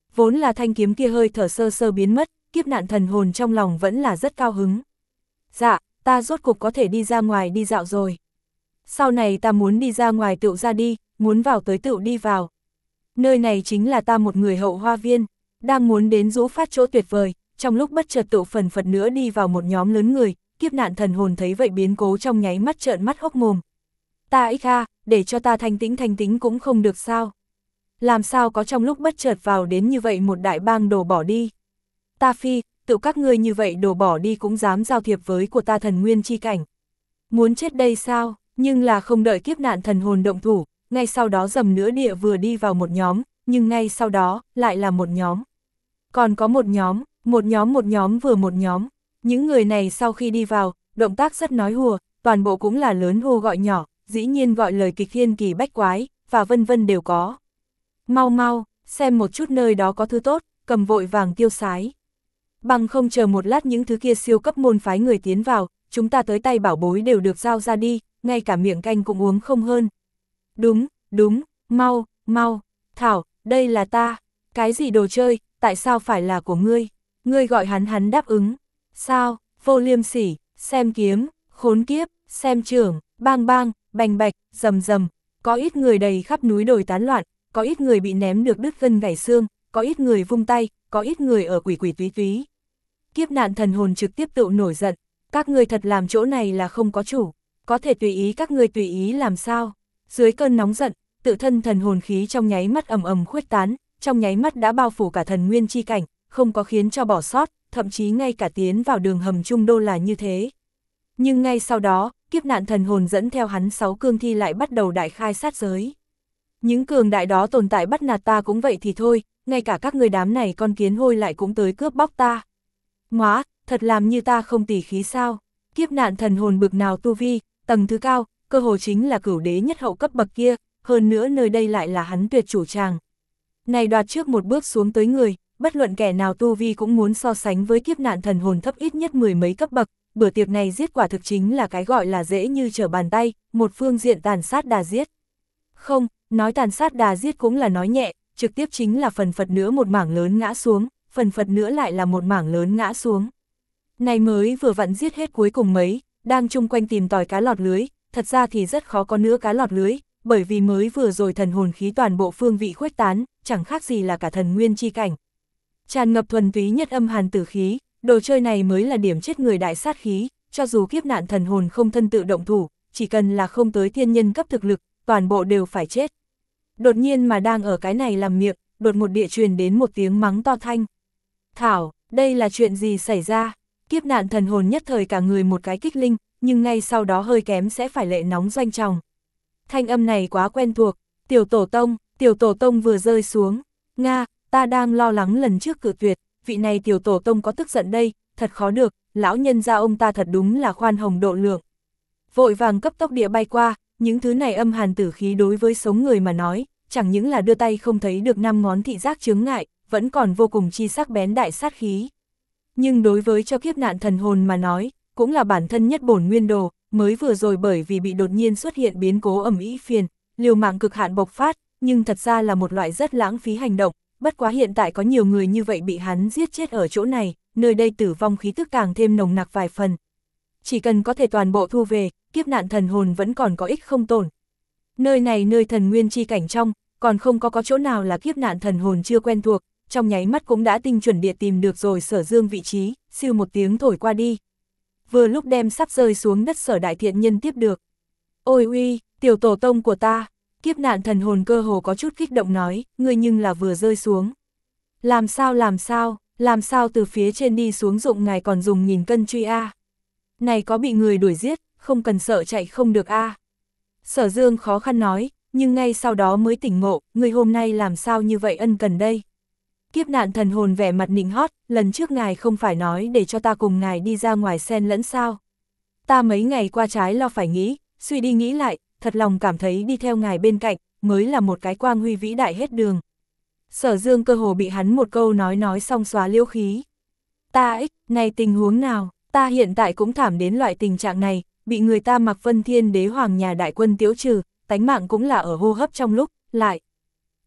Vốn là thanh kiếm kia hơi thở sơ sơ biến mất, kiếp nạn thần hồn trong lòng vẫn là rất cao hứng. Dạ, ta rốt cục có thể đi ra ngoài đi dạo rồi. Sau này ta muốn đi ra ngoài tựu ra đi, muốn vào tới tựu đi vào. Nơi này chính là ta một người hậu hoa viên, đang muốn đến rũ phát chỗ tuyệt vời, trong lúc bất chợt tựu phần phật nữa đi vào một nhóm lớn người, kiếp nạn thần hồn thấy vậy biến cố trong nháy mắt trợn mắt hốc mồm. Ta ích ha, để cho ta thanh tĩnh thanh tĩnh cũng không được sao. Làm sao có trong lúc bất chợt vào đến như vậy một đại bang đồ bỏ đi. Ta phi, tự các ngươi như vậy đồ bỏ đi cũng dám giao thiệp với của ta thần nguyên chi cảnh. Muốn chết đây sao, nhưng là không đợi kiếp nạn thần hồn động thủ, ngay sau đó dầm nữa địa vừa đi vào một nhóm, nhưng ngay sau đó, lại là một nhóm. Còn có một nhóm, một nhóm một nhóm vừa một nhóm, những người này sau khi đi vào, động tác rất nói hùa, toàn bộ cũng là lớn hô gọi nhỏ, dĩ nhiên gọi lời kịch thiên kỳ bách quái, và vân vân đều có. Mau mau, xem một chút nơi đó có thứ tốt, cầm vội vàng tiêu sái. Bằng không chờ một lát những thứ kia siêu cấp môn phái người tiến vào, chúng ta tới tay bảo bối đều được giao ra đi, ngay cả miệng canh cũng uống không hơn. Đúng, đúng, mau, mau, Thảo, đây là ta, cái gì đồ chơi, tại sao phải là của ngươi? Ngươi gọi hắn hắn đáp ứng. Sao, vô liêm sỉ, xem kiếm, khốn kiếp, xem trưởng, bang bang, bành bạch, rầm rầm, có ít người đầy khắp núi đồi tán loạn, có ít người bị ném được đứt gân gãy xương, có ít người vung tay, có ít người ở quỷ quỷ túy túy. Kiếp nạn thần hồn trực tiếp tự nổi giận, các ngươi thật làm chỗ này là không có chủ, có thể tùy ý các ngươi tùy ý làm sao. Dưới cơn nóng giận, tự thân thần hồn khí trong nháy mắt ầm ầm khuếch tán, trong nháy mắt đã bao phủ cả thần nguyên chi cảnh, không có khiến cho bỏ sót, thậm chí ngay cả tiến vào đường hầm trung đô là như thế. Nhưng ngay sau đó, kiếp nạn thần hồn dẫn theo hắn sáu cương thi lại bắt đầu đại khai sát giới. Những cường đại đó tồn tại bắt nạt ta cũng vậy thì thôi, ngay cả các người đám này con kiến hôi lại cũng tới cướp bóc ta. Móa, thật làm như ta không tỉ khí sao, kiếp nạn thần hồn bực nào tu vi, tầng thứ cao, cơ hồ chính là cửu đế nhất hậu cấp bậc kia, hơn nữa nơi đây lại là hắn tuyệt chủ tràng. Này đoạt trước một bước xuống tới người, bất luận kẻ nào tu vi cũng muốn so sánh với kiếp nạn thần hồn thấp ít nhất mười mấy cấp bậc, bữa tiệc này giết quả thực chính là cái gọi là dễ như trở bàn tay, một phương diện tàn sát đà giết. Không, nói tàn sát đà giết cũng là nói nhẹ, trực tiếp chính là phần phật nữa một mảng lớn ngã xuống, phần phật nữa lại là một mảng lớn ngã xuống. Này mới vừa vặn giết hết cuối cùng mấy, đang chung quanh tìm tòi cá lọt lưới, thật ra thì rất khó có nữa cá lọt lưới, bởi vì mới vừa rồi thần hồn khí toàn bộ phương vị khuếch tán, chẳng khác gì là cả thần nguyên chi cảnh. Tràn ngập thuần túy nhất âm hàn tử khí, đồ chơi này mới là điểm chết người đại sát khí, cho dù kiếp nạn thần hồn không thân tự động thủ, chỉ cần là không tới thiên nhân cấp thực lực, toàn bộ đều phải chết. Đột nhiên mà đang ở cái này làm miệng, đột một địa truyền đến một tiếng mắng to thanh. Thảo, đây là chuyện gì xảy ra? Kiếp nạn thần hồn nhất thời cả người một cái kích linh, nhưng ngay sau đó hơi kém sẽ phải lệ nóng doanh tròng. Thanh âm này quá quen thuộc, tiểu tổ tông, tiểu tổ tông vừa rơi xuống. Nga, ta đang lo lắng lần trước cự tuyệt, vị này tiểu tổ tông có tức giận đây, thật khó được, lão nhân gia ông ta thật đúng là khoan hồng độ lượng. Vội vàng cấp tốc địa bay qua, những thứ này âm hàn tử khí đối với sống người mà nói, chẳng những là đưa tay không thấy được năm ngón thị giác chướng ngại, vẫn còn vô cùng chi sắc bén đại sát khí. Nhưng đối với cho kiếp nạn thần hồn mà nói, cũng là bản thân nhất bổn nguyên đồ, mới vừa rồi bởi vì bị đột nhiên xuất hiện biến cố ầm ĩ phiền, liều mạng cực hạn bộc phát, nhưng thật ra là một loại rất lãng phí hành động, bất quá hiện tại có nhiều người như vậy bị hắn giết chết ở chỗ này, nơi đây tử vong khí tức càng thêm nồng nặc vài phần. Chỉ cần có thể toàn bộ thu về, kiếp nạn thần hồn vẫn còn có ích không tổn. Nơi này nơi thần nguyên chi cảnh trong, còn không có có chỗ nào là kiếp nạn thần hồn chưa quen thuộc, trong nháy mắt cũng đã tinh chuẩn địa tìm được rồi Sở Dương vị trí, siêu một tiếng thổi qua đi. Vừa lúc đem sắp rơi xuống đất Sở đại thiện nhân tiếp được. Ôi uy, tiểu tổ tông của ta, kiếp nạn thần hồn cơ hồ có chút kích động nói, ngươi nhưng là vừa rơi xuống. Làm sao làm sao, làm sao từ phía trên đi xuống dụng ngài còn dùng nghìn cân truy a? Này có bị người đuổi giết, không cần sợ chạy không được a. Sở Dương khó khăn nói, nhưng ngay sau đó mới tỉnh ngộ, người hôm nay làm sao như vậy ân cần đây. Kiếp nạn thần hồn vẻ mặt nịnh hót, lần trước ngài không phải nói để cho ta cùng ngài đi ra ngoài xen lẫn sao. Ta mấy ngày qua trái lo phải nghĩ, suy đi nghĩ lại, thật lòng cảm thấy đi theo ngài bên cạnh, mới là một cái quang huy vĩ đại hết đường. Sở Dương cơ hồ bị hắn một câu nói nói xong xóa liễu khí. Ta ích, này tình huống nào, ta hiện tại cũng thảm đến loại tình trạng này, bị người ta mặc Vân Thiên Đế Hoàng nhà đại quân tiễu trừ, tánh mạng cũng là ở hô hấp trong lúc, lại.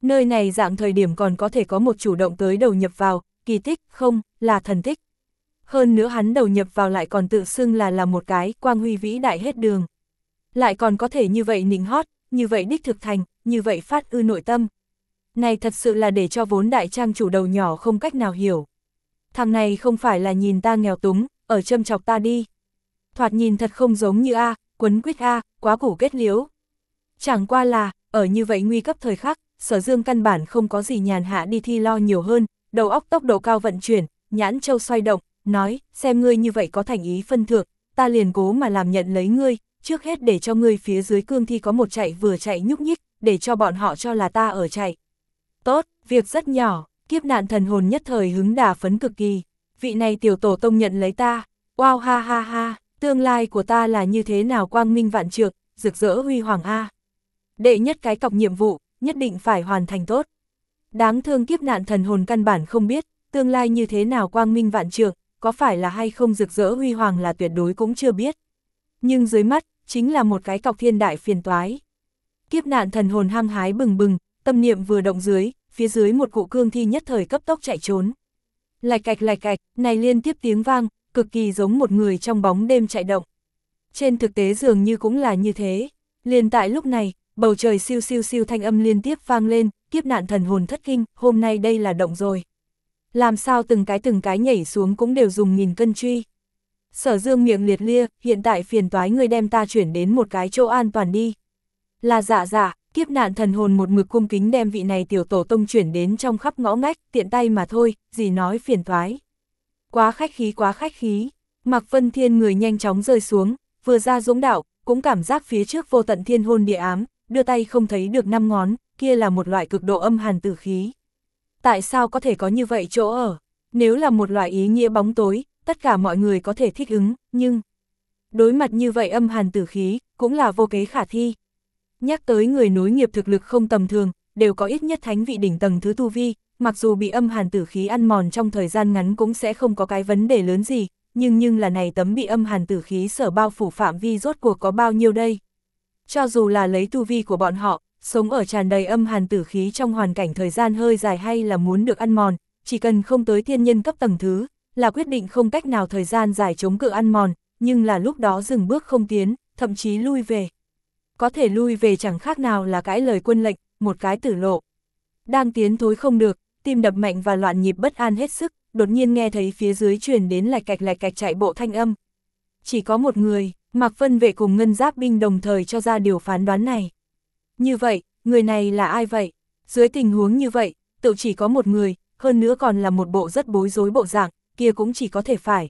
Nơi này dạng thời điểm còn có thể có một chủ động tới đầu nhập vào, kỳ tích, không, là thần tích. Hơn nữa hắn đầu nhập vào lại còn tự xưng là là một cái quang huy vĩ đại hết đường. Lại còn có thể như vậy nịnh hót, như vậy đích thực thành, như vậy phát ư nội tâm. Này thật sự là để cho vốn đại trang chủ đầu nhỏ không cách nào hiểu. Thằng này không phải là nhìn ta nghèo túng, ở châm chọc ta đi. Thoạt nhìn thật không giống như A, quấn quýt A, quá củ kết liễu. Chẳng qua là, ở như vậy nguy cấp thời khắc, Sở Dương căn bản không có gì nhàn hạ đi thi lo nhiều hơn, đầu óc tốc độ cao vận chuyển, nhãn châu xoay động, nói, xem ngươi như vậy có thành ý phân thượng, ta liền cố mà làm nhận lấy ngươi, trước hết để cho ngươi phía dưới cương thi có một chạy vừa chạy nhúc nhích, để cho bọn họ cho là ta ở chạy. Tốt, việc rất nhỏ, kiếp nạn thần hồn nhất thời hứng đả phấn cực kỳ, vị này tiểu tổ tông nhận lấy ta, wow ha ha ha, tương lai của ta là như thế nào quang minh vạn trượng, rực rỡ huy hoàng a. Đệ nhất cái cọc nhiệm vụ, nhất định phải hoàn thành tốt. Đáng thương kiếp nạn thần hồn căn bản không biết, tương lai như thế nào quang minh vạn trượng, có phải là hay không rực rỡ huy hoàng là tuyệt đối cũng chưa biết. Nhưng dưới mắt, chính là một cái cọc thiên đại phiền toái. Kiếp nạn thần hồn hăng hái bừng bừng, tâm niệm vừa động dưới, phía dưới một cụ cương thi nhất thời cấp tốc chạy trốn. Lạch cạch lạch cạch, này liên tiếp tiếng vang, cực kỳ giống một người trong bóng đêm chạy động. Trên thực tế dường như cũng là như thế. Liền tại lúc này, bầu trời siêu siêu siêu thanh âm liên tiếp vang lên, kiếp nạn thần hồn thất kinh, hôm nay đây là động rồi. Làm sao từng cái từng cái nhảy xuống cũng đều dùng nghìn cân truy. Sở Dương miệng liệt lia, hiện tại phiền toái người đem ta chuyển đến một cái chỗ an toàn đi. Là dạ dạ, kiếp nạn thần hồn một mực cung kính đem vị này tiểu tổ tông chuyển đến trong khắp ngõ ngách, tiện tay mà thôi, gì nói phiền toái. Quá khách khí quá khách khí, Mạc Vân Thiên người nhanh chóng rơi xuống, vừa ra dũng đạo, cũng cảm giác phía trước vô tận thiên hôn địa ám, đưa tay không thấy được năm ngón, kia là một loại cực độ âm hàn tử khí. Tại sao có thể có như vậy chỗ ở? Nếu là một loại ý nghĩa bóng tối, tất cả mọi người có thể thích ứng, nhưng đối mặt như vậy âm hàn tử khí, cũng là vô kế khả thi. Nhắc tới người nối nghiệp thực lực không tầm thường, đều có ít nhất thánh vị đỉnh tầng thứ tu vi, mặc dù bị âm hàn tử khí ăn mòn trong thời gian ngắn cũng sẽ không có cái vấn đề lớn gì, nhưng nhưng là này tấm bị âm hàn tử khí sở bao phủ phạm vi rốt cuộc có bao nhiêu đây? Cho dù là lấy tu vi của bọn họ, sống ở tràn đầy âm hàn tử khí trong hoàn cảnh thời gian hơi dài hay là muốn được ăn mòn, chỉ cần không tới thiên nhân cấp tầng thứ, là quyết định không cách nào thời gian dài chống cự ăn mòn, nhưng là lúc đó dừng bước không tiến, thậm chí lui về. Có thể lui về chẳng khác nào là cãi lời quân lệnh, một cái tử lộ. Đang tiến thối không được, tim đập mạnh và loạn nhịp bất an hết sức, đột nhiên nghe thấy phía dưới truyền đến lạch cạch lạch cạch chạy bộ thanh âm. Chỉ có một người, Mạc Vân Vệ cùng Ngân Giáp binh đồng thời cho ra điều phán đoán này. Như vậy, người này là ai vậy? Dưới tình huống như vậy, tự chỉ có một người, hơn nữa còn là một bộ rất bối rối bộ dạng, kia cũng chỉ có thể phải.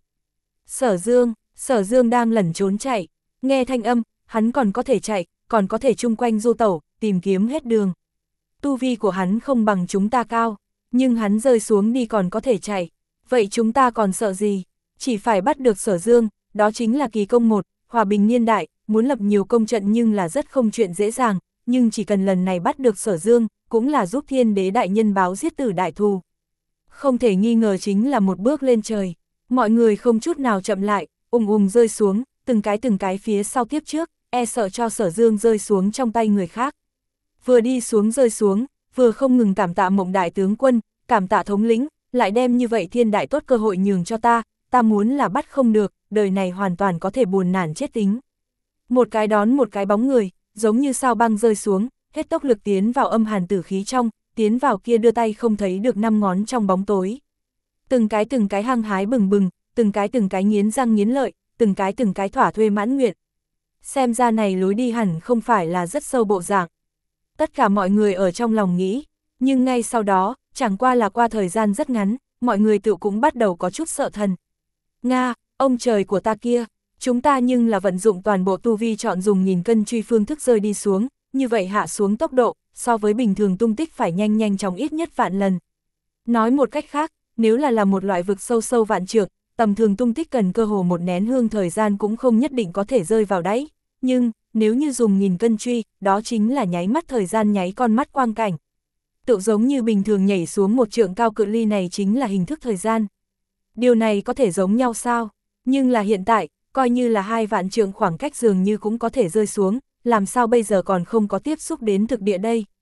Sở Dương, Sở Dương đang lẩn trốn chạy, nghe thanh âm, hắn còn có thể chạy, còn có thể chung quanh du tẩu, tìm kiếm hết đường. Tu vi của hắn không bằng chúng ta cao, nhưng hắn rơi xuống đi còn có thể chạy, vậy chúng ta còn sợ gì? Chỉ phải bắt được Sở Dương, đó chính là kỳ công một, hòa bình niên đại, muốn lập nhiều công trận nhưng là rất không chuyện dễ dàng, nhưng chỉ cần lần này bắt được Sở Dương, cũng là giúp thiên đế đại nhân báo giết tử đại thù. Không thể nghi ngờ chính là một bước lên trời, mọi người không chút nào chậm lại, ùng ùng rơi xuống, từng cái từng cái phía sau tiếp trước, e sợ cho Sở Dương rơi xuống trong tay người khác. Vừa đi xuống rơi xuống, vừa không ngừng cảm tạ Mộng đại tướng quân, cảm tạ thống lĩnh, lại đem như vậy thiên đại tốt cơ hội nhường cho ta, ta muốn là bắt không được, đời này hoàn toàn có thể buồn nản chết tính. Một cái đón một cái bóng người, giống như sao băng rơi xuống, hết tốc lực tiến vào âm hàn tử khí trong, tiến vào kia đưa tay không thấy được năm ngón trong bóng tối. Từng cái từng cái hăng hái bừng bừng, từng cái từng cái nghiến răng nghiến lợi, từng cái từng cái thỏa thuê mãn nguyện. Xem ra này lối đi hẳn không phải là rất sâu bộ dạng. Tất cả mọi người ở trong lòng nghĩ, nhưng ngay sau đó, chẳng qua là qua thời gian rất ngắn, mọi người tự cũng bắt đầu có chút sợ thần. Nga, ông trời của ta kia, chúng ta nhưng là vận dụng toàn bộ tu vi chọn dùng nghìn cân truy phương thức rơi đi xuống, như vậy hạ xuống tốc độ, so với bình thường tung tích phải nhanh nhanh chóng ít nhất vạn lần. Nói một cách khác, nếu là là một loại vực sâu sâu vạn trượng, tầm thường tung tích cần cơ hồ một nén hương thời gian cũng không nhất định có thể rơi vào đáy, nhưng nếu như dùng nghìn cân truy, đó chính là nháy mắt thời gian nháy con mắt quang cảnh. Tự giống như bình thường nhảy xuống một trượng cao cự ly này chính là hình thức thời gian. Điều này có thể giống nhau sao? Nhưng là hiện tại, coi như là hai vạn trượng khoảng cách dường như cũng có thể rơi xuống, làm sao bây giờ còn không có tiếp xúc đến thực địa đây?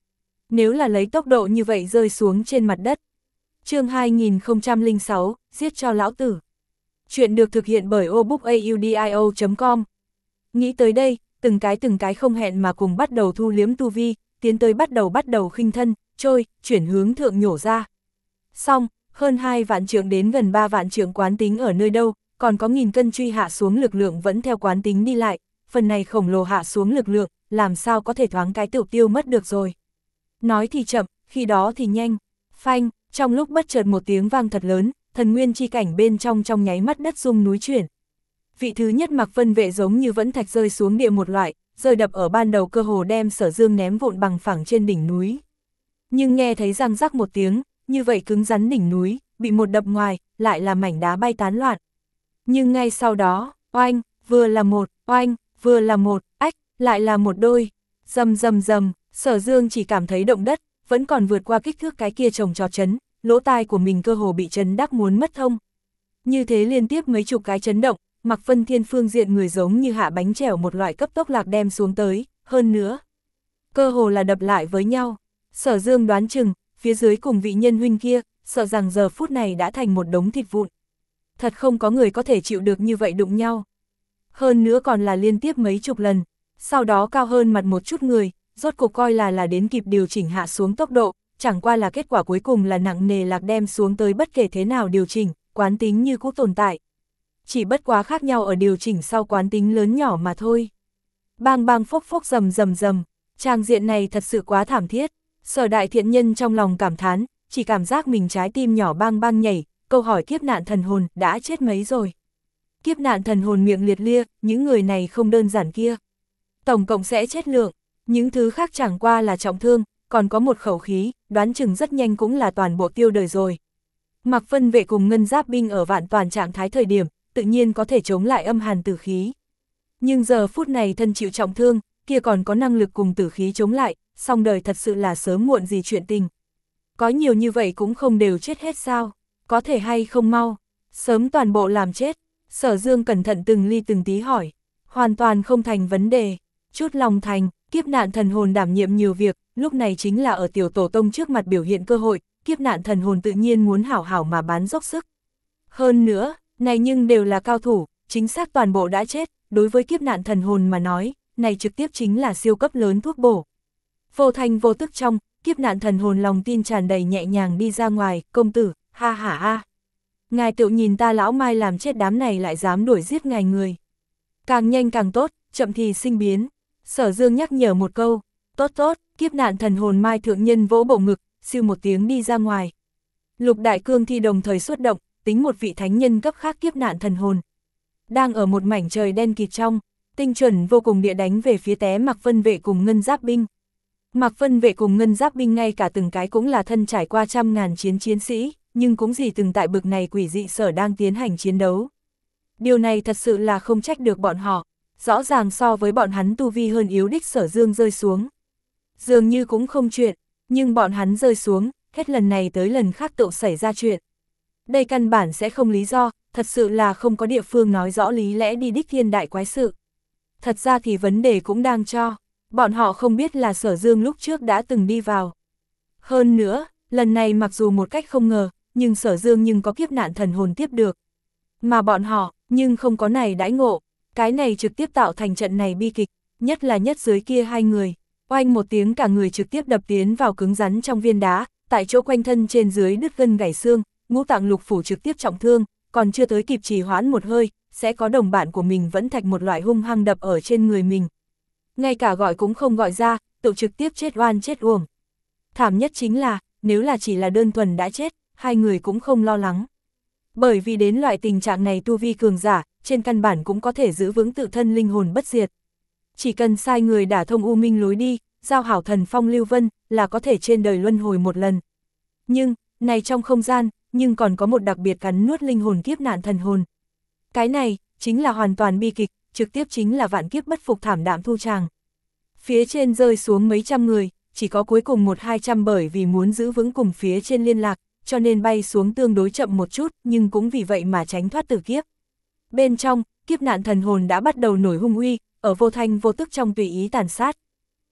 Nếu là lấy tốc độ như vậy rơi xuống trên mặt đất. Chương hai nghìn không trăm lẻ sáu, giết cho lão tử. Chuyện được thực hiện bởi obookaudio chấm com. Nghĩ tới đây, từng cái từng cái không hẹn mà cùng bắt đầu thu liếm tu vi, tiến tới bắt đầu bắt đầu khinh thân, trôi, chuyển hướng thượng nhổ ra. Xong, hơn hai vạn trượng đến gần ba vạn trượng quán tính ở nơi đâu, còn có nghìn cân truy hạ xuống lực lượng vẫn theo quán tính đi lại, phần này khổng lồ hạ xuống lực lượng, làm sao có thể thoáng cái tiểu tiêu mất được rồi. Nói thì chậm, khi đó thì nhanh, phanh, trong lúc bất chợt một tiếng vang thật lớn, thần nguyên chi cảnh bên trong trong nháy mắt đất rung núi chuyển. Vị thứ nhất Mạc Vân Vệ giống như vẫn thạch rơi xuống địa một loại, rơi đập ở ban đầu cơ hồ đem Sở Dương ném vụn bằng phẳng trên đỉnh núi. Nhưng nghe thấy răng rắc một tiếng, như vậy cứng rắn đỉnh núi, bị một đập ngoài, lại là mảnh đá bay tán loạn. Nhưng ngay sau đó, oanh, vừa là một, oanh, vừa là một, ách, lại là một đôi, rầm rầm rầm, Sở Dương chỉ cảm thấy động đất, vẫn còn vượt qua kích thước cái kia trồng trò chấn, lỗ tai của mình cơ hồ bị chấn đắc muốn mất thông. Như thế liên tiếp mấy chục cái chấn động, Mạc Vân Thiên phương diện người giống như hạ bánh chèo một loại cấp tốc lạc đem xuống tới, hơn nữa. Cơ hồ là đập lại với nhau, Sở Dương đoán chừng, phía dưới cùng vị nhân huynh kia, sợ rằng giờ phút này đã thành một đống thịt vụn. Thật không có người có thể chịu được như vậy đụng nhau. Hơn nữa còn là liên tiếp mấy chục lần, sau đó cao hơn mặt một chút người, rốt cuộc coi là là đến kịp điều chỉnh hạ xuống tốc độ, chẳng qua là kết quả cuối cùng là nặng nề lạc đem xuống tới bất kể thế nào điều chỉnh, quán tính như cũ tồn tại. Chỉ bất quá khác nhau ở điều chỉnh sau quán tính lớn nhỏ mà thôi. Bang bang phốc phốc rầm rầm rầm, trang diện này thật sự quá thảm thiết. Sở Đại Thiện Nhân trong lòng cảm thán, chỉ cảm giác mình trái tim nhỏ bang bang nhảy, câu hỏi kiếp nạn thần hồn đã chết mấy rồi. Kiếp nạn thần hồn miệng liệt lia, những người này không đơn giản kia. Tổng cộng sẽ chết lượng, những thứ khác chẳng qua là trọng thương, còn có một khẩu khí, đoán chừng rất nhanh cũng là toàn bộ tiêu đời rồi. Mạc Vân Vệ cùng Ngân Giáp binh ở vạn toàn trạng thái thời điểm, tự nhiên có thể chống lại âm hàn tử khí. Nhưng giờ phút này thân chịu trọng thương, kia còn có năng lực cùng tử khí chống lại, song đời thật sự là sớm muộn gì chuyện tình. Có nhiều như vậy cũng không đều chết hết sao, có thể hay không mau, sớm toàn bộ làm chết. Sở Dương cẩn thận từng ly từng tí hỏi, hoàn toàn không thành vấn đề, chút lòng thành, kiếp nạn thần hồn đảm nhiệm nhiều việc, lúc này chính là ở tiểu tổ tông trước mặt biểu hiện cơ hội, kiếp nạn thần hồn tự nhiên muốn hảo hảo mà bán dốc sức. Hơn nữa, này nhưng đều là cao thủ, chính xác toàn bộ đã chết, đối với kiếp nạn thần hồn mà nói, này trực tiếp chính là siêu cấp lớn thuốc bổ. Vô thanh vô tức trong, kiếp nạn thần hồn lòng tin tràn đầy nhẹ nhàng đi ra ngoài, công tử, ha ha ha. Ngài tự nhìn ta lão Mai làm chết đám này lại dám đuổi giết ngài người. Càng nhanh càng tốt, chậm thì sinh biến. Sở Dương nhắc nhở một câu, tốt tốt, kiếp nạn thần hồn Mai thượng nhân vỗ bộ ngực, siêu một tiếng đi ra ngoài. Lục đại cương thi đồng thời xuất động, tính một vị thánh nhân cấp khác kiếp nạn thần hồn. Đang ở một mảnh trời đen kịt trong, tinh chuẩn vô cùng địa đánh về phía té Mạc Vân Vệ cùng Ngân Giáp binh. Mạc Vân Vệ cùng Ngân Giáp binh ngay cả từng cái cũng là thân trải qua trăm ngàn chiến chiến sĩ, nhưng cũng gì từng tại bực này quỷ dị sở đang tiến hành chiến đấu. Điều này thật sự là không trách được bọn họ, rõ ràng so với bọn hắn tu vi hơn yếu đích Sở Dương rơi xuống. Dường như cũng không chuyện, nhưng bọn hắn rơi xuống, hết lần này tới lần khác tự xảy ra chuyện. Đây căn bản sẽ không lý do, thật sự là không có địa phương nói rõ lý lẽ đi đích thiên đại quái sự. Thật ra thì vấn đề cũng đang cho, bọn họ không biết là Sở Dương lúc trước đã từng đi vào. Hơn nữa, lần này mặc dù một cách không ngờ, nhưng Sở Dương nhưng có kiếp nạn thần hồn tiếp được. Mà bọn họ, nhưng không có này đãi ngộ, cái này trực tiếp tạo thành trận này bi kịch, nhất là nhất dưới kia hai người. Oanh một tiếng cả người trực tiếp đập tiến vào cứng rắn trong viên đá, tại chỗ quanh thân trên dưới đứt gân gãy xương, ngũ tạng lục phủ trực tiếp trọng thương, còn chưa tới kịp trì hoãn một hơi, sẽ có đồng bạn của mình vẫn thạch một loại hung hăng đập ở trên người mình. Ngay cả gọi cũng không gọi ra, tự trực tiếp chết oan chết uổng. Thảm nhất chính là, nếu là chỉ là đơn thuần đã chết, hai người cũng không lo lắng. Bởi vì đến loại tình trạng này tu vi cường giả, trên căn bản cũng có thể giữ vững tự thân linh hồn bất diệt. Chỉ cần sai người đả thông u minh lối đi, giao hảo thần phong lưu vân, là có thể trên đời luân hồi một lần. Nhưng, này trong không gian, nhưng còn có một đặc biệt cắn nuốt linh hồn kiếp nạn thần hồn. Cái này, chính là hoàn toàn bi kịch, trực tiếp chính là vạn kiếp bất phục thảm đạm thu tràng. Phía trên rơi xuống mấy trăm người, chỉ có cuối cùng một hai trăm bởi vì muốn giữ vững cùng phía trên liên lạc, cho nên bay xuống tương đối chậm một chút, nhưng cũng vì vậy mà tránh thoát tử kiếp. Bên trong, kiếp nạn thần hồn đã bắt đầu nổi hung uy, ở vô thanh vô tức trong tùy ý tàn sát.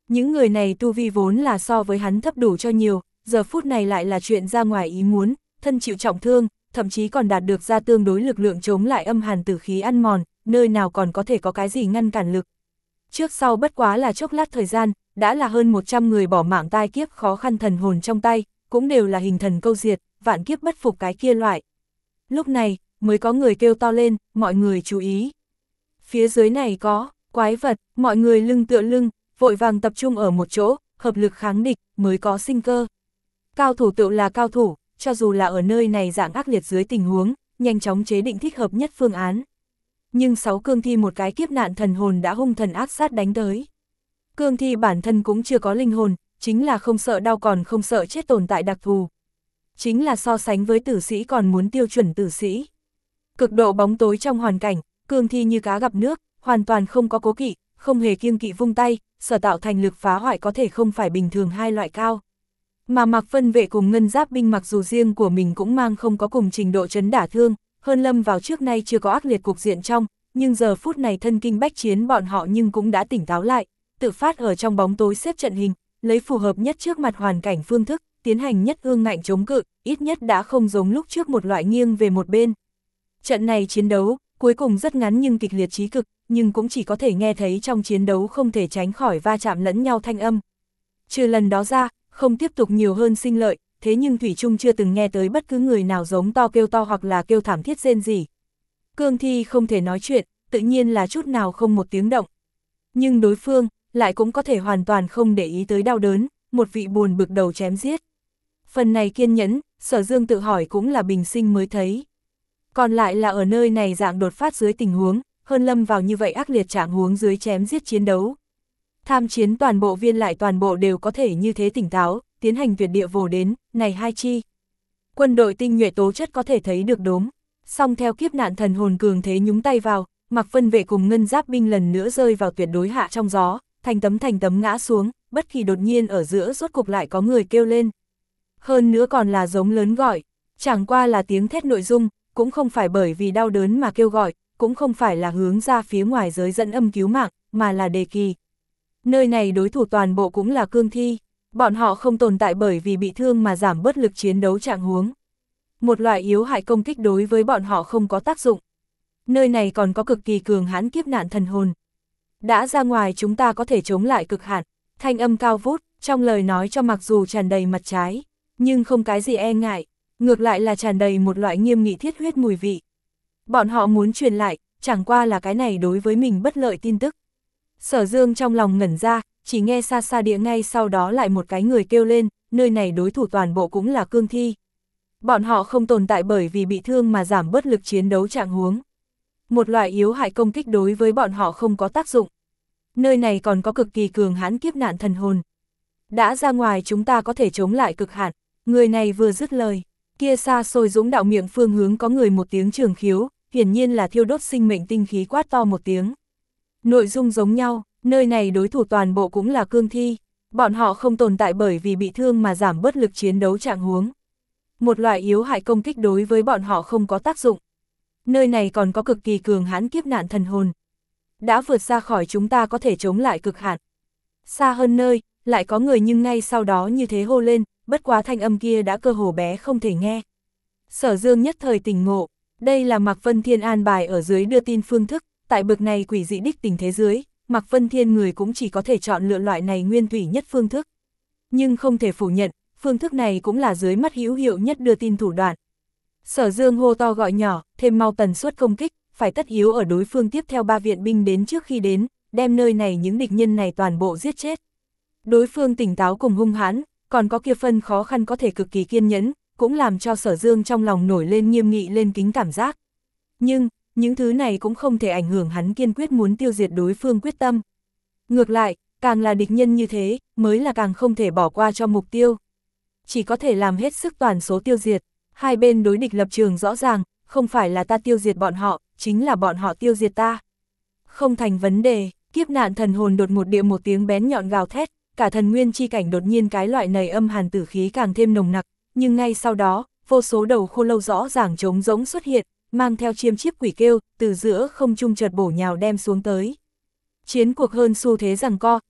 Những người này tu vi vốn là so với hắn thấp đủ cho nhiều, giờ phút này lại là chuyện ra ngoài ý muốn, thân chịu trọng thương, thậm chí còn đạt được ra tương đối lực lượng chống lại âm hàn tử khí ăn mòn, nơi nào còn có thể có cái gì ngăn cản lực. Trước sau bất quá là chốc lát thời gian, đã là hơn một trăm người bỏ mạng tai kiếp khó khăn thần hồn trong tay, cũng đều là hình thần câu diệt, vạn kiếp bất phục cái kia loại. Lúc này, mới có người kêu to lên, mọi người chú ý. Phía dưới này có, quái vật, mọi người lưng tựa lưng, vội vàng tập trung ở một chỗ, hợp lực kháng địch, mới có sinh cơ. Cao thủ tự là cao thủ, cho dù là ở nơi này dạng ác liệt dưới tình huống, nhanh chóng chế định thích hợp nhất phương án. Nhưng sáu cương thi một cái kiếp nạn thần hồn đã hung thần ác sát đánh tới. Cương thi bản thân cũng chưa có linh hồn, chính là không sợ đau còn không sợ chết tồn tại đặc thù. Chính là so sánh với tử sĩ còn muốn tiêu chuẩn tử sĩ. Cực độ bóng tối trong hoàn cảnh, cương thi như cá gặp nước, hoàn toàn không có cố kỵ, không hề kiêng kỵ vung tay, sở tạo thành lực phá hoại có thể không phải bình thường hai loại cao. Mà Mạc Vân Vệ cùng Ngân Giáp binh mặc dù riêng của mình cũng mang không có cùng trình độ chấn đả thương, hơn lâm vào trước nay chưa có ác liệt cục diện trong, nhưng giờ phút này thân kinh bách chiến bọn họ nhưng cũng đã tỉnh táo lại, tự phát ở trong bóng tối xếp trận hình, lấy phù hợp nhất trước mặt hoàn cảnh phương thức, tiến hành nhất ương ngạnh chống cự, ít nhất đã không giống lúc trước một loại nghiêng về một bên. Trận này chiến đấu, cuối cùng rất ngắn nhưng kịch liệt chí cực, nhưng cũng chỉ có thể nghe thấy trong chiến đấu không thể tránh khỏi va chạm lẫn nhau thanh âm. Trừ lần đó ra, không tiếp tục nhiều hơn sinh lợi, thế nhưng Thủy Trung chưa từng nghe tới bất cứ người nào giống to kêu to hoặc là kêu thảm thiết rên gì. Cương thi không thể nói chuyện, tự nhiên là chút nào không một tiếng động. Nhưng đối phương, lại cũng có thể hoàn toàn không để ý tới đau đớn, một vị buồn bực đầu chém giết. Phần này kiên nhẫn, Sở Dương tự hỏi cũng là bình sinh mới thấy. Còn lại là ở nơi này dạng đột phát dưới tình huống, hơn lâm vào như vậy ác liệt trạng huống dưới chém giết chiến đấu. Tham chiến toàn bộ viên lại toàn bộ đều có thể như thế tỉnh táo, tiến hành tuyệt địa vồ đến, này hai chi. Quân đội tinh nhuệ tố chất có thể thấy được đốm, song theo kiếp nạn thần hồn cường thế nhúng tay vào, Mạc Vân Vệ cùng Ngân Giáp binh lần nữa rơi vào tuyệt đối hạ trong gió, thành tấm thành tấm ngã xuống, bất kỳ đột nhiên ở giữa rốt cục lại có người kêu lên. Hơn nữa còn là giống lớn gọi, chẳng qua là tiếng thét nội dung, cũng không phải bởi vì đau đớn mà kêu gọi, cũng không phải là hướng ra phía ngoài giới dẫn âm cứu mạng, mà là đề kỳ. Nơi này đối thủ toàn bộ cũng là cương thi, bọn họ không tồn tại bởi vì bị thương mà giảm bớt lực chiến đấu trạng huống. Một loại yếu hại công kích đối với bọn họ không có tác dụng. Nơi này còn có cực kỳ cường hãn kiếp nạn thần hồn. Đã ra ngoài chúng ta có thể chống lại cực hạn, thanh âm cao vút, trong lời nói cho mặc dù tràn đầy mặt trái, nhưng không cái gì e ngại, ngược lại là tràn đầy một loại nghiêm nghị thiết huyết mùi vị. Bọn họ muốn truyền lại, chẳng qua là cái này đối với mình bất lợi tin tức. Sở Dương trong lòng ngẩn ra, chỉ nghe xa xa địa ngay sau đó lại một cái người kêu lên, nơi này đối thủ toàn bộ cũng là cương thi. Bọn họ không tồn tại bởi vì bị thương mà giảm bớt lực chiến đấu trạng huống. Một loại yếu hại công kích đối với bọn họ không có tác dụng. Nơi này còn có cực kỳ cường hãn kiếp nạn thần hồn. Đã ra ngoài chúng ta có thể chống lại cực hạn. Người này vừa dứt lời, kia xa xôi dũng đạo miệng phương hướng có người một tiếng trường khiếu, hiển nhiên là thiêu đốt sinh mệnh tinh khí quát to một tiếng. Nội dung giống nhau, nơi này đối thủ toàn bộ cũng là cương thi. Bọn họ không tồn tại bởi vì bị thương mà giảm bớt lực chiến đấu trạng huống. Một loại yếu hại công kích đối với bọn họ không có tác dụng. Nơi này còn có cực kỳ cường hãn kiếp nạn thần hồn. Đã vượt ra khỏi chúng ta có thể chống lại cực hạn. Xa hơn nơi, lại có người nhưng ngay sau đó như thế hô lên, bất quá thanh âm kia đã cơ hồ bé không thể nghe. Sở Dương nhất thời tỉnh ngộ, đây là Mạc Vân Thiên an bài ở dưới đưa tin phương thức, tại bực này quỷ dị đích tình thế dưới, Mạc Vân Thiên người cũng chỉ có thể chọn lựa loại này nguyên thủy nhất phương thức. Nhưng không thể phủ nhận, phương thức này cũng là dưới mắt hữu hiệu nhất đưa tin thủ đoạn. Sở Dương hô to gọi nhỏ, thêm mau tần suất công kích, phải tất yếu ở đối phương tiếp theo ba viện binh đến trước khi đến, đem nơi này những địch nhân này toàn bộ giết chết. Đối phương tỉnh táo cùng hung hãn, còn có kia phân khó khăn có thể cực kỳ kiên nhẫn, cũng làm cho Sở Dương trong lòng nổi lên nghiêm nghị lên kính cảm giác. Nhưng, những thứ này cũng không thể ảnh hưởng hắn kiên quyết muốn tiêu diệt đối phương quyết tâm. Ngược lại, càng là địch nhân như thế, mới là càng không thể bỏ qua cho mục tiêu. Chỉ có thể làm hết sức toàn số tiêu diệt. Hai bên đối địch lập trường rõ ràng, không phải là ta tiêu diệt bọn họ, chính là bọn họ tiêu diệt ta. Không thành vấn đề, kiếp nạn thần hồn đột một địa một tiếng bén nhọn gào thét, cả thần nguyên chi cảnh đột nhiên cái loại này âm hàn tử khí càng thêm nồng nặc, nhưng ngay sau đó, vô số đầu khô lâu rõ ràng trống rỗng xuất hiện, mang theo chiêm chiếp quỷ kêu, từ giữa không trung chợt bổ nhào đem xuống tới. Chiến cuộc hơn xu thế giằng co,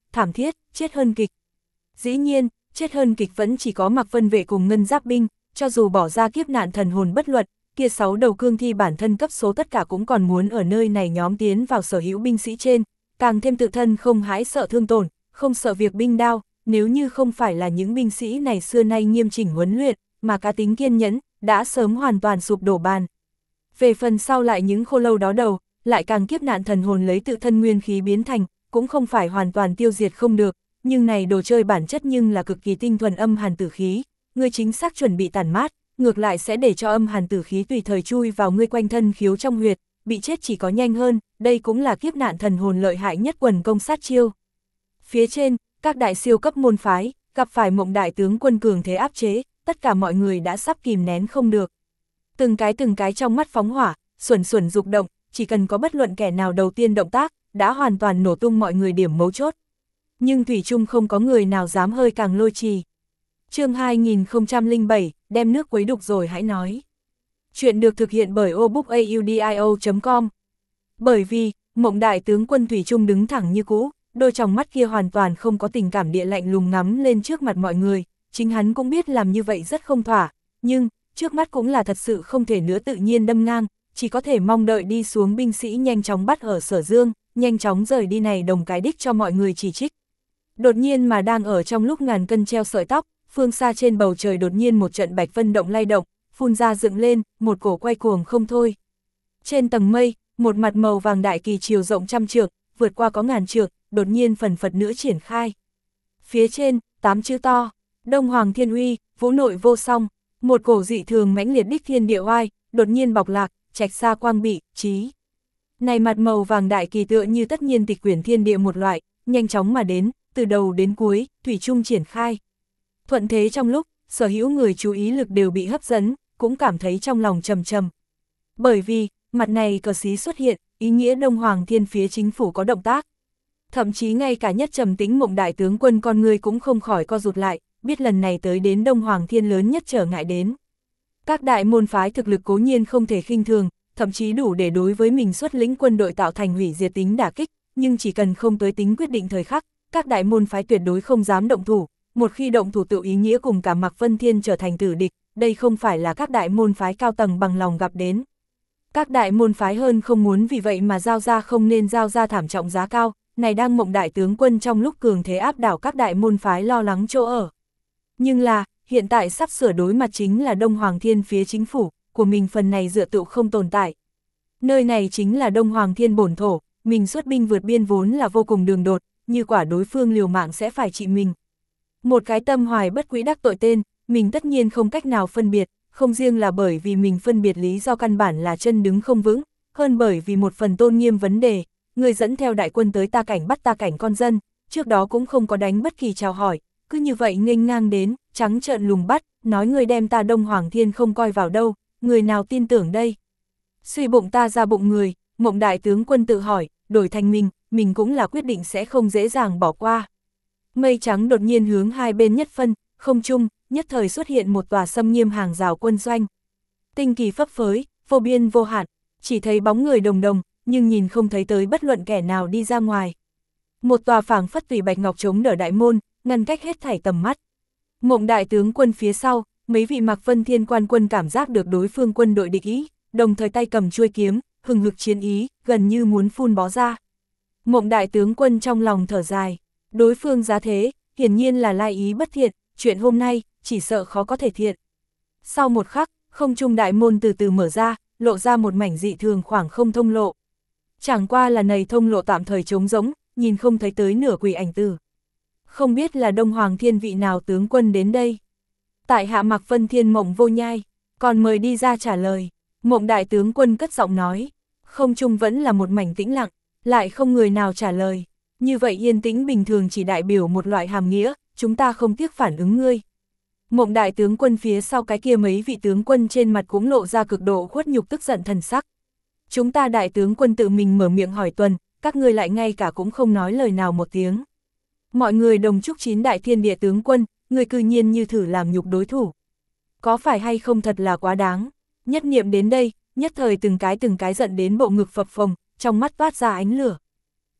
thảm thiết, chết hơn kịch. Dĩ nhiên, chết hơn kịch vẫn chỉ có Mạc Vân Vệ cùng Ngân Giáp binh, cho dù bỏ ra kiếp nạn thần hồn bất luật, kia sáu đầu cương thi bản thân cấp số tất cả cũng còn muốn ở nơi này nhóm tiến vào sở hữu binh sĩ trên, càng thêm tự thân không hãi sợ thương tổn, không sợ việc binh đao, nếu như không phải là những binh sĩ này xưa nay nghiêm chỉnh huấn luyện, mà cá tính kiên nhẫn, đã sớm hoàn toàn sụp đổ bàn. Về phần sau lại những khô lâu đó đầu, lại càng kiếp nạn thần hồn lấy tự thân nguyên khí biến thành, cũng không phải hoàn toàn tiêu diệt không được, nhưng này đồ chơi bản chất nhưng là cực kỳ tinh thuần âm hàn tử khí, ngươi chính xác chuẩn bị tản mát, ngược lại sẽ để cho âm hàn tử khí tùy thời chui vào ngươi quanh thân khiếu trong huyệt, bị chết chỉ có nhanh hơn, đây cũng là kiếp nạn thần hồn lợi hại nhất quần công sát chiêu. Phía trên, các đại siêu cấp môn phái, gặp phải Mộng đại tướng quân cường thế áp chế, tất cả mọi người đã sắp kìm nén không được. Từng cái từng cái trong mắt phóng hỏa, xuẩn xuẩn dục động, chỉ cần có bất luận kẻ nào đầu tiên động tác, đã hoàn toàn nổ tung mọi người điểm mấu chốt. Nhưng thủy chung không có người nào dám hơi càng lôi trì. Chương hai nghìn không trăm lẻ bảy, đem nước quấy đục rồi hãy nói. Chuyện được thực hiện bởi obookaudio chấm com. Bởi vì, Mộng đại tướng quân thủy chung đứng thẳng như cũ, đôi tròng mắt kia hoàn toàn không có tình cảm địa lạnh lùng ngắm lên trước mặt mọi người, chính hắn cũng biết làm như vậy rất không thỏa, nhưng, trước mắt cũng là thật sự không thể nữa tự nhiên đâm ngang, chỉ có thể mong đợi đi xuống binh sĩ nhanh chóng bắt ở Sở Dương, nhanh chóng rời đi này đồng cái đích cho mọi người chỉ trích. Đột nhiên mà đang ở trong lúc ngàn cân treo sợi tóc, phương xa trên bầu trời đột nhiên một trận bạch vân động lay động, phun ra dựng lên, một cổ quay cuồng không thôi. Trên tầng mây, một mặt màu vàng đại kỳ chiều rộng trăm trượng, vượt qua có ngàn trượng, đột nhiên phần phật nữa triển khai. Phía trên, tám chữ to, Đông Hoàng Thiên Uy, vũ nội vô song, một cổ dị thường mãnh liệt đích thiên địa oai, đột nhiên bọc lạc, trạch xa quang bị, trí. Này mặt màu vàng đại kỳ tựa như tất nhiên tịch quyển thiên địa một loại, nhanh chóng mà đến, từ đầu đến cuối, thủy chung triển khai. Thuận thế trong lúc, sở hữu người chú ý lực đều bị hấp dẫn, cũng cảm thấy trong lòng trầm trầm. Bởi vì, mặt này cờ xí xuất hiện, ý nghĩa Đông Hoàng Thiên phía chính phủ có động tác. Thậm chí ngay cả nhất trầm tính Mộng đại tướng quân con người cũng không khỏi co rụt lại, biết lần này tới đến Đông Hoàng Thiên lớn nhất trở ngại đến. Các đại môn phái thực lực cố nhiên không thể khinh thường, thậm chí đủ để đối với mình xuất lĩnh quân đội tạo thành hủy diệt tính đả kích, nhưng chỉ cần không tới tính quyết định thời khắc, các đại môn phái tuyệt đối không dám động thủ, một khi động thủ tự ý nghĩa cùng cả Mạc Vân Thiên trở thành tử địch, đây không phải là các đại môn phái cao tầng bằng lòng gặp đến. Các đại môn phái hơn không muốn vì vậy mà giao ra không nên giao ra thảm trọng giá cao, này đang Mộng đại tướng quân trong lúc cường thế áp đảo các đại môn phái lo lắng chỗ ở. Nhưng là, hiện tại sắp sửa đối mặt chính là Đông Hoàng Thiên phía chính phủ, của mình phần này dựa tựu không tồn tại. Nơi này chính là Đông Hoàng Thiên bổn thổ, mình xuất binh vượt biên vốn là vô cùng đường đột, như quả đối phương liều mạng sẽ phải trị mình. Một cái tâm hoài bất quỹ đắc tội tên, mình tất nhiên không cách nào phân biệt, không riêng là bởi vì mình phân biệt lý do căn bản là chân đứng không vững, hơn bởi vì một phần tôn nghiêm vấn đề, người dẫn theo đại quân tới ta cảnh bắt ta cảnh con dân, trước đó cũng không có đánh bất kỳ chào hỏi, cứ như vậy nghênh ngang đến, trắng trợn lùng bắt, nói người đem ta Đông Hoàng Thiên không coi vào đâu, người nào tin tưởng đây. Suy bụng ta ra bụng người, Mộng đại tướng quân tự hỏi, đổi thành mình, mình cũng là quyết định sẽ không dễ dàng bỏ qua. Mây trắng đột nhiên hướng hai bên nhất phân, không trung, nhất thời xuất hiện một tòa xâm nghiêm hàng rào quân doanh. Tinh kỳ phấp phới, vô biên vô hạn, chỉ thấy bóng người đồng đồng, nhưng nhìn không thấy tới bất luận kẻ nào đi ra ngoài. Một tòa phảng phất tùy bạch ngọc chống đỡ đại môn, ngăn cách hết thảy tầm mắt. Mộng đại tướng quân phía sau, mấy vị Mạc Vân Thiên quan quân cảm giác được đối phương quân đội địch ý, đồng thời tay cầm chuôi kiếm, hừng hực chiến ý, gần như muốn phun bó ra. Mộng đại tướng quân trong lòng thở dài, đối phương giá thế, hiển nhiên là lai ý bất thiện, chuyện hôm nay, chỉ sợ khó có thể thiện. Sau một khắc, không trung đại môn từ từ mở ra, lộ ra một mảnh dị thường khoảng không thông lộ. Chẳng qua là này thông lộ tạm thời trống rỗng, nhìn không thấy tới nửa quỷ ảnh tử. Không biết là Đông Hoàng Thiên vị nào tướng quân đến đây. Tại hạ Mạc Vân Thiên Mộng Vô Nhai, còn mời đi ra trả lời. Mộng đại tướng quân cất giọng nói, không trung vẫn là một mảnh tĩnh lặng, lại không người nào trả lời. Như vậy yên tĩnh bình thường chỉ đại biểu một loại hàm nghĩa, chúng ta không tiếc phản ứng ngươi. Mộng đại tướng quân phía sau cái kia mấy vị tướng quân trên mặt cũng lộ ra cực độ khuất nhục tức giận thần sắc. Chúng ta đại tướng quân tự mình mở miệng hỏi tuần, các ngươi lại ngay cả cũng không nói lời nào một tiếng. Mọi người đồng chúc chín đại thiên địa tướng quân, người cư nhiên như thử làm nhục đối thủ. Có phải hay không thật là quá đáng. Nhất niệm đến đây, nhất thời từng cái từng cái giận đến bộ ngực phập phồng, trong mắt toát ra ánh lửa.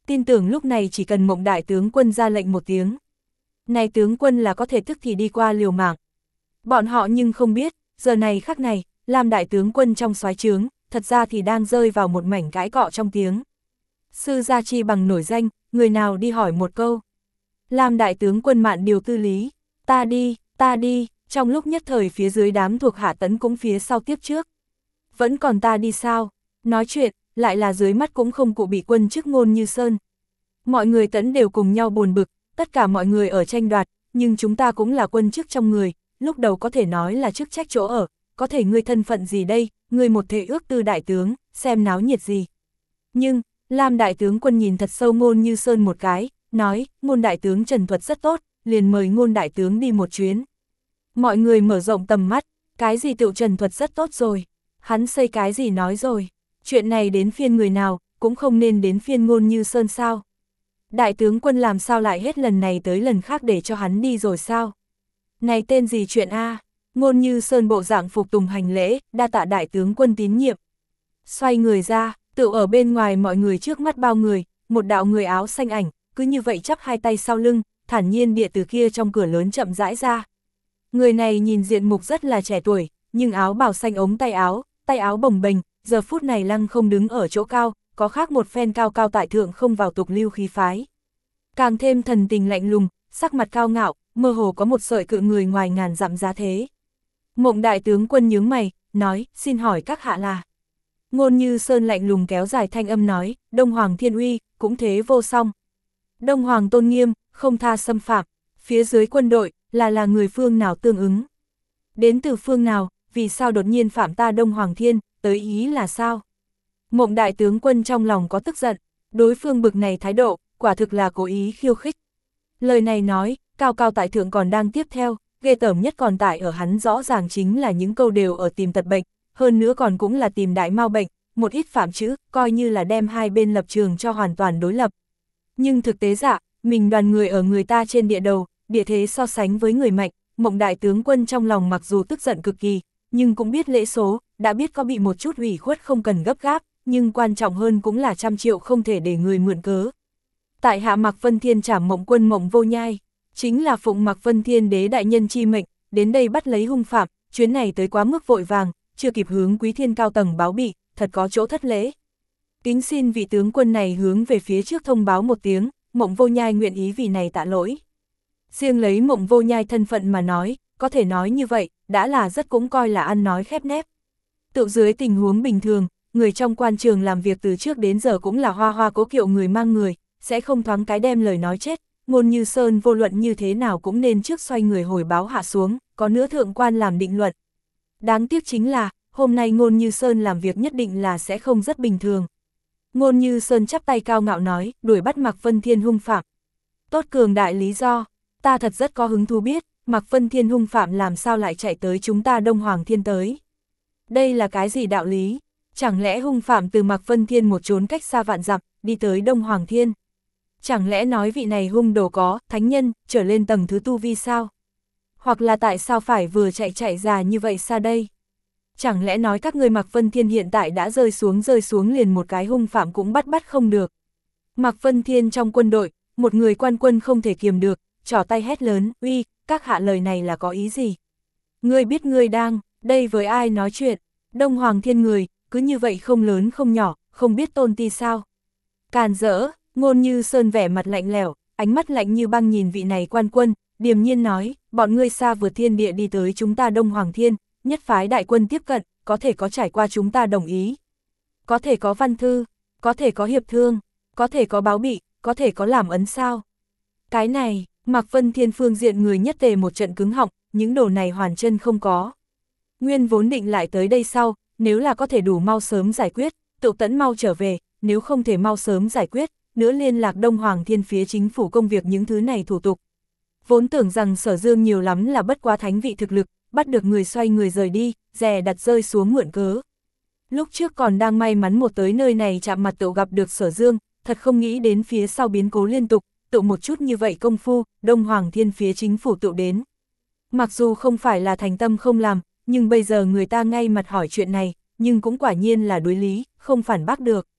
tin tưởng lúc này chỉ cần Mộng đại tướng quân ra lệnh một tiếng. Này tướng quân là có thể tức thì đi qua liều mạng. Bọn họ nhưng không biết, giờ này khắc này, Lam đại tướng quân trong soái trướng, thật ra thì đang rơi vào một mảnh cãi cọ trong tiếng. Sư gia chi bằng nổi danh, người nào đi hỏi một câu. Lam đại tướng quân Mạn điều tư lý, ta đi, ta đi, trong lúc nhất thời phía dưới đám thuộc hạ tấn cũng phía sau tiếp trước. Vẫn còn ta đi sao? Nói chuyện, lại là dưới mắt cũng không cụ bị quân chức Ngôn Như Sơn. Mọi người tấn đều cùng nhau buồn bực, tất cả mọi người ở tranh đoạt, nhưng chúng ta cũng là quân chức trong người, lúc đầu có thể nói là chức trách chỗ ở, có thể ngươi thân phận gì đây, ngươi một thể ước tư đại tướng, xem náo nhiệt gì. Nhưng, Lam đại tướng quân nhìn thật sâu Ngôn Như Sơn một cái, nói, Ngôn đại tướng trần thuật rất tốt, liền mời Ngôn đại tướng đi một chuyến. Mọi người mở rộng tầm mắt, cái gì tựu trần thuật rất tốt rồi, hắn xây cái gì nói rồi, chuyện này đến phiên người nào, cũng không nên đến phiên Ngôn Như Sơn sao. Đại tướng quân làm sao lại hết lần này tới lần khác để cho hắn đi rồi sao? Này tên gì chuyện a? Ngôn Như Sơn bộ dạng phục tùng hành lễ, đa tạ đại tướng quân tín nhiệm. Xoay người ra, tự ở bên ngoài mọi người trước mắt bao người, một đạo người áo xanh ảnh, cứ như vậy chắp hai tay sau lưng, thản nhiên địa từ kia trong cửa lớn chậm rãi ra. Người này nhìn diện mục rất là trẻ tuổi, nhưng áo bào xanh ống tay áo, tay áo bồng bềnh, giờ phút này lăng không đứng ở chỗ cao, có khác một phen cao cao tại thượng không vào tục lưu khí phái. Càng thêm thần tình lạnh lùng, sắc mặt cao ngạo, mơ hồ có một sợi cự người ngoài ngàn dặm giá thế. Mộng đại tướng quân nhướng mày, nói, xin hỏi các hạ là. Ngôn Như Sơn lạnh lùng kéo dài thanh âm nói, Đông Hoàng Thiên Uy, cũng thế vô song. Đông Hoàng tôn nghiêm, không tha xâm phạm, phía dưới quân đội, là là người phương nào tương ứng. Đến từ phương nào, vì sao đột nhiên phạm ta Đông Hoàng Thiên, tới ý là sao? Mộng đại tướng quân trong lòng có tức giận, đối phương bực này thái độ, quả thực là cố ý khiêu khích. Lời này nói, cao cao tại thượng còn đang tiếp theo, ghê tởm nhất còn tại ở hắn rõ ràng chính là những câu đều ở tìm tật bệnh, hơn nữa còn cũng là tìm đại mau bệnh, một ít phạm chữ, coi như là đem hai bên lập trường cho hoàn toàn đối lập. Nhưng thực tế dạ, mình đoàn người ở người ta trên địa đầu, địa thế so sánh với người mạnh, Mộng đại tướng quân trong lòng mặc dù tức giận cực kỳ, nhưng cũng biết lễ số, đã biết có bị một chút ủy khuất không cần gấp gáp, nhưng quan trọng hơn cũng là trăm triệu không thể để người mượn cớ. Tại hạ Mạc Vân Thiên trảm Mộng quân Mộng Vô Nhai, chính là phụng Mạc Vân Thiên đế đại nhân chi mệnh, đến đây bắt lấy hung phạm, chuyến này tới quá mức vội vàng, chưa kịp hướng Quý Thiên cao tầng báo bị, thật có chỗ thất lễ. Kính xin vị tướng quân này hướng về phía trước thông báo một tiếng, Mộng Vô Nhai nguyện ý vì này tạ lỗi. Riêng lấy Mộng Vô Nhai thân phận mà nói, có thể nói như vậy, đã là rất cũng coi là ăn nói khép nép. Tự dưới tình huống bình thường, người trong quan trường làm việc từ trước đến giờ cũng là hoa hoa cố kiệu người mang người, sẽ không thoáng cái đem lời nói chết. Ngôn Như Sơn vô luận như thế nào cũng nên trước xoay người hồi báo hạ xuống, có nữa thượng quan làm định luận. Đáng tiếc chính là, hôm nay Ngôn Như Sơn làm việc nhất định là sẽ không rất bình thường. Ngôn Như Sơn chắp tay cao ngạo nói, đuổi bắt Mạc Vân Thiên hung phạm. Tốt cường đại lý do, ta thật rất có hứng thú biết, Mạc Vân Thiên hung phạm làm sao lại chạy tới chúng ta Đông Hoàng Thiên tới. Đây là cái gì đạo lý? Chẳng lẽ hung phạm từ Mạc Vân Thiên một trốn cách xa vạn dặm, đi tới Đông Hoàng Thiên? Chẳng lẽ nói vị này hung đồ có, thánh nhân, trở lên tầng thứ tu vi sao? Hoặc là tại sao phải vừa chạy chạy ra như vậy xa đây? Chẳng lẽ nói các người Mạc Vân Thiên hiện tại đã rơi xuống rơi xuống liền một cái hung phạm cũng bắt bắt không được? Mạc Vân Thiên trong quân đội, một người quan quân không thể kiềm được, trỏ tay hét lớn, uy, các hạ lời này là có ý gì? Ngươi biết ngươi đang, đây với ai nói chuyện? Đông Hoàng Thiên người, cứ như vậy không lớn không nhỏ, không biết tôn ti sao? Càn rỡ, Ngôn Như Sơn vẻ mặt lạnh lẽo, ánh mắt lạnh như băng nhìn vị này quan quân, điềm nhiên nói, bọn ngươi xa vượt thiên địa đi tới chúng ta Đông Hoàng Thiên, nhất phái đại quân tiếp cận, có thể có trải qua chúng ta đồng ý. Có thể có văn thư, có thể có hiệp thương, có thể có báo bị, có thể có làm ấn sao? Cái này, Mạc Vân Thiên phương diện người nhất tề một trận cứng họng, những đồ này hoàn chân không có. Nguyên vốn định lại tới đây sau, nếu là có thể đủ mau sớm giải quyết, tự tẫn mau trở về, nếu không thể mau sớm giải quyết, nữa liên lạc Đông Hoàng Thiên phía chính phủ công việc những thứ này thủ tục. Vốn tưởng rằng Sở Dương nhiều lắm là bất quá thánh vị thực lực, bắt được người xoay người rời đi, dè đặt rơi xuống mượn cớ. Lúc trước còn đang may mắn một tới nơi này chạm mặt tự gặp được Sở Dương, thật không nghĩ đến phía sau biến cố liên tục, tự một chút như vậy công phu, Đông Hoàng Thiên phía chính phủ tự đến. Mặc dù không phải là thành tâm không làm, nhưng bây giờ người ta ngay mặt hỏi chuyện này, nhưng cũng quả nhiên là đối lý, không phản bác được.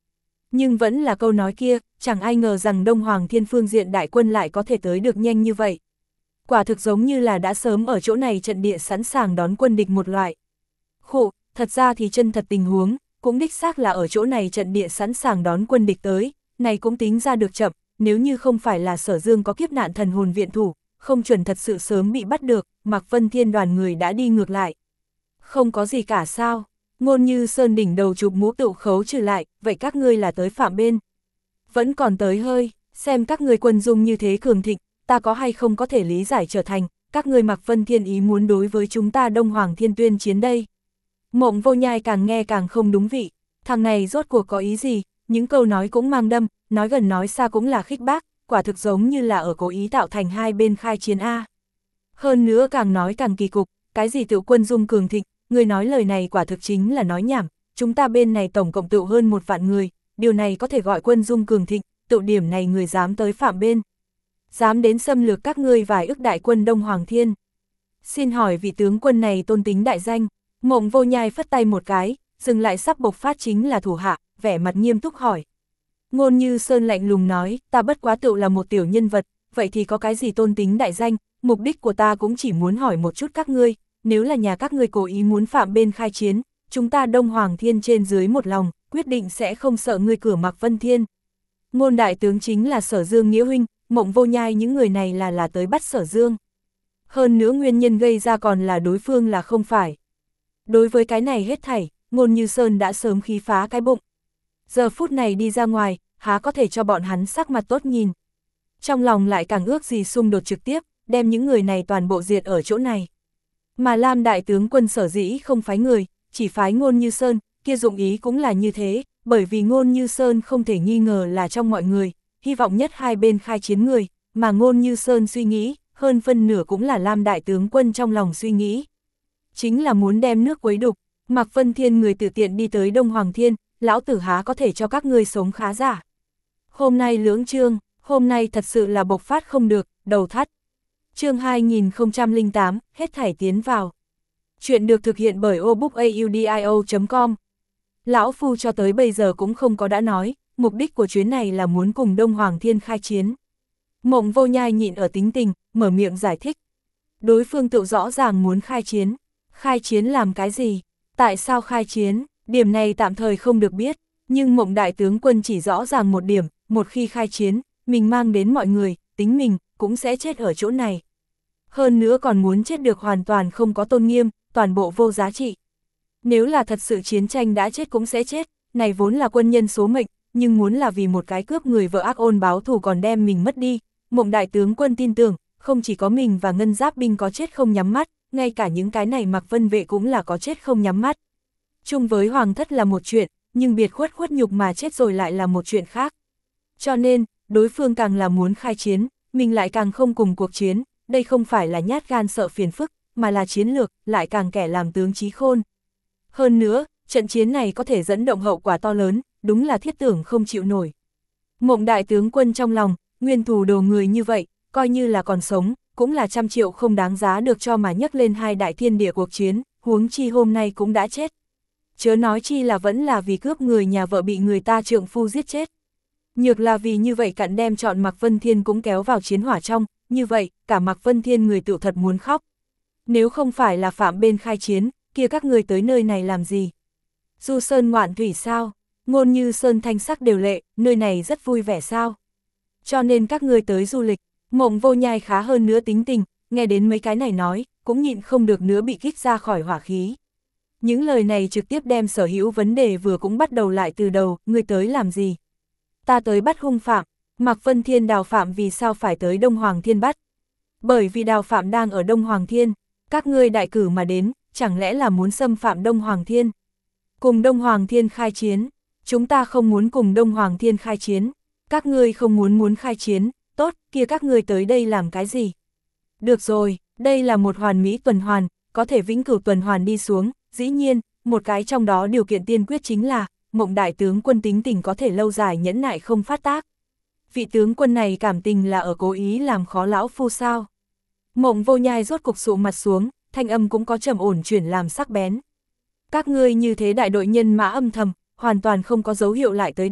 Nhưng vẫn là câu nói kia, chẳng ai ngờ rằng Đông Hoàng Thiên phương diện đại quân lại có thể tới được nhanh như vậy. Quả thực giống như là đã sớm ở chỗ này trận địa sẵn sàng đón quân địch một loại. Khụ, thật ra thì chân thật tình huống, cũng đích xác là ở chỗ này trận địa sẵn sàng đón quân địch tới, này cũng tính ra được chậm, nếu như không phải là Sở Dương có kiếp nạn thần hồn viện thủ, không chuẩn thật sự sớm bị bắt được, Mạc Vân Thiên đoàn người đã đi ngược lại. Không có gì cả sao, Ngôn Như Sơn đỉnh đầu chụp mũ tựu khấu trừ lại, vậy các ngươi là tới phạm bên. Vẫn còn tới hơi, xem các ngươi quân dung như thế cường thịnh, ta có hay không có thể lý giải trở thành, các ngươi Mạc Vân Thiên ý muốn đối với chúng ta Đông Hoàng Thiên tuyên chiến đây. Mộng Vô Nhai càng nghe càng không đúng vị, thằng này rốt cuộc có ý gì, những câu nói cũng mang đâm, nói gần nói xa cũng là khích bác, quả thực giống như là ở cố ý tạo thành hai bên khai chiến A. Hơn nữa càng nói càng kỳ cục, cái gì tự quân dung cường thịnh, người nói lời này quả thực chính là nói nhảm, chúng ta bên này tổng cộng tự hơn một vạn người, điều này có thể gọi quân dung cường thịnh, tự điểm này người dám tới phạm bên. Dám đến xâm lược các ngươi vài ức đại quân Đông Hoàng Thiên. Xin hỏi vị tướng quân này tôn tính đại danh, Mộng Vô Nhai phất tay một cái, dừng lại sắp bộc phát chính là thủ hạ, vẻ mặt nghiêm túc hỏi. Ngôn Như Sơn lạnh lùng nói, ta bất quá tự là một tiểu nhân vật, vậy thì có cái gì tôn tính đại danh, mục đích của ta cũng chỉ muốn hỏi một chút các ngươi, nếu là nhà các ngươi cố ý muốn phạm bên khai chiến, chúng ta Đông Hoàng Thiên trên dưới một lòng, quyết định sẽ không sợ ngươi cửa Mạc Vân Thiên. Ngôn đại tướng chính là Sở Dương nghĩa huynh, Mộng Vô Nhai những người này là là tới bắt Sở Dương. Hơn nữa nguyên nhân gây ra còn là đối phương là không phải. Đối với cái này hết thảy, Ngôn Như Sơn đã sớm khí phá cái bụng. Giờ phút này đi ra ngoài, há có thể cho bọn hắn sắc mặt tốt nhìn. Trong lòng lại càng ước gì xung đột trực tiếp, đem những người này toàn bộ diệt ở chỗ này. Mà Lam đại tướng quân sở dĩ không phái người, chỉ phái Ngôn Như Sơn, kia dụng ý cũng là như thế, bởi vì Ngôn Như Sơn không thể nghi ngờ là trong mọi người, hy vọng nhất hai bên khai chiến người, mà Ngôn Như Sơn suy nghĩ, hơn phân nửa cũng là Lam đại tướng quân trong lòng suy nghĩ. Chính là muốn đem nước quấy đục, Mạc Vân Thiên người tự tiện đi tới Đông Hoàng Thiên, lão tử há có thể cho các ngươi sống khá giả. Hôm nay lưỡng chương, hôm nay thật sự là bộc phát không được, đầu thắt. Chương hai nghìn không trăm lẻ tám, hết thảy tiến vào. Chuyện được thực hiện bởi obookaudio chấm com. Lão Phu cho tới bây giờ cũng không có đã nói, mục đích của chuyến này là muốn cùng Đông Hoàng Thiên khai chiến. Mộng Vô Nhai nhịn ở tính tình, mở miệng giải thích. Đối phương tự rõ ràng muốn khai chiến. Khai chiến làm cái gì? Tại sao khai chiến? Điểm này tạm thời không được biết, nhưng Mộng đại tướng quân chỉ rõ ràng một điểm, một khi khai chiến, mình mang đến mọi người, tính mình, cũng sẽ chết ở chỗ này. Hơn nữa còn muốn chết được hoàn toàn không có tôn nghiêm, toàn bộ vô giá trị. Nếu là thật sự chiến tranh đã chết cũng sẽ chết, này vốn là quân nhân số mệnh, nhưng muốn là vì một cái cướp người vợ ác ôn báo thù còn đem mình mất đi, Mộng đại tướng quân tin tưởng, không chỉ có mình và Ngân Giáp binh có chết không nhắm mắt, ngay cả những cái này Mạc Vân vệ cũng là có chết không nhắm mắt. Chung với hoàng thất là một chuyện, nhưng biệt khuất khuất nhục mà chết rồi lại là một chuyện khác. Cho nên, đối phương càng là muốn khai chiến, mình lại càng không cùng cuộc chiến, đây không phải là nhát gan sợ phiền phức, mà là chiến lược, lại càng kẻ làm tướng trí khôn. Hơn nữa, trận chiến này có thể dẫn động hậu quả to lớn, đúng là thiết tưởng không chịu nổi. Mộng đại tướng quân trong lòng, nguyên thù đồ người như vậy, coi như là còn sống, cũng là trăm triệu không đáng giá được cho mà nhấc lên hai đại thiên địa cuộc chiến, huống chi hôm nay cũng đã chết. Chớ nói chi là vẫn là vì cướp người nhà vợ bị người ta trượng phu giết chết. Nhược là vì như vậy cặn đem chọn Mạc Vân Thiên cũng kéo vào chiến hỏa trong, như vậy, cả Mạc Vân Thiên người tự thật muốn khóc. Nếu không phải là phạm bên khai chiến, kia các người tới nơi này làm gì? Du sơn ngoạn thủy sao? Ngôn Như Sơn thanh sắc đều lệ, nơi này rất vui vẻ sao? Cho nên các người tới du lịch, Mộng Vô Nhai khá hơn nữa tính tình, nghe đến mấy cái này nói, cũng nhịn không được nữa bị kích ra khỏi hỏa khí. Những lời này trực tiếp đem sở hữu vấn đề vừa cũng bắt đầu lại từ đầu, ngươi tới làm gì? Ta tới bắt hung phạm, Mạc Vân Thiên Đào Phạm vì sao phải tới Đông Hoàng Thiên bắt? Bởi vì Đào Phạm đang ở Đông Hoàng Thiên, các ngươi đại cử mà đến, chẳng lẽ là muốn xâm phạm Đông Hoàng Thiên? Cùng Đông Hoàng Thiên khai chiến, chúng ta không muốn cùng Đông Hoàng Thiên khai chiến, các ngươi không muốn muốn khai chiến, tốt, kia các ngươi tới đây làm cái gì? Được rồi, đây là một hoàn mỹ tuần hoàn, có thể vĩnh cửu tuần hoàn đi xuống, dĩ nhiên, một cái trong đó điều kiện tiên quyết chính là, Mộng đại tướng quân tính tình có thể lâu dài nhẫn nại không phát tác. Vị tướng quân này cảm tình là ở cố ý làm khó lão phu sao? Mộng Vô Nhai rốt cục sụ mặt xuống, thanh âm cũng có trầm ổn chuyển làm sắc bén. Các ngươi như thế đại đội nhân mã âm thầm, hoàn toàn không có dấu hiệu lại tới đây,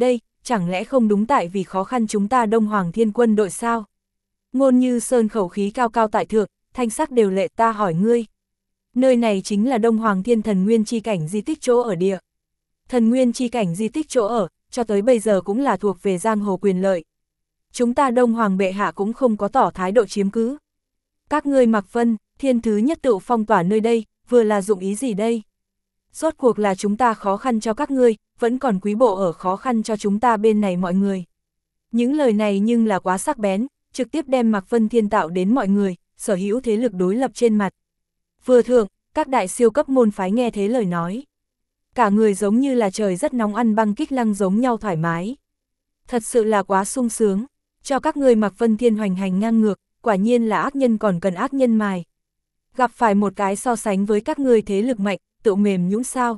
chẳng lẽ không đúng tại vì khó khăn chúng ta Đông Hoàng Thiên quân đội sao? Ngôn Như Sơn khẩu khí cao cao tại thượng, thanh sắc đều lệ, ta hỏi ngươi. Nơi này chính là Đông Hoàng Thiên thần nguyên chi cảnh di tích chỗ ở địa. Thần nguyên chi cảnh di tích chỗ ở, cho tới bây giờ cũng là thuộc về giang hồ quyền lợi. Chúng ta Đông Hoàng bệ hạ cũng không có tỏ thái độ chiếm cứ. Các ngươi Mạc Vân, Thiên thứ nhất tự phong tỏa nơi đây, vừa là dụng ý gì đây? Rốt cuộc là chúng ta khó khăn cho các ngươi, vẫn còn quý bộ ở khó khăn cho chúng ta bên này mọi người. Những lời này nhưng là quá sắc bén, trực tiếp đem Mạc Vân Thiên tạo đến mọi người, sở hữu thế lực đối lập trên mặt. Vừa thượng, các đại siêu cấp môn phái nghe thế lời nói. Cả người giống như là trời rất nóng ăn băng kích lăng giống nhau thoải mái. Thật sự là quá sung sướng, cho các ngươi Mạc Vân Thiên hoành hành ngang ngược, quả nhiên là ác nhân còn cần ác nhân mài. Gặp phải một cái so sánh với các ngươi thế lực mạnh, tự mềm nhũn sao.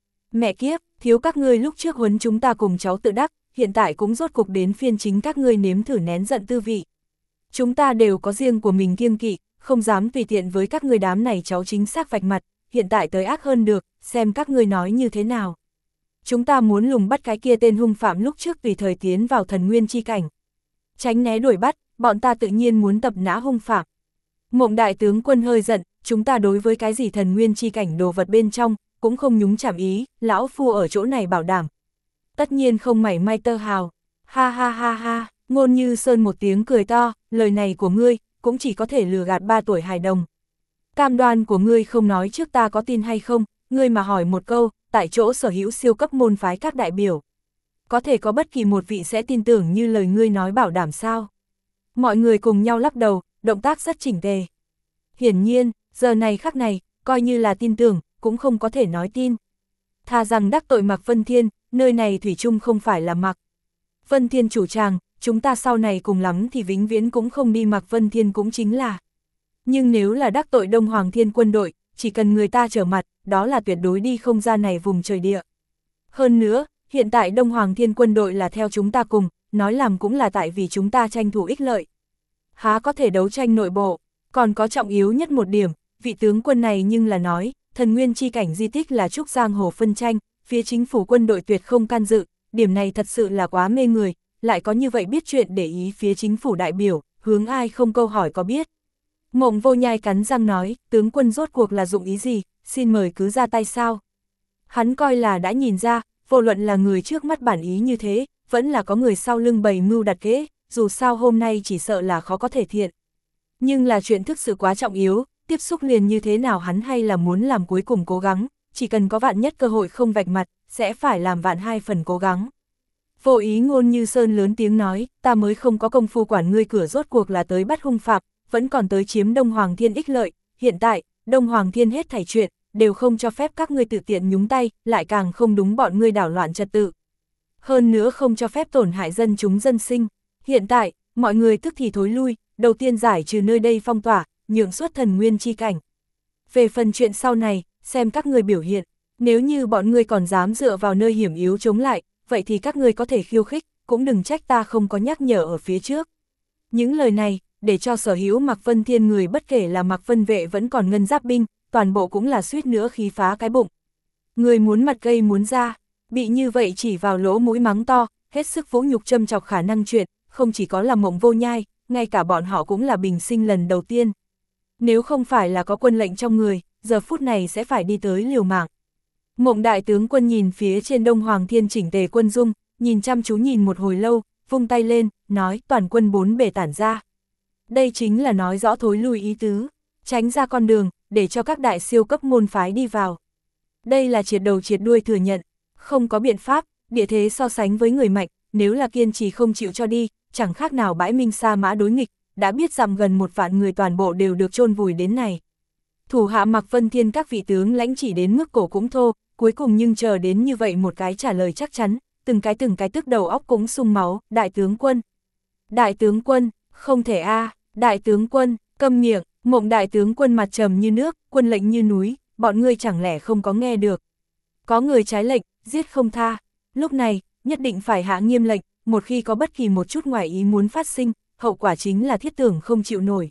Mẹ kiếp, thiếu các ngươi lúc trước huấn chúng ta cùng cháu tự đắc, hiện tại cũng rốt cục đến phiên chính các ngươi nếm thử nén giận tư vị. Chúng ta đều có riêng của mình kiêng kỵ, không dám tùy tiện với các ngươi đám này cháu chính xác vạch mặt, hiện tại tới ác hơn được, xem các ngươi nói như thế nào. Chúng ta muốn lùng bắt cái kia tên hung phạm lúc trước tùy thời tiến vào thần nguyên chi cảnh. Tránh né đuổi bắt, bọn ta tự nhiên muốn tập nã hung phạm. Mộng đại tướng quân hơi giận, chúng ta đối với cái gì thần nguyên chi cảnh đồ vật bên trong, cũng không nhúng chạm ý, lão phu ở chỗ này bảo đảm. Tất nhiên không mảy may tơ hào, ha ha ha ha, Ngôn Như Sơn một tiếng cười to, lời này của ngươi, cũng chỉ có thể lừa gạt ba tuổi hài đồng. Cam đoan của ngươi không nói trước ta có tin hay không, ngươi mà hỏi một câu, tại chỗ sở hữu siêu cấp môn phái các đại biểu. Có thể có bất kỳ một vị sẽ tin tưởng như lời ngươi nói bảo đảm sao? Mọi người cùng nhau lắc đầu, động tác rất chỉnh tề. Hiển nhiên, giờ này khắc này, coi như là tin tưởng, cũng không có thể nói tin. Thà rằng đắc tội Mạc Vân Thiên, nơi này thủy chung không phải là Mạc Vân Thiên chủ tràng, chúng ta sau này cùng lắm thì vĩnh viễn cũng không đi Mạc Vân Thiên cũng chính là. Nhưng nếu là đắc tội Đông Hoàng Thiên quân đội, chỉ cần người ta trở mặt, đó là tuyệt đối đi không ra này vùng trời địa. Hơn nữa, hiện tại Đông Hoàng Thiên quân đội là theo chúng ta cùng, nói làm cũng là tại vì chúng ta tranh thủ ích lợi. Há có thể đấu tranh nội bộ, còn có trọng yếu nhất một điểm, vị tướng quân này nhưng là nói, thần nguyên chi cảnh di tích là trúc giang hồ phân tranh, phía chính phủ quân đội tuyệt không can dự, điểm này thật sự là quá mê người, lại có như vậy biết chuyện để ý phía chính phủ đại biểu, hướng ai không câu hỏi có biết. Mộng Vô Nhai cắn răng nói, tướng quân rốt cuộc là dụng ý gì, xin mời cứ ra tay sao. Hắn coi là đã nhìn ra, vô luận là người trước mắt bản ý như thế, vẫn là có người sau lưng bày mưu đặt kế, dù sao hôm nay chỉ sợ là khó có thể thiện. Nhưng là chuyện thực sự quá trọng yếu, tiếp xúc liền như thế nào hắn hay là muốn làm cuối cùng cố gắng, chỉ cần có vạn nhất cơ hội không vạch mặt, sẽ phải làm vạn hai phần cố gắng. Vô ý Ngôn Như Sơn lớn tiếng nói, ta mới không có công phu quản ngươi cửa rốt cuộc là tới bắt hung phạm, vẫn còn tới chiếm Đông Hoàng Thiên ích lợi, hiện tại, Đông Hoàng Thiên hết thảy chuyện, đều không cho phép các ngươi tự tiện nhúng tay, lại càng không đúng bọn ngươi đảo loạn trật tự. Hơn nữa không cho phép tổn hại dân chúng dân sinh, hiện tại, mọi người tức thì thối lui, đầu tiên giải trừ nơi đây phong tỏa, nhượng xuất thần nguyên chi cảnh. Về phần chuyện sau này, xem các ngươi biểu hiện, nếu như bọn ngươi còn dám dựa vào nơi hiểm yếu chống lại, vậy thì các ngươi có thể khiêu khích, cũng đừng trách ta không có nhắc nhở ở phía trước. Những lời này, để cho sở hữu Mạc Vân Thiên người bất kể là Mạc Vân vệ vẫn còn ngân giáp binh, toàn bộ cũng là suýt nữa khí phá cái bụng. Người muốn mặt gây muốn ra, bị như vậy chỉ vào lỗ mũi mắng to, hết sức vũ nhục châm chọc khả năng chuyện, không chỉ có là Mộng Vô Nhai, ngay cả bọn họ cũng là bình sinh lần đầu tiên. Nếu không phải là có quân lệnh trong người, giờ phút này sẽ phải đi tới liều mạng. Mộng đại tướng quân nhìn phía trên Đông Hoàng Thiên chỉnh tề quân dung, nhìn chăm chú nhìn một hồi lâu, vung tay lên, nói toàn quân bốn bề tản ra. Đây chính là nói rõ thối lui ý tứ, tránh ra con đường, để cho các đại siêu cấp môn phái đi vào. Đây là triệt đầu triệt đuôi thừa nhận, không có biện pháp, địa thế so sánh với người mạnh, nếu là kiên trì không chịu cho đi, chẳng khác nào bãi minh sa mã đối nghịch, đã biết rằng gần một vạn người toàn bộ đều được chôn vùi đến này. Thủ hạ Mạc Vân Thiên các vị tướng lãnh chỉ đến mức cổ cũng thô, cuối cùng nhưng chờ đến như vậy một cái trả lời chắc chắn, từng cái từng cái tức đầu óc cũng sung máu, đại tướng quân. Đại tướng quân, không thể a, đại tướng quân, câm miệng, Mộng đại tướng quân mặt trầm như nước, quân lệnh như núi, bọn ngươi chẳng lẽ không có nghe được. Có người trái lệnh, giết không tha, lúc này, nhất định phải hạ nghiêm lệnh, một khi có bất kỳ một chút ngoài ý muốn phát sinh, hậu quả chính là thiết tưởng không chịu nổi.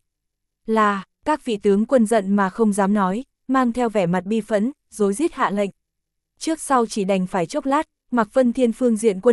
Là, các vị tướng quân giận mà không dám nói, mang theo vẻ mặt bi phẫn, rối rít hạ lệnh. Trước sau chỉ đành phải chốc lát, Mạc Vân Thiên phương diện quân đội,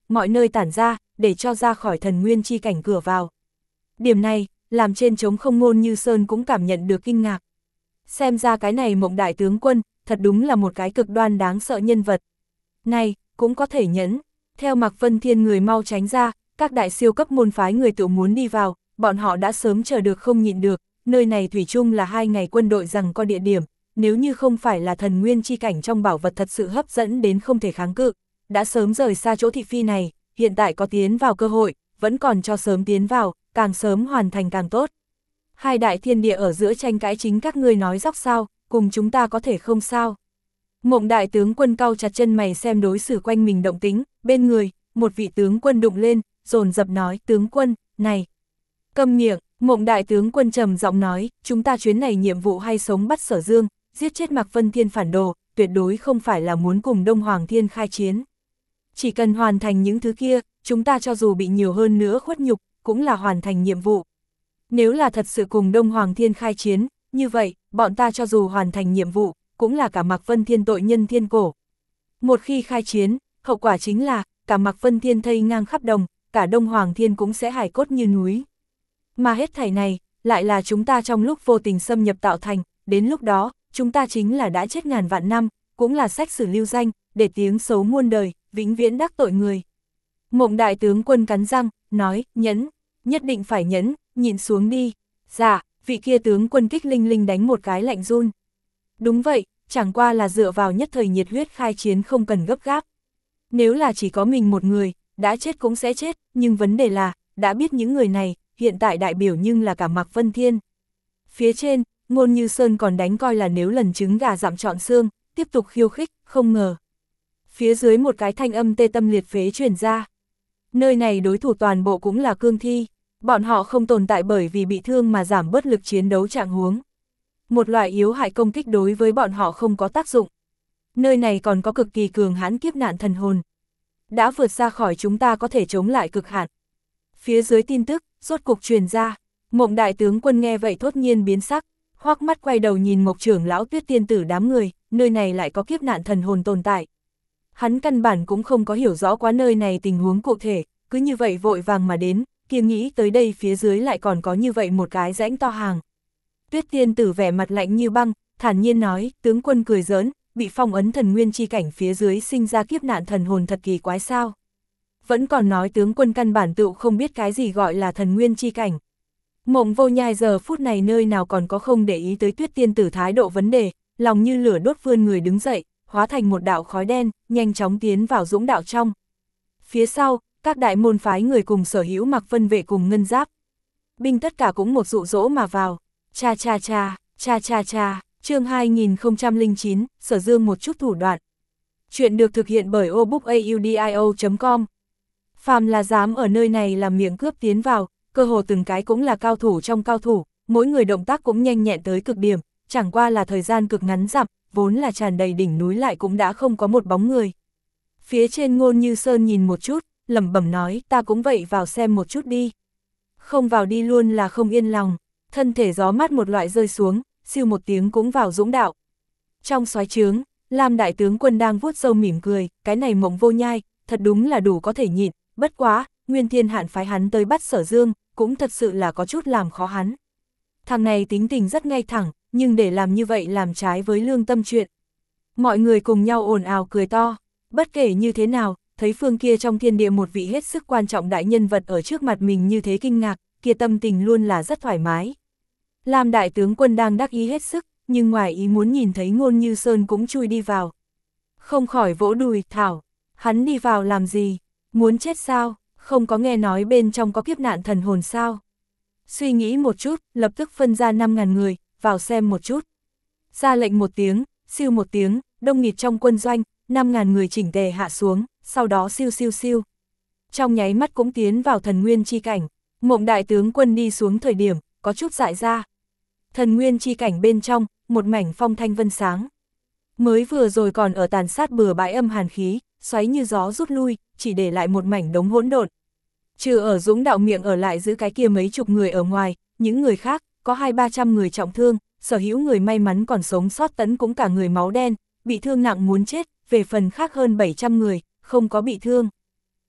mọi nơi tản ra, để cho ra khỏi thần nguyên chi cảnh cửa vào. Điểm này, làm trên trống không Ngôn Như Sơn cũng cảm nhận được kinh ngạc. Xem ra cái này Mộng đại tướng quân, thật đúng là một cái cực đoan đáng sợ nhân vật. Này, cũng có thể nhẫn, theo Mạc Vân Thiên người mau tránh ra, các đại siêu cấp môn phái người tự muốn đi vào, bọn họ đã sớm chờ được không nhịn được, nơi này thủy chung là hai ngày quân đội rằng có địa điểm, nếu như không phải là thần nguyên chi cảnh trong bảo vật thật sự hấp dẫn đến không thể kháng cự, đã sớm rời xa chỗ thị phi này, hiện tại có tiến vào cơ hội, vẫn còn cho sớm tiến vào, càng sớm hoàn thành càng tốt. Hai đại thiên địa ở giữa tranh cãi chính các ngươi nói dóc sao, cùng chúng ta có thể không sao. Mộng đại tướng quân cau chặt chân mày xem đối xử quanh mình động tính, bên người, một vị tướng quân đụng lên, dồn dập nói, tướng quân, này. Câm miệng, Mộng đại tướng quân trầm giọng nói, chúng ta chuyến này nhiệm vụ hay sống bắt Sở Dương, giết chết Mạc Vân Thiên phản đồ, tuyệt đối không phải là muốn cùng Đông Hoàng Thiên khai chiến. Chỉ cần hoàn thành những thứ kia, chúng ta cho dù bị nhiều hơn nữa khuất nhục, cũng là hoàn thành nhiệm vụ. Nếu là thật sự cùng Đông Hoàng Thiên khai chiến, như vậy, bọn ta cho dù hoàn thành nhiệm vụ, cũng là cả Mạc Vân Thiên tội nhân thiên cổ. Một khi khai chiến, hậu quả chính là, cả Mạc Vân Thiên thây ngang khắp đồng, cả Đông Hoàng Thiên cũng sẽ hải cốt như núi. Mà hết thảy này, lại là chúng ta trong lúc vô tình xâm nhập tạo thành, đến lúc đó, chúng ta chính là đã chết ngàn vạn năm, cũng là sách sử lưu danh, để tiếng xấu muôn đời, vĩnh viễn đắc tội người. Mộng đại tướng quân cắn răng, nói, nhẫn, nhất định phải nhẫn, nhịn xuống đi. Dạ, vị kia tướng quân Kích Linh Linh đánh một cái lạnh run. Đúng vậy, chẳng qua là dựa vào nhất thời nhiệt huyết khai chiến không cần gấp gáp. Nếu là chỉ có mình một người, đã chết cũng sẽ chết, nhưng vấn đề là, đã biết những người này, hiện tại đại biểu nhưng là cả Mạc Vân Thiên. Phía trên, Ngôn Như Sơn còn đánh coi là nếu lần trứng gà dặm trọn xương, tiếp tục khiêu khích, không ngờ. Phía dưới một cái thanh âm tê tâm liệt phế truyền ra. Nơi này đối thủ toàn bộ cũng là cương thi, bọn họ không tồn tại bởi vì bị thương mà giảm bớt lực chiến đấu trạng huống. Một loại yếu hại công kích đối với bọn họ không có tác dụng. Nơi này còn có cực kỳ cường hãn kiếp nạn thần hồn. Đã vượt ra khỏi chúng ta có thể chống lại cực hạn. Phía dưới tin tức, rốt cục truyền ra, Mộng đại tướng quân nghe vậy thốt nhiên biến sắc, hoắc mắt quay đầu nhìn Mộc trưởng lão Tuyết tiên tử đám người, nơi này lại có kiếp nạn thần hồn tồn tại. Hắn căn bản cũng không có hiểu rõ quá nơi này tình huống cụ thể, cứ như vậy vội vàng mà đến, kia nghĩ tới đây phía dưới lại còn có như vậy một cái rãnh to hàng. Tuyết tiên tử vẻ mặt lạnh như băng, thản nhiên nói, tướng quân cười giỡn, bị phong ấn thần nguyên chi cảnh phía dưới sinh ra kiếp nạn thần hồn thật kỳ quái sao. Vẫn còn nói tướng quân căn bản tự không biết cái gì gọi là thần nguyên chi cảnh. Mộng Vô Nhai giờ phút này nơi nào còn có không để ý tới Tuyết tiên tử thái độ vấn đề, lòng như lửa đốt vươn người đứng dậy, hóa thành một đạo khói đen, nhanh chóng tiến vào dũng đạo trong. Phía sau, các đại môn phái người cùng sở hữu Mặc Vân vệ cùng ngân giáp. Binh tất cả cũng một dụ dỗ mà vào. Cha cha cha, cha cha cha, chương hai nghìn không trăm lẻ chín, Sở Dương một chút thủ đoạn. Chuyện được thực hiện bởi obookaudio chấm com. Phàm là dám ở nơi này làm miệng cướp tiến vào, cơ hồ từng cái cũng là cao thủ trong cao thủ, mỗi người động tác cũng nhanh nhẹn tới cực điểm, chẳng qua là thời gian cực ngắn dặm, vốn là tràn đầy đỉnh núi lại cũng đã không có một bóng người. Phía trên Ngôn Như Sơn nhìn một chút, lẩm bẩm nói, ta cũng vậy vào xem một chút đi. Không vào đi luôn là không yên lòng, thân thể gió mát một loại rơi xuống, siêu một tiếng cũng vào dũng đạo. Trong xoáy trướng, Lam đại tướng quân đang vuốt râu mỉm cười, cái này Mộng Vô Nhai, thật đúng là đủ có thể nhịn, bất quá, Nguyên Thiên Hạn phái hắn tới bắt Sở Dương, cũng thật sự là có chút làm khó hắn. Thằng này tính tình rất ngay thẳng, nhưng để làm như vậy làm trái với lương tâm chuyện. Mọi người cùng nhau ồn ào cười to, bất kể như thế nào, thấy phương kia trong thiên địa một vị hết sức quan trọng đại nhân vật ở trước mặt mình như thế kinh ngạc, kia tâm tình luôn là rất thoải mái. Lam đại tướng quân đang đắc ý hết sức, nhưng ngoài ý muốn nhìn thấy Ngôn Như Sơn cũng chui đi vào. Không khỏi vỗ đùi, thảo, hắn đi vào làm gì, muốn chết sao, không có nghe nói bên trong có kiếp nạn thần hồn sao. Suy nghĩ một chút, lập tức phân ra năm ngàn người, vào xem một chút. Ra lệnh một tiếng, siêu một tiếng, đông nghịt trong quân doanh, năm ngàn người chỉnh tề hạ xuống, sau đó siêu siêu siêu. Trong nháy mắt cũng tiến vào thần nguyên chi cảnh, Mộng đại tướng quân đi xuống thời điểm, có chút dại ra. Thần nguyên chi cảnh bên trong, một mảnh phong thanh vân sáng. Mới vừa rồi còn ở tàn sát bừa bãi âm hàn khí, xoáy như gió rút lui, chỉ để lại một mảnh đống hỗn độn. Trừ ở dũng đạo miệng ở lại giữ cái kia mấy chục người ở ngoài, những người khác, có hai ba trăm người trọng thương, sở hữu người may mắn còn sống sót tấn cũng cả người máu đen, bị thương nặng muốn chết, về phần khác hơn bảy trăm người, không có bị thương.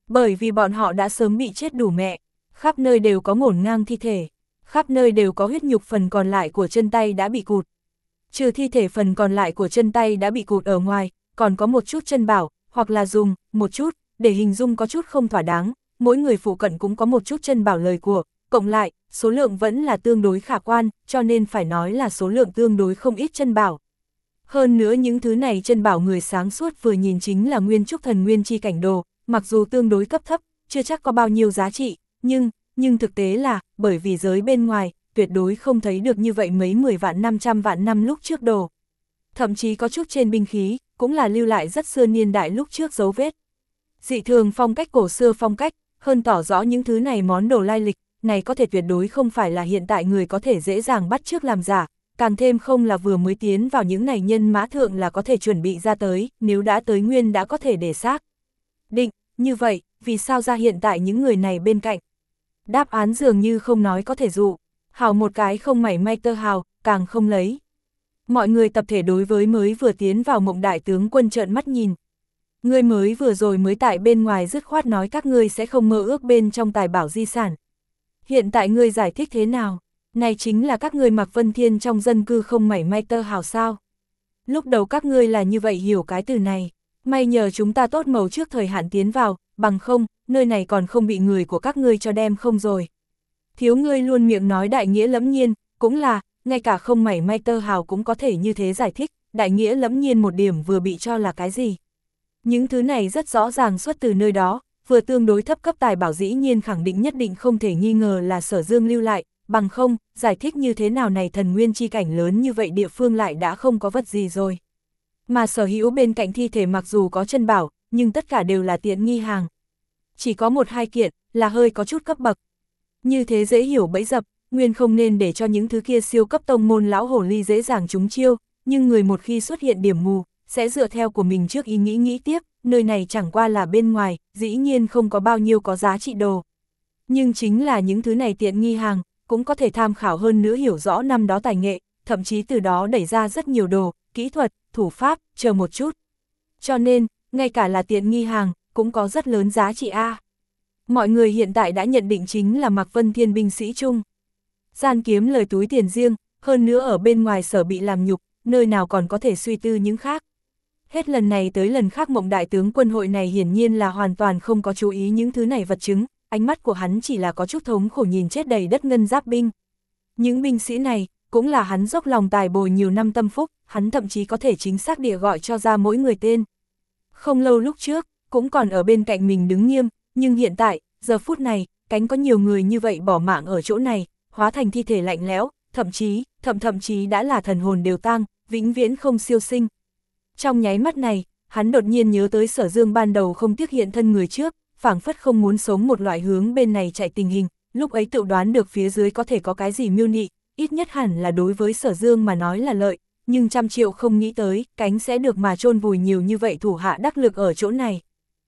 Bởi vì bọn họ đã sớm bị chết đủ mẹ, khắp nơi đều có ngổn ngang thi thể, khắp nơi đều có huyết nhục, phần còn lại của chân tay đã bị cụt. Trừ thi thể phần còn lại của chân tay đã bị cụt ở ngoài, còn có một chút chân bảo, hoặc là dùng, một chút, để hình dung có chút không thỏa đáng, mỗi người phụ cận cũng có một chút chân bảo lời của, cộng lại, số lượng vẫn là tương đối khả quan, cho nên phải nói là số lượng tương đối không ít chân bảo. Hơn nữa những thứ này chân bảo người sáng suốt vừa nhìn chính là nguyên trúc thần nguyên chi cảnh đồ, mặc dù tương đối cấp thấp, chưa chắc có bao nhiêu giá trị, nhưng, nhưng thực tế là, bởi vì giới bên ngoài, tuyệt đối không thấy được như vậy mấy mười vạn năm trăm vạn năm lúc trước đồ. Thậm chí có chút trên binh khí, cũng là lưu lại rất xưa niên đại lúc trước dấu vết. Dị thường phong cách cổ xưa phong cách, hơn tỏ rõ những thứ này món đồ lai lịch, này có thể tuyệt đối không phải là hiện tại người có thể dễ dàng bắt chước làm giả, càng thêm không là vừa mới tiến vào những này nhân mã thượng là có thể chuẩn bị ra tới, nếu đã tới nguyên đã có thể để xác định, như vậy, vì sao ra hiện tại những người này bên cạnh? Đáp án dường như không nói có thể dụ, hào một cái không mảy may tơ hào, càng không lấy. Mọi người tập thể đối với mới vừa tiến vào Mộng đại tướng quân trợn mắt nhìn. Ngươi mới vừa rồi mới tại bên ngoài dứt khoát nói các ngươi sẽ không mơ ước bên trong tài bảo di sản. Hiện tại ngươi giải thích thế nào? Này chính là các ngươi Mạc Vân Thiên trong dân cư không mảy may tơ hào sao? Lúc đầu các ngươi là như vậy hiểu cái từ này, may nhờ chúng ta tốt mầu trước thời hạn tiến vào, bằng không, nơi này còn không bị người của các ngươi cho đem không rồi. Thiếu ngươi luôn miệng nói đại nghĩa lẫm nhiên, cũng là, ngay cả không mảy may tơ hào cũng có thể như thế giải thích, đại nghĩa lẫm nhiên một điểm vừa bị cho là cái gì. Những thứ này rất rõ ràng xuất từ nơi đó, vừa tương đối thấp cấp tài bảo dĩ nhiên khẳng định nhất định không thể nghi ngờ là Sở Dương lưu lại, bằng không, giải thích như thế nào này thần nguyên chi cảnh lớn như vậy địa phương lại đã không có vật gì rồi. Mà sở hữu bên cạnh thi thể mặc dù có chân bảo, nhưng tất cả đều là tiện nghi hàng. Chỉ có một hai kiện, là hơi có chút cấp bậc. Như thế dễ hiểu bẫy dập, nguyên không nên để cho những thứ kia siêu cấp tông môn lão hồ ly dễ dàng trúng chiêu, nhưng người một khi xuất hiện điểm mù, sẽ dựa theo của mình trước ý nghĩ nghĩ tiếp, nơi này chẳng qua là bên ngoài, dĩ nhiên không có bao nhiêu có giá trị đồ. Nhưng chính là những thứ này tiện nghi hàng, cũng có thể tham khảo hơn nữa hiểu rõ năm đó tài nghệ, thậm chí từ đó đẩy ra rất nhiều đồ, kỹ thuật, thủ pháp, chờ một chút. Cho nên, ngay cả là tiện nghi hàng, cũng có rất lớn giá trị A. Mọi người hiện tại đã nhận định chính là Mạc Vân Thiên binh sĩ chung. Gian kiếm lời túi tiền riêng, hơn nữa ở bên ngoài sở bị làm nhục, nơi nào còn có thể suy tư những khác. Hết lần này tới lần khác Mộng đại tướng quân hội này hiển nhiên là hoàn toàn không có chú ý những thứ này vật chứng, ánh mắt của hắn chỉ là có chút thống khổ nhìn chết đầy đất ngân giáp binh. Những binh sĩ này, cũng là hắn dốc lòng tài bồi nhiều năm tâm phúc, hắn thậm chí có thể chính xác địa gọi cho ra mỗi người tên. Không lâu lúc trước, cũng còn ở bên cạnh mình đứng nghiêm, nhưng hiện tại, giờ phút này, cánh có nhiều người như vậy bỏ mạng ở chỗ này, hóa thành thi thể lạnh lẽo, thậm chí, thậm thậm chí đã là thần hồn đều tang, vĩnh viễn không siêu sinh. Trong nháy mắt này, hắn đột nhiên nhớ tới Sở Dương ban đầu không tiếc hiện thân người trước, phảng phất không muốn sống một loại hướng bên này chạy tình hình, lúc ấy tự đoán được phía dưới có thể có cái gì mưu nị, ít nhất hẳn là đối với Sở Dương mà nói là lợi, nhưng trăm triệu không nghĩ tới, cánh sẽ được mà chôn vùi nhiều như vậy thủ hạ đắc lực ở chỗ này.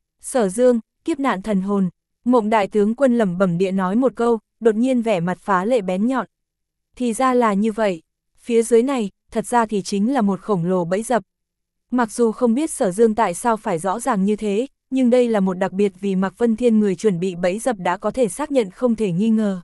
Sở Dương, kiếp nạn thần hồn, Mộng đại tướng quân lẩm bẩm địa nói một câu, đột nhiên vẻ mặt phá lệ bén nhọn. Thì ra là như vậy, phía dưới này, thật ra thì chính là một khổng lồ bẫy dập. Mặc dù không biết Sở Dương tại sao phải rõ ràng như thế, nhưng đây là một đặc biệt vì Mạc Vân Thiên người chuẩn bị bẫy dập đã có thể xác nhận không thể nghi ngờ.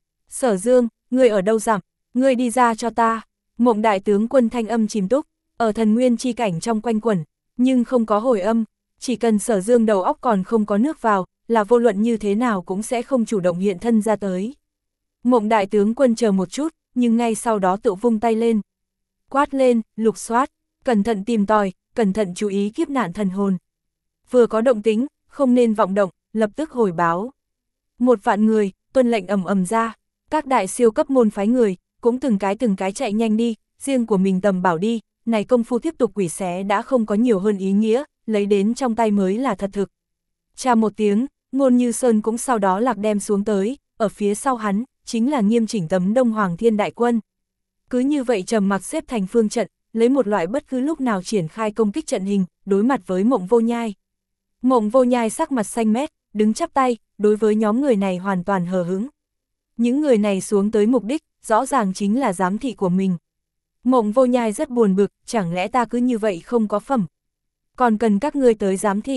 Sở Dương, ngươi ở đâu dặm, ngươi đi ra cho ta. Mộng đại tướng quân thanh âm chìm túc, ở thần nguyên chi cảnh trong quanh quẩn, nhưng không có hồi âm, chỉ cần Sở Dương đầu óc còn không có nước vào, là vô luận như thế nào cũng sẽ không chủ động hiện thân ra tới. Mộng đại tướng quân chờ một chút, nhưng ngay sau đó tự vung tay lên. Quát lên, lục soát, cẩn thận tìm tòi, cẩn thận chú ý kiếp nạn thần hồn. Vừa có động tính, không nên vọng động, lập tức hồi báo. Một vạn người, tuân lệnh ầm ầm ra, các đại siêu cấp môn phái người, cũng từng cái từng cái chạy nhanh đi, riêng của mình tầm bảo đi, này công phu tiếp tục quỷ xé đã không có nhiều hơn ý nghĩa, lấy đến trong tay mới là thật thực. Chà một tiếng, Ngôn Như Sơn cũng sau đó lạc đem xuống tới, ở phía sau hắn, chính là nghiêm chỉnh tấm Đông Hoàng Thiên đại quân. Cứ như vậy trầm mặc xếp thành phương trận, lấy một loại bất cứ lúc nào triển khai công kích trận hình, đối mặt với Mộng Vô Nhai. Mộng Vô Nhai sắc mặt xanh mét, đứng chắp tay, đối với nhóm người này hoàn toàn hờ hững. Những người này xuống tới mục đích, rõ ràng chính là giám thị của mình. Mộng Vô Nhai rất buồn bực, chẳng lẽ ta cứ như vậy không có phẩm. Còn cần các ngươi tới giám thị,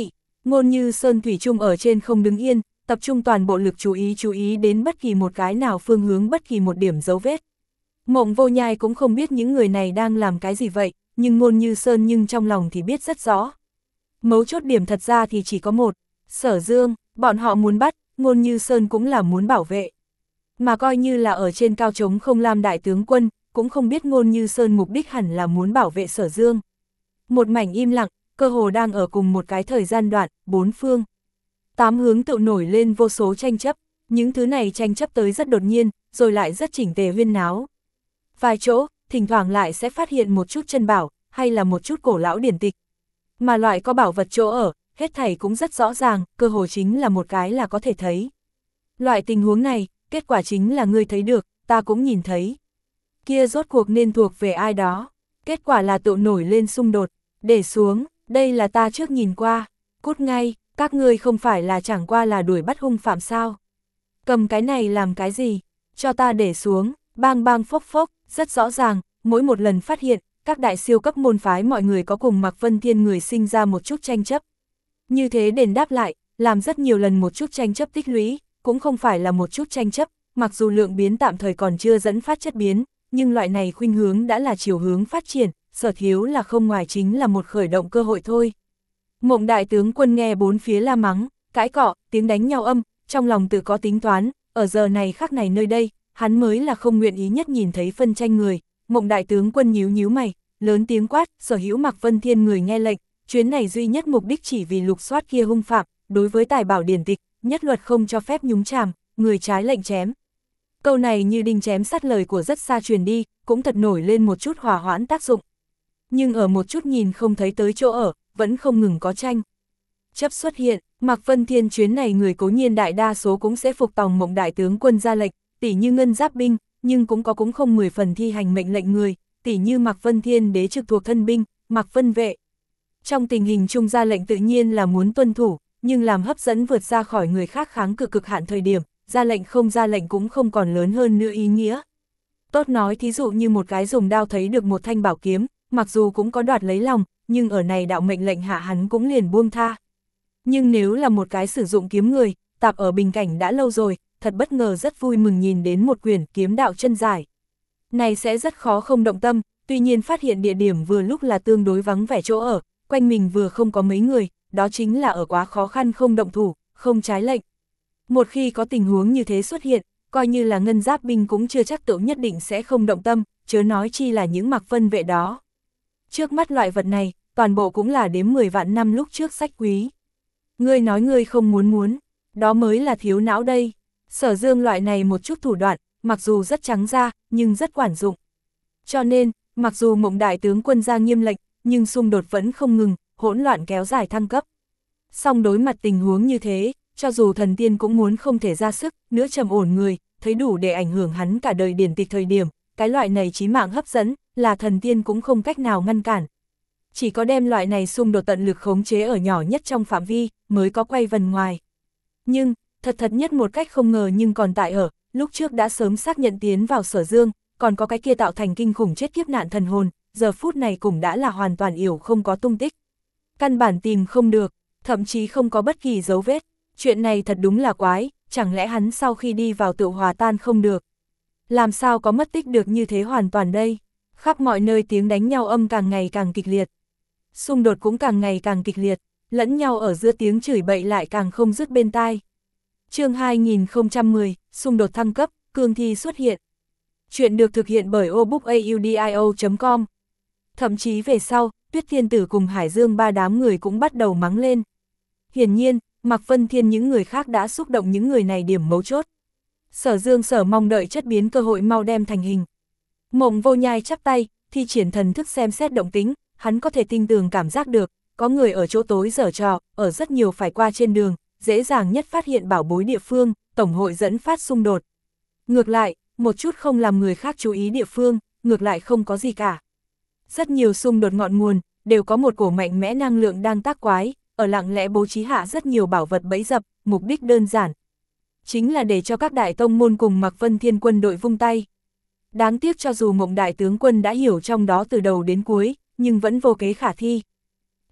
Ngôn Như Sơn thủy chung ở trên không đứng yên, tập trung toàn bộ lực chú ý chú ý đến bất kỳ một cái nào phương hướng bất kỳ một điểm dấu vết. Mộng Vô Nhai cũng không biết những người này đang làm cái gì vậy, nhưng Ngôn Như Sơn nhưng trong lòng thì biết rất rõ. Mấu chốt điểm thật ra thì chỉ có một, Sở Dương, bọn họ muốn bắt, Ngôn Như Sơn cũng là muốn bảo vệ. Mà coi như là ở trên cao trống không Lam đại tướng quân, cũng không biết Ngôn Như Sơn mục đích hẳn là muốn bảo vệ Sở Dương. Một mảnh im lặng, cơ hồ đang ở cùng một cái thời gian đoạn, bốn phương. Tám hướng tự nổi lên vô số tranh chấp, những thứ này tranh chấp tới rất đột nhiên, rồi lại rất chỉnh tề huyên náo. Vài chỗ, thỉnh thoảng lại sẽ phát hiện một chút chân bảo, hay là một chút cổ lão điển tịch. Mà loại có bảo vật chỗ ở, hết thảy cũng rất rõ ràng, cơ hồ chính là một cái là có thể thấy. Loại tình huống này, kết quả chính là ngươi thấy được, ta cũng nhìn thấy. Kia rốt cuộc nên thuộc về ai đó, kết quả là tự nổi lên xung đột, để xuống, đây là ta trước nhìn qua, cút ngay, các ngươi không phải là chẳng qua là đuổi bắt hung phạm sao. Cầm cái này làm cái gì, cho ta để xuống, bang bang phốc phốc, rất rõ ràng, mỗi một lần phát hiện, các đại siêu cấp môn phái mọi người có cùng Mạc Vân Thiên người sinh ra một chút tranh chấp. Như thế đền đáp lại, làm rất nhiều lần một chút tranh chấp tích lũy, cũng không phải là một chút tranh chấp, mặc dù lượng biến tạm thời còn chưa dẫn phát chất biến, nhưng loại này khuynh hướng đã là chiều hướng phát triển, sở thiếu là không ngoài chính là một khởi động cơ hội thôi. Mộng đại tướng quân nghe bốn phía la mắng, cãi cọ, tiếng đánh nhau âm, trong lòng tự có tính toán, ở giờ này khắc này nơi đây, hắn mới là không nguyện ý nhất nhìn thấy phân tranh người. Mộng đại tướng quân nhíu nhíu mày, lớn tiếng quát, Sở hữu Mạc Vân Thiên người nghe lệnh, chuyến này duy nhất mục đích chỉ vì lục soát kia hung phạm, đối với tài bảo điển tịch, nhất luật không cho phép nhúng chàm, người trái lệnh chém. Câu này như đinh chém sắt lời của rất xa truyền đi, cũng thật nổi lên một chút hòa hoãn tác dụng. Nhưng ở một chút nhìn không thấy tới chỗ ở, vẫn không ngừng có tranh chấp xuất hiện. Mạc Vân Thiên chuyến này người cố nhiên đại đa số cũng sẽ phục tòng Mộng đại tướng quân ra lệnh, tỉ như Ngân Giáp binh, nhưng cũng có cũng không mười phần thi hành mệnh lệnh người, tỉ như Mạc Vân Thiên đế trực thuộc thân binh, Mạc Vân vệ. Trong tình hình chung ra lệnh tự nhiên là muốn tuân thủ, nhưng làm hấp dẫn vượt ra khỏi người khác kháng cự cực hạn thời điểm, ra lệnh không ra lệnh cũng không còn lớn hơn nữa ý nghĩa. Tốt nói thí dụ như một cái dùng đao thấy được một thanh bảo kiếm, mặc dù cũng có đoạt lấy lòng, nhưng ở này đạo mệnh lệnh hạ hắn cũng liền buông tha. Nhưng nếu là một cái sử dụng kiếm người, tạp ở bình cảnh đã lâu rồi, thật bất ngờ rất vui mừng nhìn đến một quyển kiếm đạo chân giải. Này sẽ rất khó không động tâm, tuy nhiên phát hiện địa điểm vừa lúc là tương đối vắng vẻ chỗ ở, quanh mình vừa không có mấy người, đó chính là ở quá khó khăn không động thủ, không trái lệnh. Một khi có tình huống như thế xuất hiện, coi như là Ngân Giáp binh cũng chưa chắc tự nhất định sẽ không động tâm, chớ nói chi là những Mạc Vân vệ đó. Trước mắt loại vật này, toàn bộ cũng là đếm mười vạn năm lúc trước sách quý. Ngươi nói ngươi không muốn muốn, đó mới là thiếu não đây. Sở Dương loại này một chút thủ đoạn, mặc dù rất trắng ra, nhưng rất quản dụng. Cho nên, mặc dù Mộng đại tướng quân ra nghiêm lệnh, nhưng xung đột vẫn không ngừng, hỗn loạn kéo dài thăng cấp. Song đối mặt tình huống như thế, cho dù thần tiên cũng muốn không thể ra sức, nữa trầm ổn người, thấy đủ để ảnh hưởng hắn cả đời điển tịch thời điểm, cái loại này chí mạng hấp dẫn, là thần tiên cũng không cách nào ngăn cản. Chỉ có đem loại này xung đột tận lực khống chế ở nhỏ nhất trong phạm vi, mới có quay vần ngoài. Nhưng, thật thật nhất một cách không ngờ nhưng còn tại ở, lúc trước đã sớm xác nhận tiến vào Sở Dương, còn có cái kia tạo thành kinh khủng chết kiếp nạn thần hồn, giờ phút này cũng đã là hoàn toàn yểu không có tung tích. Căn bản tìm không được, thậm chí không có bất kỳ dấu vết. Chuyện này thật đúng là quái, chẳng lẽ hắn sau khi đi vào tự hòa tan không được? Làm sao có mất tích được như thế hoàn toàn đây? Khắp mọi nơi tiếng đánh nhau âm càng ngày càng kịch liệt. Xung đột cũng càng ngày càng kịch liệt, lẫn nhau ở giữa tiếng chửi bậy lại càng không dứt bên tai. Chương hai nghìn không trăm mười, xung đột thăng cấp, cương thi xuất hiện. Chuyện được thực hiện bởi obookaudio chấm com. Thậm chí về sau, Tuyết Thiên Tử cùng Hải Dương ba đám người cũng bắt đầu mắng lên. Hiển nhiên, Mạc Vân Thiên những người khác đã xúc động những người này điểm mấu chốt. Sở Dương sở mong đợi chất biến cơ hội mau đem thành hình. Mộng Vô Nhai chắp tay, thi triển thần thức xem xét động tính, hắn có thể tinh tường cảm giác được, có người ở chỗ tối giở trò, ở rất nhiều phải qua trên đường, dễ dàng nhất phát hiện bảo bối địa phương, tổng hội dẫn phát xung đột. Ngược lại, một chút không làm người khác chú ý địa phương, ngược lại không có gì cả. Rất nhiều xung đột ngọn nguồn, đều có một cổ mạnh mẽ năng lượng đang tác quái, ở lặng lẽ bố trí hạ rất nhiều bảo vật bẫy dập, mục đích đơn giản. Chính là để cho các đại tông môn cùng Mạc Vân Thiên quân đội vung tay. Đáng tiếc cho dù Mộng đại tướng quân đã hiểu trong đó từ đầu đến cuối, nhưng vẫn vô kế khả thi.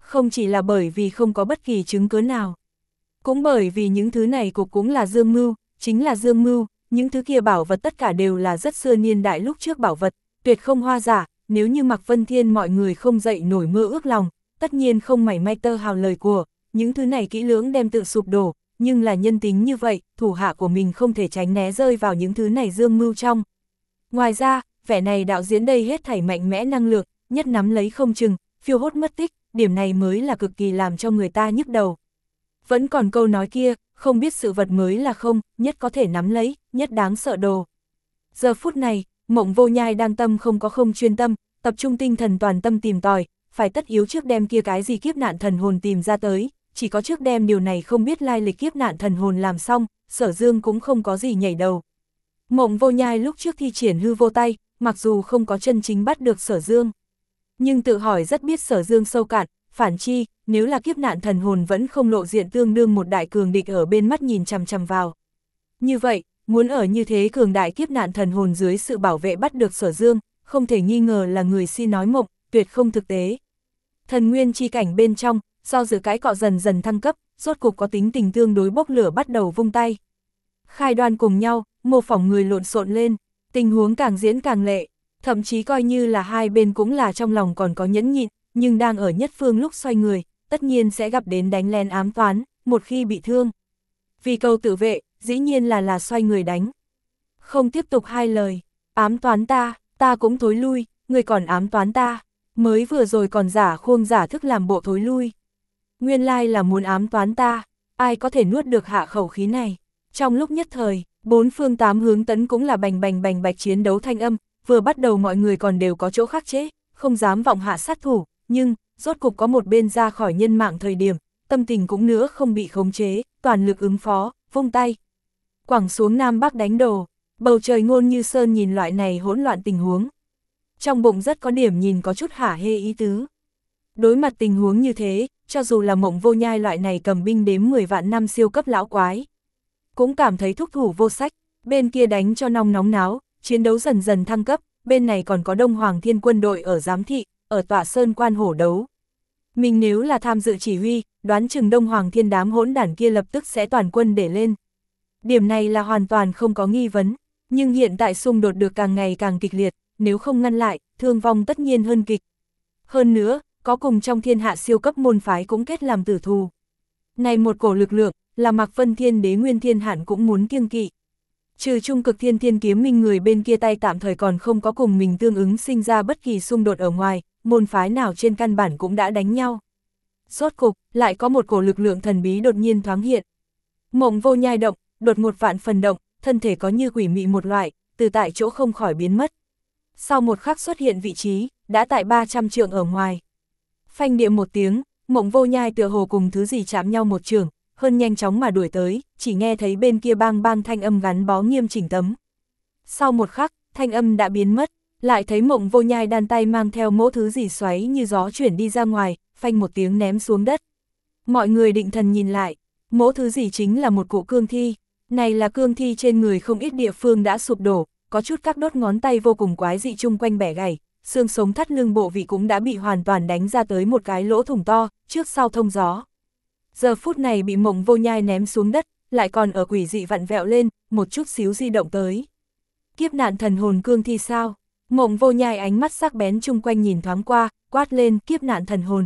Không chỉ là bởi vì không có bất kỳ chứng cứ nào. Cũng bởi vì những thứ này cục cũng là dương mưu, chính là dương mưu, những thứ kia bảo vật tất cả đều là rất xưa niên đại lúc trước bảo vật, tuyệt không hoa giả, nếu như Mạc Vân Thiên mọi người không dậy nổi mơ ước lòng, tất nhiên không mảy may tơ hào lời của, những thứ này kỹ lưỡng đem tự sụp đổ, nhưng là nhân tính như vậy, thủ hạ của mình không thể tránh né rơi vào những thứ này dương mưu trong. Ngoài ra, vẻ này đạo diễn đây hết thảy mạnh mẽ năng lượng, nhất nắm lấy không chừng, phiêu hốt mất tích, điểm này mới là cực kỳ làm cho người ta nhức đầu. Vẫn còn câu nói kia, không biết sự vật mới là không, nhất có thể nắm lấy, nhất đáng sợ đồ. Giờ phút này, Mộng Vô Nhai đang tâm không có không chuyên tâm, tập trung tinh thần toàn tâm tìm tòi, phải tất yếu trước đem kia cái gì kiếp nạn thần hồn tìm ra tới, chỉ có trước đem điều này không biết lai lịch kiếp nạn thần hồn làm xong, Sở Dương cũng không có gì nhảy đầu. Mộng Vô Nhai lúc trước thi triển hư vô tay, mặc dù không có chân chính bắt được Sở Dương, nhưng tự hỏi rất biết Sở Dương sâu cạn, phản chi, nếu là kiếp nạn thần hồn vẫn không lộ diện tương đương một đại cường địch ở bên mắt nhìn chằm chằm vào. Như vậy, muốn ở như thế cường đại kiếp nạn thần hồn dưới sự bảo vệ bắt được Sở Dương, không thể nghi ngờ là người si nói mộng, tuyệt không thực tế. Thần nguyên chi cảnh bên trong, do dự cái cọ dần dần thăng cấp, rốt cục có tính tình tương đối bốc lửa bắt đầu vung tay. Khai đoan cùng nhau, mô phỏng người lộn xộn lên, tình huống càng diễn càng lệ, thậm chí coi như là hai bên cũng là trong lòng còn có nhẫn nhịn, nhưng đang ở nhất phương lúc xoay người, tất nhiên sẽ gặp đến đánh lén ám toán, một khi bị thương. Vì cầu tự vệ, dĩ nhiên là là xoay người đánh. Không tiếp tục hai lời, ám toán ta, ta cũng thối lui, người còn ám toán ta, mới vừa rồi còn giả khuôn giả thức làm bộ thối lui. Nguyên lai là muốn ám toán ta, ai có thể nuốt được hạ khẩu khí này. Trong lúc nhất thời, bốn phương tám hướng tấn cũng là bành bành bành bạch chiến đấu thanh âm, vừa bắt đầu mọi người còn đều có chỗ khắc chế, không dám vọng hạ sát thủ, nhưng, rốt cục có một bên ra khỏi nhân mạng thời điểm, tâm tình cũng nữa không bị khống chế, toàn lực ứng phó, vung tay. Quẳng xuống Nam Bắc đánh đồ, bầu trời Ngôn Như Sơn nhìn loại này hỗn loạn tình huống. Trong bụng rất có điểm nhìn có chút hả hê ý tứ. Đối mặt tình huống như thế, cho dù là Mộng Vô Nhai loại này cầm binh đếm mười vạn năm siêu cấp lão quái, cũng cảm thấy thúc thủ vô sách, bên kia đánh cho nong nóng náo, chiến đấu dần dần thăng cấp, bên này còn có Đông Hoàng Thiên quân đội ở giám thị, ở tọa sơn quan hổ đấu. Mình nếu là tham dự chỉ huy, đoán chừng Đông Hoàng Thiên đám hỗn đản kia lập tức sẽ toàn quân để lên. Điểm này là hoàn toàn không có nghi vấn, nhưng hiện tại xung đột được càng ngày càng kịch liệt, nếu không ngăn lại, thương vong tất nhiên hơn kịch. Hơn nữa, có cùng trong thiên hạ siêu cấp môn phái cũng kết làm tử thù. Này một cổ lực lượng, là Mạc Vân Thiên Đế Nguyên Thiên Hạn cũng muốn kiêng kỵ. Trừ Trung Cực Thiên Thiên Kiếm Minh người bên kia tay tạm thời còn không có cùng mình tương ứng sinh ra bất kỳ xung đột ở ngoài, môn phái nào trên căn bản cũng đã đánh nhau. Rốt cục, lại có một cổ lực lượng thần bí đột nhiên thoáng hiện. Mộng Vô Nhai động, đột ngột vạn phần động, thân thể có như quỷ mị một loại, từ tại chỗ không khỏi biến mất. Sau một khắc xuất hiện vị trí, đã tại ba trăm trượng ở ngoài. Phanh địa một tiếng, Mộng Vô Nhai tựa hồ cùng thứ gì chạm nhau một trường, hơn nhanh chóng mà đuổi tới, chỉ nghe thấy bên kia bang bang thanh âm gắn bó nghiêm chỉnh tấm. Sau một khắc, thanh âm đã biến mất, lại thấy Mộng Vô Nhai đan tay mang theo mỗ thứ gì xoáy như gió chuyển đi ra ngoài, phanh một tiếng ném xuống đất. Mọi người định thần nhìn lại, mỗ thứ gì chính là một cụ cương thi, này là cương thi trên người không ít địa phương đã sụp đổ, có chút các đốt ngón tay vô cùng quái dị chung quanh bẻ gãy, xương sống thắt lưng bộ vị cũng đã bị hoàn toàn đánh ra tới một cái lỗ thủng to, trước sau thông gió. Giờ phút này bị Mộng Vô Nhai ném xuống đất, lại còn ở quỷ dị vặn vẹo lên, một chút xíu di động tới. Kiếp nạn thần hồn cương thi sao? Mộng Vô Nhai ánh mắt sắc bén chung quanh nhìn thoáng qua, quát lên kiếp nạn thần hồn.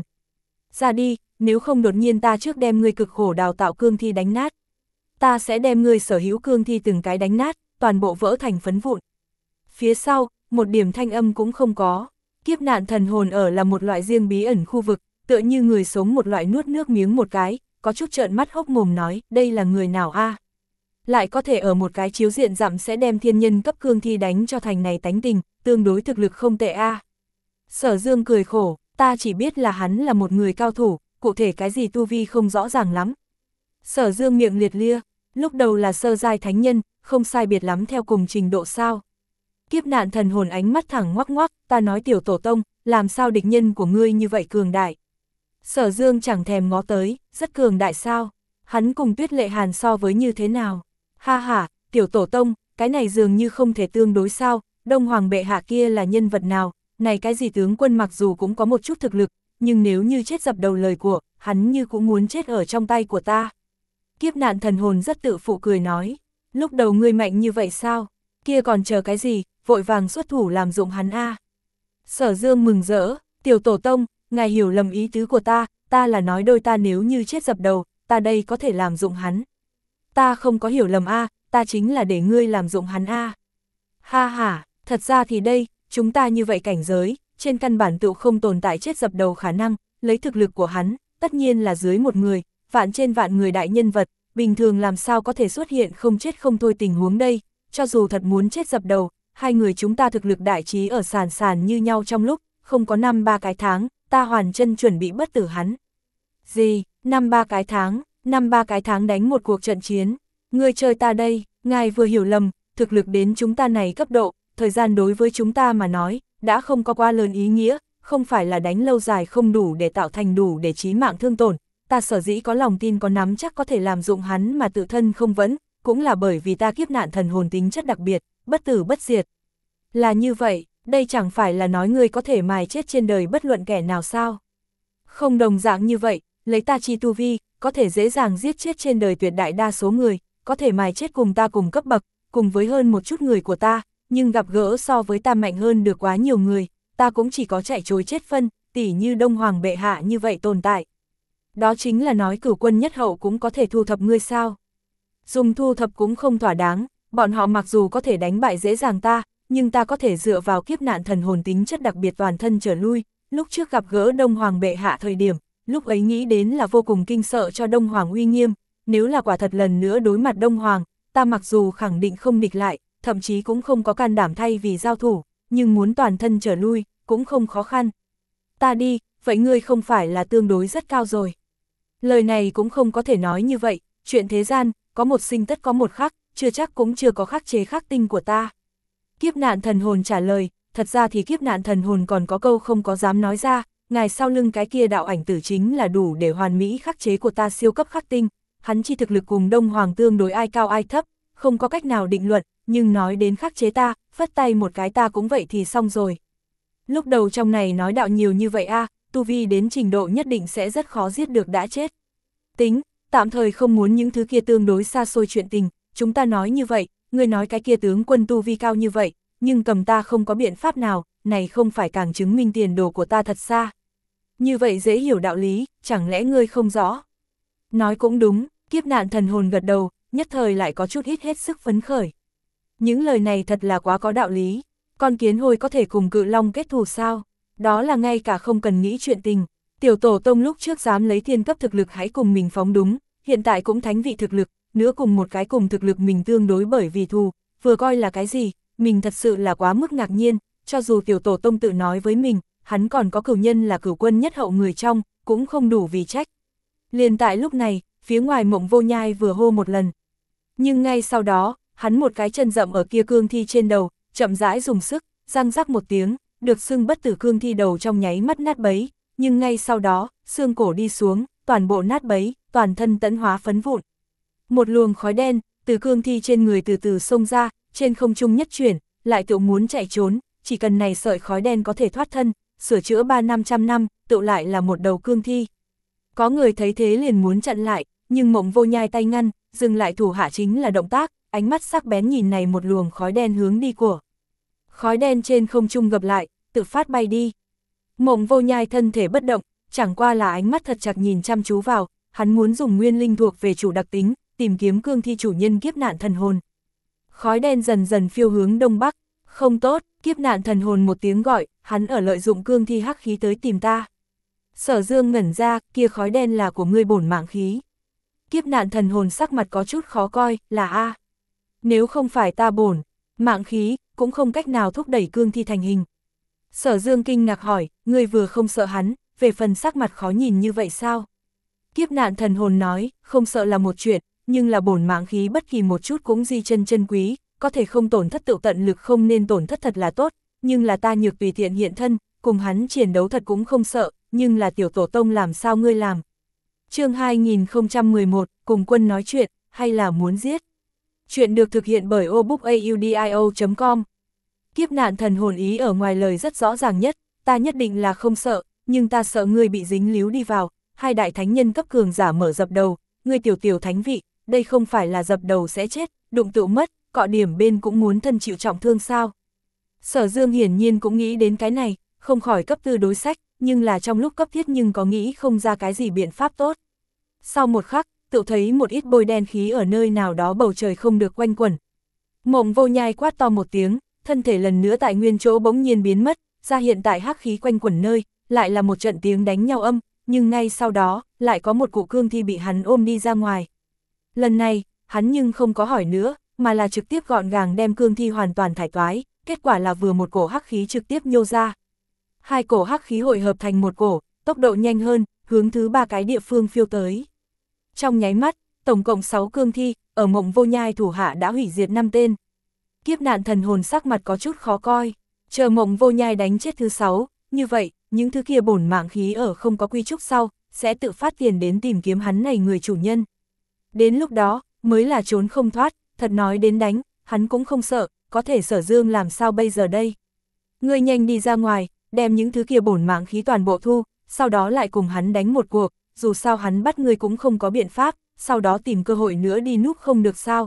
Ra đi, nếu không đột nhiên ta trước đem ngươi cực khổ đào tạo cương thi đánh nát. Ta sẽ đem ngươi sở hữu cương thi từng cái đánh nát, toàn bộ vỡ thành phấn vụn. Phía sau, một điểm thanh âm cũng không có. Kiếp nạn thần hồn ở là một loại riêng bí ẩn khu vực, tựa như người sống một loại nuốt nước miếng một cái, có chút trợn mắt hốc mồm nói, đây là người nào a? Lại có thể ở một cái chiếu diện dặm sẽ đem thiên nhân cấp cương thi đánh cho thành này tánh tình, tương đối thực lực không tệ a. Sở Dương cười khổ, ta chỉ biết là hắn là một người cao thủ, cụ thể cái gì tu vi không rõ ràng lắm. Sở Dương miệng liệt lia, lúc đầu là sơ giai thánh nhân, không sai biệt lắm theo cùng trình độ sao. Kiếp nạn thần hồn ánh mắt thẳng ngoắc ngoắc, ta nói tiểu tổ tông, làm sao địch nhân của ngươi như vậy cường đại. Sở Dương chẳng thèm ngó tới, rất cường đại sao, hắn cùng Tuyết Lệ Hàn so với như thế nào. Ha ha, tiểu tổ tông, cái này dường như không thể tương đối sao, Đông Hoàng bệ hạ kia là nhân vật nào, này cái gì tướng quân mặc dù cũng có một chút thực lực, nhưng nếu như chết dập đầu lời của, hắn như cũng muốn chết ở trong tay của ta. Kiếp nạn thần hồn rất tự phụ cười nói, lúc đầu ngươi mạnh như vậy sao, kia còn chờ cái gì, vội vàng xuất thủ làm dụng hắn a. Sở Dương mừng rỡ, tiểu tổ tông, ngài hiểu lầm ý tứ của ta, ta là nói đôi ta nếu như chết dập đầu, ta đây có thể làm dụng hắn. Ta không có hiểu lầm a, ta chính là để ngươi làm dụng hắn a. Ha ha, thật ra thì đây, chúng ta như vậy cảnh giới, trên căn bản tự không tồn tại chết dập đầu khả năng, lấy thực lực của hắn, tất nhiên là dưới một người, vạn trên vạn người đại nhân vật, bình thường làm sao có thể xuất hiện không chết không thôi tình huống đây, cho dù thật muốn chết dập đầu, hai người chúng ta thực lực đại trí ở sàn sàn như nhau trong lúc, không có năm ba cái tháng, ta hoàn chân chuẩn bị bất tử hắn. Gì, năm ba cái tháng, năm ba cái tháng đánh một cuộc trận chiến, ngươi chơi ta đây, ngài vừa hiểu lầm, thực lực đến chúng ta này cấp độ, thời gian đối với chúng ta mà nói, đã không có quá lớn ý nghĩa, không phải là đánh lâu dài không đủ để tạo thành đủ để chí mạng thương tổn, ta sở dĩ có lòng tin có nắm chắc có thể làm dụng hắn mà tự thân không vẫn, cũng là bởi vì ta kiếp nạn thần hồn tính chất đặc biệt, bất tử bất diệt. Là như vậy, đây chẳng phải là nói ngươi có thể mài chết trên đời bất luận kẻ nào sao? Không đồng dạng như vậy, lấy ta chi tu vi, có thể dễ dàng giết chết trên đời tuyệt đại đa số người, có thể mài chết cùng ta cùng cấp bậc, cùng với hơn một chút người của ta, nhưng gặp gỡ so với ta mạnh hơn được quá nhiều người, ta cũng chỉ có chạy trối chết phân, tỉ như Đông Hoàng bệ hạ như vậy tồn tại. Đó chính là nói Cửu Quân nhất hậu cũng có thể thu thập ngươi sao? Dùng thu thập cũng không thỏa đáng, bọn họ mặc dù có thể đánh bại dễ dàng ta, nhưng ta có thể dựa vào kiếp nạn thần hồn tính chất đặc biệt toàn thân trở lui, lúc trước gặp gỡ Đông Hoàng bệ hạ thời điểm, lúc ấy nghĩ đến là vô cùng kinh sợ cho Đông Hoàng uy nghiêm, nếu là quả thật lần nữa đối mặt Đông Hoàng, ta mặc dù khẳng định không địch lại, thậm chí cũng không có can đảm thay vì giao thủ, nhưng muốn toàn thân trở lui, cũng không khó khăn. Ta đi, vậy ngươi không phải là tương đối rất cao rồi. Lời này cũng không có thể nói như vậy, chuyện thế gian, có một sinh tất có một khắc, chưa chắc cũng chưa có khắc chế khắc tinh của ta. Kiếp nạn thần hồn trả lời, thật ra thì kiếp nạn thần hồn còn có câu không có dám nói ra, ngài sau lưng cái kia đạo ảnh tử chính là đủ để hoàn mỹ khắc chế của ta siêu cấp khắc tinh, hắn chi thực lực cùng Đông Hoàng tương đối ai cao ai thấp, không có cách nào định luận, nhưng nói đến khắc chế ta, phất tay một cái ta cũng vậy thì xong rồi. Lúc đầu trong này nói đạo nhiều như vậy a, tu vi đến trình độ nhất định sẽ rất khó giết được đã chết. Tính, tạm thời không muốn những thứ kia tương đối xa xôi chuyện tình, chúng ta nói như vậy, ngươi nói cái kia tướng quân tu vi cao như vậy, nhưng cầm ta không có biện pháp nào, này không phải càng chứng minh tiền đồ của ta thật xa. Như vậy dễ hiểu đạo lý, chẳng lẽ ngươi không rõ? Nói cũng đúng, kiếp nạn thần hồn gật đầu, nhất thời lại có chút hít hết sức phấn khởi. Những lời này thật là quá có đạo lý, con kiến hôi có thể cùng cự long kết thù sao? Đó là ngay cả không cần nghĩ chuyện tình. Tiểu tổ tông lúc trước dám lấy thiên cấp thực lực hãy cùng mình phóng đúng, hiện tại cũng thánh vị thực lực, nữa cùng một cái cùng thực lực mình tương đối bởi vì thù, vừa coi là cái gì, mình thật sự là quá mức ngạc nhiên, cho dù tiểu tổ tông tự nói với mình, hắn còn có cửu nhân là Cửu Quân nhất hậu người trong, cũng không đủ vì trách. Liền tại lúc này, phía ngoài Mộng Vô Nhai vừa hô một lần. Nhưng ngay sau đó, hắn một cái chân dậm ở kia cương thi trên đầu, chậm rãi dùng sức, răng rắc một tiếng, được xưng bất tử cương thi đầu trong nháy mắt nát bấy, nhưng ngay sau đó, xương cổ đi xuống, toàn bộ nát bấy, toàn thân tẫn hóa phấn vụn. Một luồng khói đen, từ cương thi trên người từ từ xông ra, trên không trung nhất chuyển, lại tự muốn chạy trốn, chỉ cần này sợi khói đen có thể thoát thân, sửa chữa ba năm trăm năm, tự lại là một đầu cương thi. Có người thấy thế liền muốn chặn lại, nhưng Mộng Vô Nhai tay ngăn, dừng lại thủ hạ chính là động tác, ánh mắt sắc bén nhìn này một luồng khói đen hướng đi của. Khói đen trên không trung gập lại, tự phát bay đi. Mộng Vô Nhai thân thể bất động, chẳng qua là ánh mắt thật chặt nhìn chăm chú vào, hắn muốn dùng nguyên linh thuộc về chủ đặc tính, tìm kiếm cương thi chủ nhân kiếp nạn thần hồn. Khói đen dần dần phiêu hướng đông bắc, không tốt, kiếp nạn thần hồn một tiếng gọi, hắn ở lợi dụng cương thi hắc khí tới tìm ta. Sở Dương ngẩn ra, kia khói đen là của ngươi bổn mạng khí. Kiếp nạn thần hồn sắc mặt có chút khó coi, là a. Nếu không phải ta bổn mạng khí, cũng không cách nào thúc đẩy cương thi thành hình. Sở Dương kinh ngạc hỏi, ngươi vừa không sợ hắn, về phần sắc mặt khó nhìn như vậy sao? Kiếp nạn thần hồn nói, không sợ là một chuyện, nhưng là bổn mạng khí bất kỳ một chút cũng di chân chân quý, có thể không tổn thất tự tận lực không nên tổn thất thật là tốt, nhưng là ta nhược tùy tiện hiện thân, cùng hắn chiến đấu thật cũng không sợ, nhưng là tiểu tổ tông làm sao ngươi làm? Chương hai nghìn không trăm mười một, cùng quân nói chuyện, hay là muốn giết? Chuyện được thực hiện bởi obookaudio chấm com. Kiếp nạn thần hồn ý ở ngoài lời rất rõ ràng nhất, ta nhất định là không sợ, nhưng ta sợ ngươi bị dính líu đi vào, hai đại thánh nhân cấp cường giả mở dập đầu, ngươi tiểu tiểu thánh vị, đây không phải là dập đầu sẽ chết, đụng tựu mất, cọ điểm bên cũng muốn thân chịu trọng thương sao. Sở Dương hiển nhiên cũng nghĩ đến cái này, không khỏi cấp tư đối sách, nhưng là trong lúc cấp thiết nhưng có nghĩ không ra cái gì biện pháp tốt. Sau một khắc, tự thấy một ít bôi đen khí ở nơi nào đó bầu trời không được quanh quẩn. Mộng Vô Nhai quát to một tiếng, thân thể lần nữa tại nguyên chỗ bỗng nhiên biến mất, ra hiện tại hắc khí quanh quẩn nơi, lại là một trận tiếng đánh nhau âm, nhưng ngay sau đó, lại có một cụ cương thi bị hắn ôm đi ra ngoài. Lần này, hắn nhưng không có hỏi nữa, mà là trực tiếp gọn gàng đem cương thi hoàn toàn thải toái, kết quả là vừa một cổ hắc khí trực tiếp nhô ra. Hai cổ hắc khí hội hợp thành một cổ, tốc độ nhanh hơn, hướng thứ ba cái địa phương phiêu tới. Trong nháy mắt, tổng cộng sáu cương thi, ở Mộng Vô Nhai thủ hạ đã hủy diệt năm tên. Kiếp nạn thần hồn sắc mặt có chút khó coi, chờ Mộng Vô Nhai đánh chết thứ sáu, như vậy, những thứ kia bổn mạng khí ở không có quy trúc sau, sẽ tự phát tiền đến tìm kiếm hắn này người chủ nhân. Đến lúc đó, mới là trốn không thoát, thật nói đến đánh, hắn cũng không sợ, có thể Sở Dương làm sao bây giờ đây. Ngươi nhanh đi ra ngoài, đem những thứ kia bổn mạng khí toàn bộ thu, sau đó lại cùng hắn đánh một cuộc, dù sao hắn bắt ngươi cũng không có biện pháp, sau đó tìm cơ hội nữa đi núp không được sao.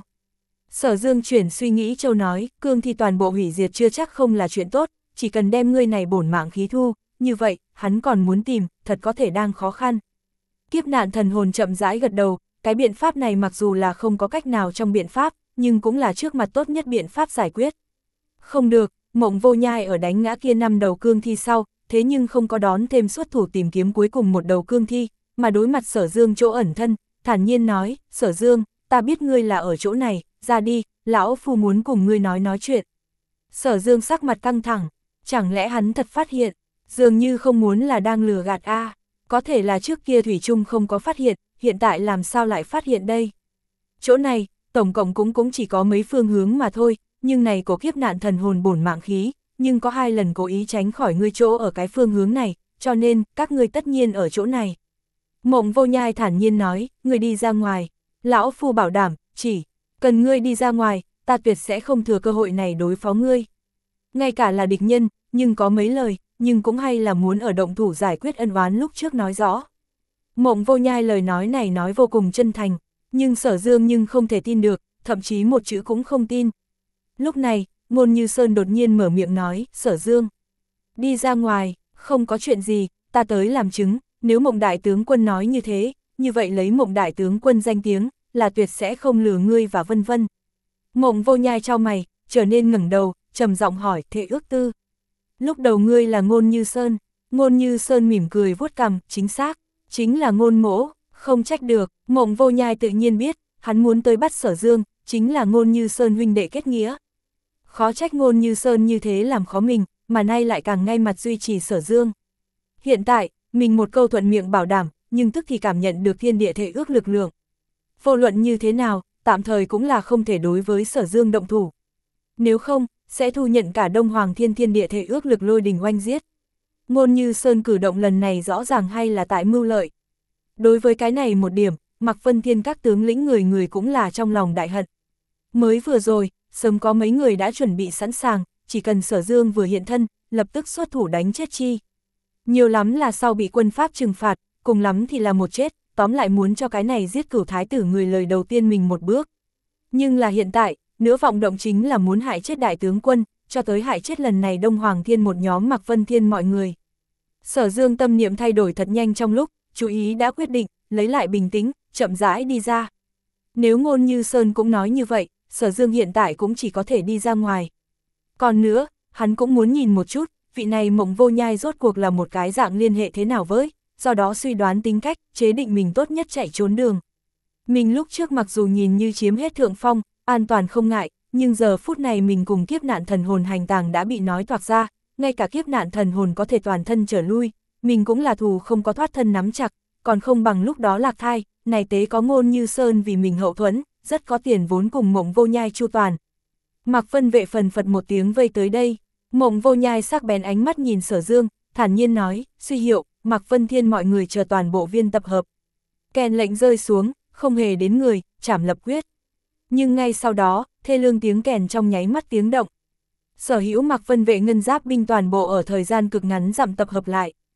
Sở Dương chuyển suy nghĩ châu nói, cương thi toàn bộ hủy diệt chưa chắc không là chuyện tốt, chỉ cần đem ngươi này bổn mạng khí thu, như vậy, hắn còn muốn tìm, thật có thể đang khó khăn. Kiếp nạn thần hồn chậm rãi gật đầu, cái biện pháp này mặc dù là không có cách nào trong biện pháp, nhưng cũng là trước mặt tốt nhất biện pháp giải quyết. Không được, Mộng Vô Nhai ở đánh ngã kia năm đầu cương thi sau, thế nhưng không có đón thêm xuất thủ tìm kiếm cuối cùng một đầu cương thi, mà đối mặt Sở Dương chỗ ẩn thân, thản nhiên nói, Sở Dương, ta biết ngươi là ở chỗ này, ra đi, lão phu muốn cùng ngươi nói nói chuyện. Sở Dương sắc mặt căng thẳng, chẳng lẽ hắn thật phát hiện, dường như không muốn là đang lừa gạt a, à, có thể là trước kia Thủy Trung không có phát hiện, hiện tại làm sao lại phát hiện đây. Chỗ này, tổng cộng cũng cũng chỉ có mấy phương hướng mà thôi, nhưng này của kiếp nạn thần hồn bổn mạng khí, nhưng có hai lần cố ý tránh khỏi ngươi chỗ ở cái phương hướng này, cho nên, các ngươi tất nhiên ở chỗ này. Mộng Vô Nhai thản nhiên nói, ngươi đi ra ngoài, lão phu bảo đảm, chỉ cần ngươi đi ra ngoài, ta tuyệt sẽ không thừa cơ hội này đối phó ngươi. Ngay cả là địch nhân, nhưng có mấy lời, nhưng cũng hay là muốn ở động thủ giải quyết ân oán lúc trước nói rõ. Mộng Vô Nhai lời nói này nói vô cùng chân thành, nhưng Sở Dương nhưng không thể tin được, thậm chí một chữ cũng không tin. Lúc này, Ngôn Như Sơn đột nhiên mở miệng nói, Sở Dương, đi ra ngoài, không có chuyện gì, ta tới làm chứng, nếu Mộng Đại Tướng Quân nói như thế, như vậy lấy Mộng Đại Tướng Quân danh tiếng, là tuyệt sẽ không lừa ngươi và vân vân. Mộng Vô Nhai trao mày, trở nên ngẩng đầu, trầm giọng hỏi, Thệ Ước Tư. Lúc đầu ngươi là Ngôn Như Sơn, Ngôn Như Sơn mỉm cười vuốt cằm, chính xác, chính là Ngôn Mỗ, không trách được, Mộng Vô Nhai tự nhiên biết, hắn muốn tới bắt Sở Dương, chính là Ngôn Như Sơn huynh đệ kết nghĩa. Khó trách Ngôn Như Sơn như thế làm khó mình, mà nay lại càng ngay mặt duy trì Sở Dương. Hiện tại, mình một câu thuận miệng bảo đảm, nhưng tức thì cảm nhận được thiên địa thể ước lực lượng. Vô luận như thế nào, tạm thời cũng là không thể đối với Sở Dương động thủ. Nếu không, sẽ thu nhận cả Đông Hoàng Thiên thiên địa thể ước lực lôi đình oanh giết. Ngôn Như Sơn cử động lần này rõ ràng hay là tại mưu lợi. Đối với cái này một điểm, Mạc Vân Thiên các tướng lĩnh người người cũng là trong lòng đại hận. Mới vừa rồi, sớm có mấy người đã chuẩn bị sẵn sàng, chỉ cần Sở Dương vừa hiện thân, lập tức xuất thủ đánh chết chi. Nhiều lắm là sau bị quân Pháp trừng phạt, cùng lắm thì là một chết, tóm lại muốn cho cái này giết Cửu Thái tử người lời đầu tiên mình một bước. Nhưng là hiện tại, nữa vọng động chính là muốn hại chết đại tướng quân, cho tới hại chết lần này Đông Hoàng Thiên một nhóm Mạc Vân Thiên mọi người. Sở Dương tâm niệm thay đổi thật nhanh trong lúc, chú ý đã quyết định, lấy lại bình tĩnh, chậm rãi đi ra. Nếu Ngôn Như Sơn cũng nói như vậy, Sở Dương hiện tại cũng chỉ có thể đi ra ngoài. Còn nữa, hắn cũng muốn nhìn một chút, vị này Mộng Vô Nhai rốt cuộc là một cái dạng liên hệ thế nào với, do đó suy đoán tính cách, chế định mình tốt nhất chạy trốn đường. Mình lúc trước mặc dù nhìn như chiếm hết thượng phong, an toàn không ngại, nhưng giờ phút này mình cùng kiếp nạn thần hồn hành tàng đã bị nói toạc ra, ngay cả kiếp nạn thần hồn có thể toàn thân trở lui, mình cũng là thù không có thoát thân nắm chặt, còn không bằng lúc đó lạc thai, này tế có Ngôn Như Sơn vì mình hậu thuẫn, rất có tiền vốn cùng Mộng Vô Nhai chu toàn. Mạc Vân Vệ phần phật một tiếng vây tới đây, Mộng Vô Nhai sắc bén ánh mắt nhìn Sở Dương, thản nhiên nói, suy hiệu, Mạc Vân Thiên mọi người chờ toàn bộ viên tập hợp. Kèn lệnh rơi xuống, không hề đến người, chảm lập quyết. Nhưng ngay sau đó, thê lương tiếng kèn trong nháy mắt tiếng động. Sở hữu Mạc Vân Vệ ngân giáp binh toàn bộ ở thời gian cực ngắn dặm tập hợp lại.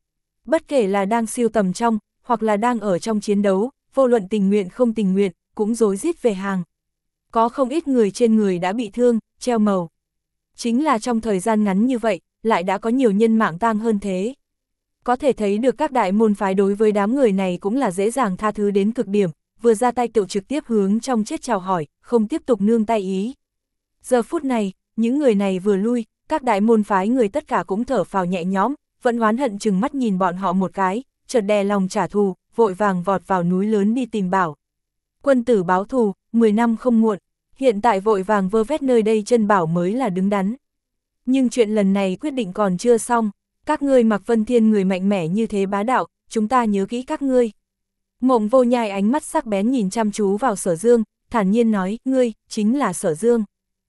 bất kể là đang siêu tầm trong, hoặc là đang ở trong chiến đấu, vô luận tình nguyện không tình nguyện, cũng rối rít về hàng. Có không ít người trên người đã bị thương, treo màu. Chính là trong thời gian ngắn như vậy, lại đã có nhiều nhân mạng tang hơn thế. Có thể thấy được các đại môn phái đối với đám người này cũng là dễ dàng tha thứ đến cực điểm, vừa ra tay tự trực tiếp hướng trong chết chào hỏi, không tiếp tục nương tay ý. Giờ phút này, những người này vừa lui, các đại môn phái người tất cả cũng thở phào nhẹ nhõm, vẫn oán hận chừng mắt nhìn bọn họ một cái, chợt đè lòng trả thù, vội vàng vọt vào núi lớn đi tìm Bảo. Quân tử báo thù, mười năm không muộn, hiện tại vội vàng vơ vét nơi đây chân Bảo mới là đứng đắn. Nhưng chuyện lần này quyết định còn chưa xong, các ngươi Mạc Vân Thiên người mạnh mẽ như thế bá đạo, chúng ta nhớ kỹ các ngươi. Mộng Vô Nhai ánh mắt sắc bén nhìn chăm chú vào Sở Dương, thản nhiên nói, ngươi, chính là Sở Dương.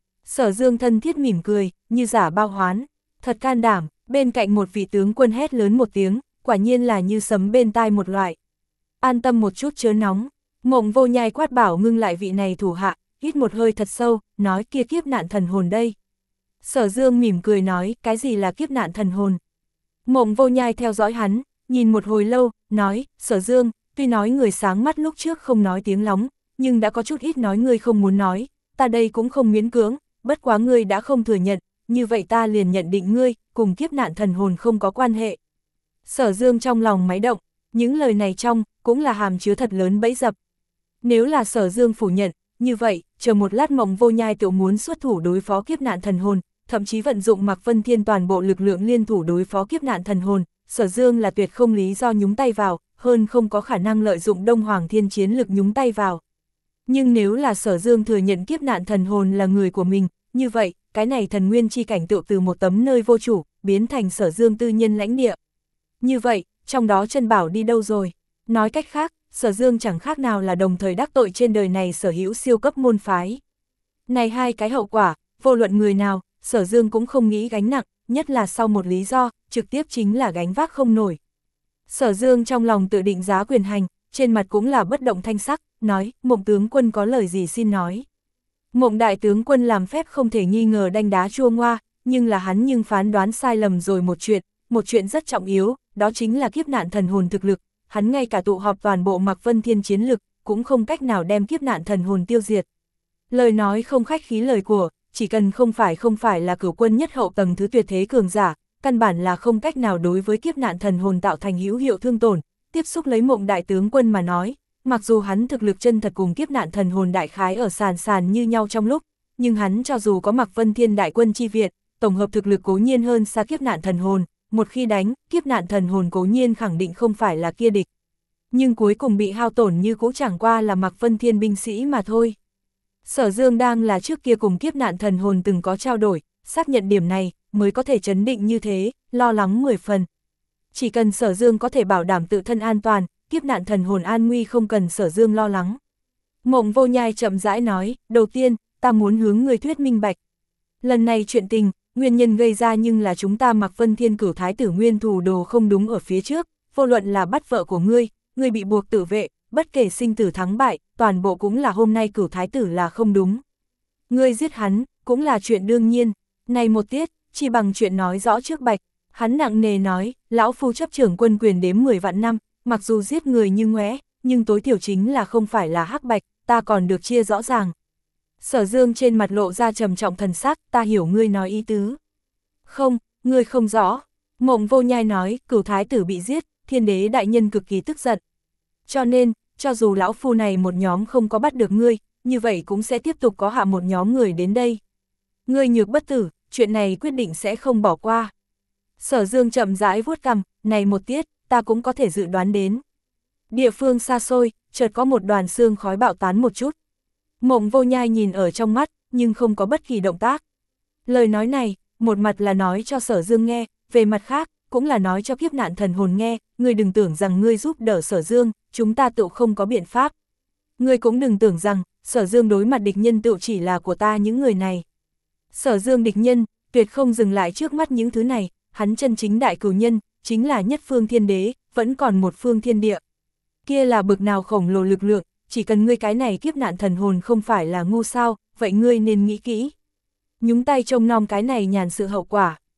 Sở Dương thân thiết mỉm cười, như giả bao hoán, thật can đảm, bên cạnh một vị tướng quân hét lớn một tiếng, quả nhiên là như sấm bên tai một loại. An tâm một chút chớ nóng, Mộng Vô Nhai quát bảo ngưng lại vị này thủ hạ, hít một hơi thật sâu, nói kia kiếp nạn thần hồn đây. Sở Dương mỉm cười nói, cái gì là kiếp nạn thần hồn? Mộng Vô Nhai theo dõi hắn, nhìn một hồi lâu, nói, Sở Dương, tuy nói người sáng mắt lúc trước không nói tiếng lóng, nhưng đã có chút ít nói ngươi không muốn nói, ta đây cũng không miễn cưỡng, bất quá ngươi đã không thừa nhận, như vậy ta liền nhận định ngươi, cùng kiếp nạn thần hồn không có quan hệ. Sở Dương trong lòng máy động, những lời này trong, cũng là hàm chứa thật lớn bẫy dập. Nếu là Sở Dương phủ nhận, như vậy, chờ một lát Mộng Vô Nhai tự muốn xuất thủ đối phó kiếp nạn thần hồn, thậm chí vận dụng Mạc Vân Thiên toàn bộ lực lượng liên thủ đối phó kiếp nạn thần hồn, Sở Dương là tuyệt không lý do nhúng tay vào, hơn không có khả năng lợi dụng Đông Hoàng Thiên chiến lực nhúng tay vào. Nhưng nếu là Sở Dương thừa nhận kiếp nạn thần hồn là người của mình, như vậy, cái này thần nguyên chi cảnh tựu từ một tấm nơi vô chủ, biến thành Sở Dương tư nhân lãnh địa. Như vậy, trong đó chân Bảo đi đâu rồi? Nói cách khác, Sở Dương chẳng khác nào là đồng thời đắc tội trên đời này sở hữu siêu cấp môn phái. Này hai cái hậu quả, vô luận người nào, Sở Dương cũng không nghĩ gánh nặng, nhất là sau một lý do, trực tiếp chính là gánh vác không nổi. Sở Dương trong lòng tự định giá quyền hành, trên mặt cũng là bất động thanh sắc, nói, Mộng tướng quân có lời gì xin nói. Mộng đại tướng quân làm phép không thể nghi ngờ đanh đá chua ngoa, nhưng là hắn nhưng phán đoán sai lầm rồi một chuyện, một chuyện rất trọng yếu, đó chính là kiếp nạn thần hồn thực lực, hắn ngay cả tụ họp toàn bộ Mạc Vân Thiên chiến lực, cũng không cách nào đem kiếp nạn thần hồn tiêu diệt. Lời nói không khách khí lời của, chỉ cần không phải không phải là cửu quân nhất hậu tầng thứ tuyệt thế cường giả, căn bản là không cách nào đối với kiếp nạn thần hồn tạo thành hữu hiệu thương tổn. Tiếp xúc lấy Mộng đại tướng quân mà nói, mặc dù hắn thực lực chân thật cùng kiếp nạn thần hồn đại khái ở sàn sàn như nhau trong lúc, nhưng hắn cho dù có Mạc Vân Thiên đại quân chi viện, tổng hợp thực lực cố nhiên hơn xa kiếp nạn thần hồn, một khi đánh, kiếp nạn thần hồn cố nhiên khẳng định không phải là kia địch. Nhưng cuối cùng bị hao tổn như cũ chẳng qua là Mạc Vân Thiên binh sĩ mà thôi. Sở Dương đang là trước kia cùng kiếp nạn thần hồn từng có trao đổi, xác nhận điểm này, mới có thể chấn định như thế, lo lắng mười phần. Chỉ cần Sở Dương có thể bảo đảm tự thân an toàn, kiếp nạn thần hồn an nguy không cần Sở Dương lo lắng. Mộng Vô Nhai chậm rãi nói, đầu tiên, ta muốn hướng người thuyết minh bạch. Lần này chuyện tình, nguyên nhân gây ra nhưng là chúng ta Mạc Vân Thiên cửu thái tử nguyên thủ đồ không đúng ở phía trước, vô luận là bắt vợ của ngươi, ngươi bị buộc tự vệ, bất kể sinh tử thắng bại, toàn bộ cũng là hôm nay cửu thái tử là không đúng. Ngươi giết hắn, cũng là chuyện đương nhiên, này một tiết, chỉ bằng chuyện nói rõ trước bạch, hắn nặng nề nói, lão phu chấp trưởng quân quyền đếm mười vạn năm, mặc dù giết người như ngoé, nhưng tối thiểu chính là không phải là hắc bạch, ta còn được chia rõ ràng. Sở Dương trên mặt lộ ra trầm trọng thần sắc, ta hiểu ngươi nói ý tứ. Không, ngươi không rõ. Mộng Vô Nhai nói, cửu thái tử bị giết, thiên đế đại nhân cực kỳ tức giận. Cho nên, cho dù lão phu này một nhóm không có bắt được ngươi, như vậy cũng sẽ tiếp tục có hạ một nhóm người đến đây. Ngươi nhược bất tử, chuyện này quyết định sẽ không bỏ qua. Sở Dương chậm rãi vuốt cằm, này một tiết, ta cũng có thể dự đoán đến. Địa phương xa xôi, chợt có một đoàn sương khói bạo tán một chút. Mộng Vô Nhai nhìn ở trong mắt, nhưng không có bất kỳ động tác. Lời nói này, một mặt là nói cho Sở Dương nghe, về mặt khác, cũng là nói cho kiếp nạn thần hồn nghe, ngươi đừng tưởng rằng ngươi giúp đỡ Sở Dương, chúng ta tự không có biện pháp. Ngươi cũng đừng tưởng rằng, Sở Dương đối mặt địch nhân tự chỉ là của ta những người này. Sở Dương địch nhân, tuyệt không dừng lại trước mắt những thứ này, hắn chân chính đại cửu nhân, chính là nhất phương thiên đế, vẫn còn một phương thiên địa. Kia là bực nào khổng lồ lực lượng, chỉ cần ngươi cái này kiếp nạn thần hồn không phải là ngu sao, vậy ngươi nên nghĩ kỹ. Nhúng tay trông nom cái này nhàn sự hậu quả,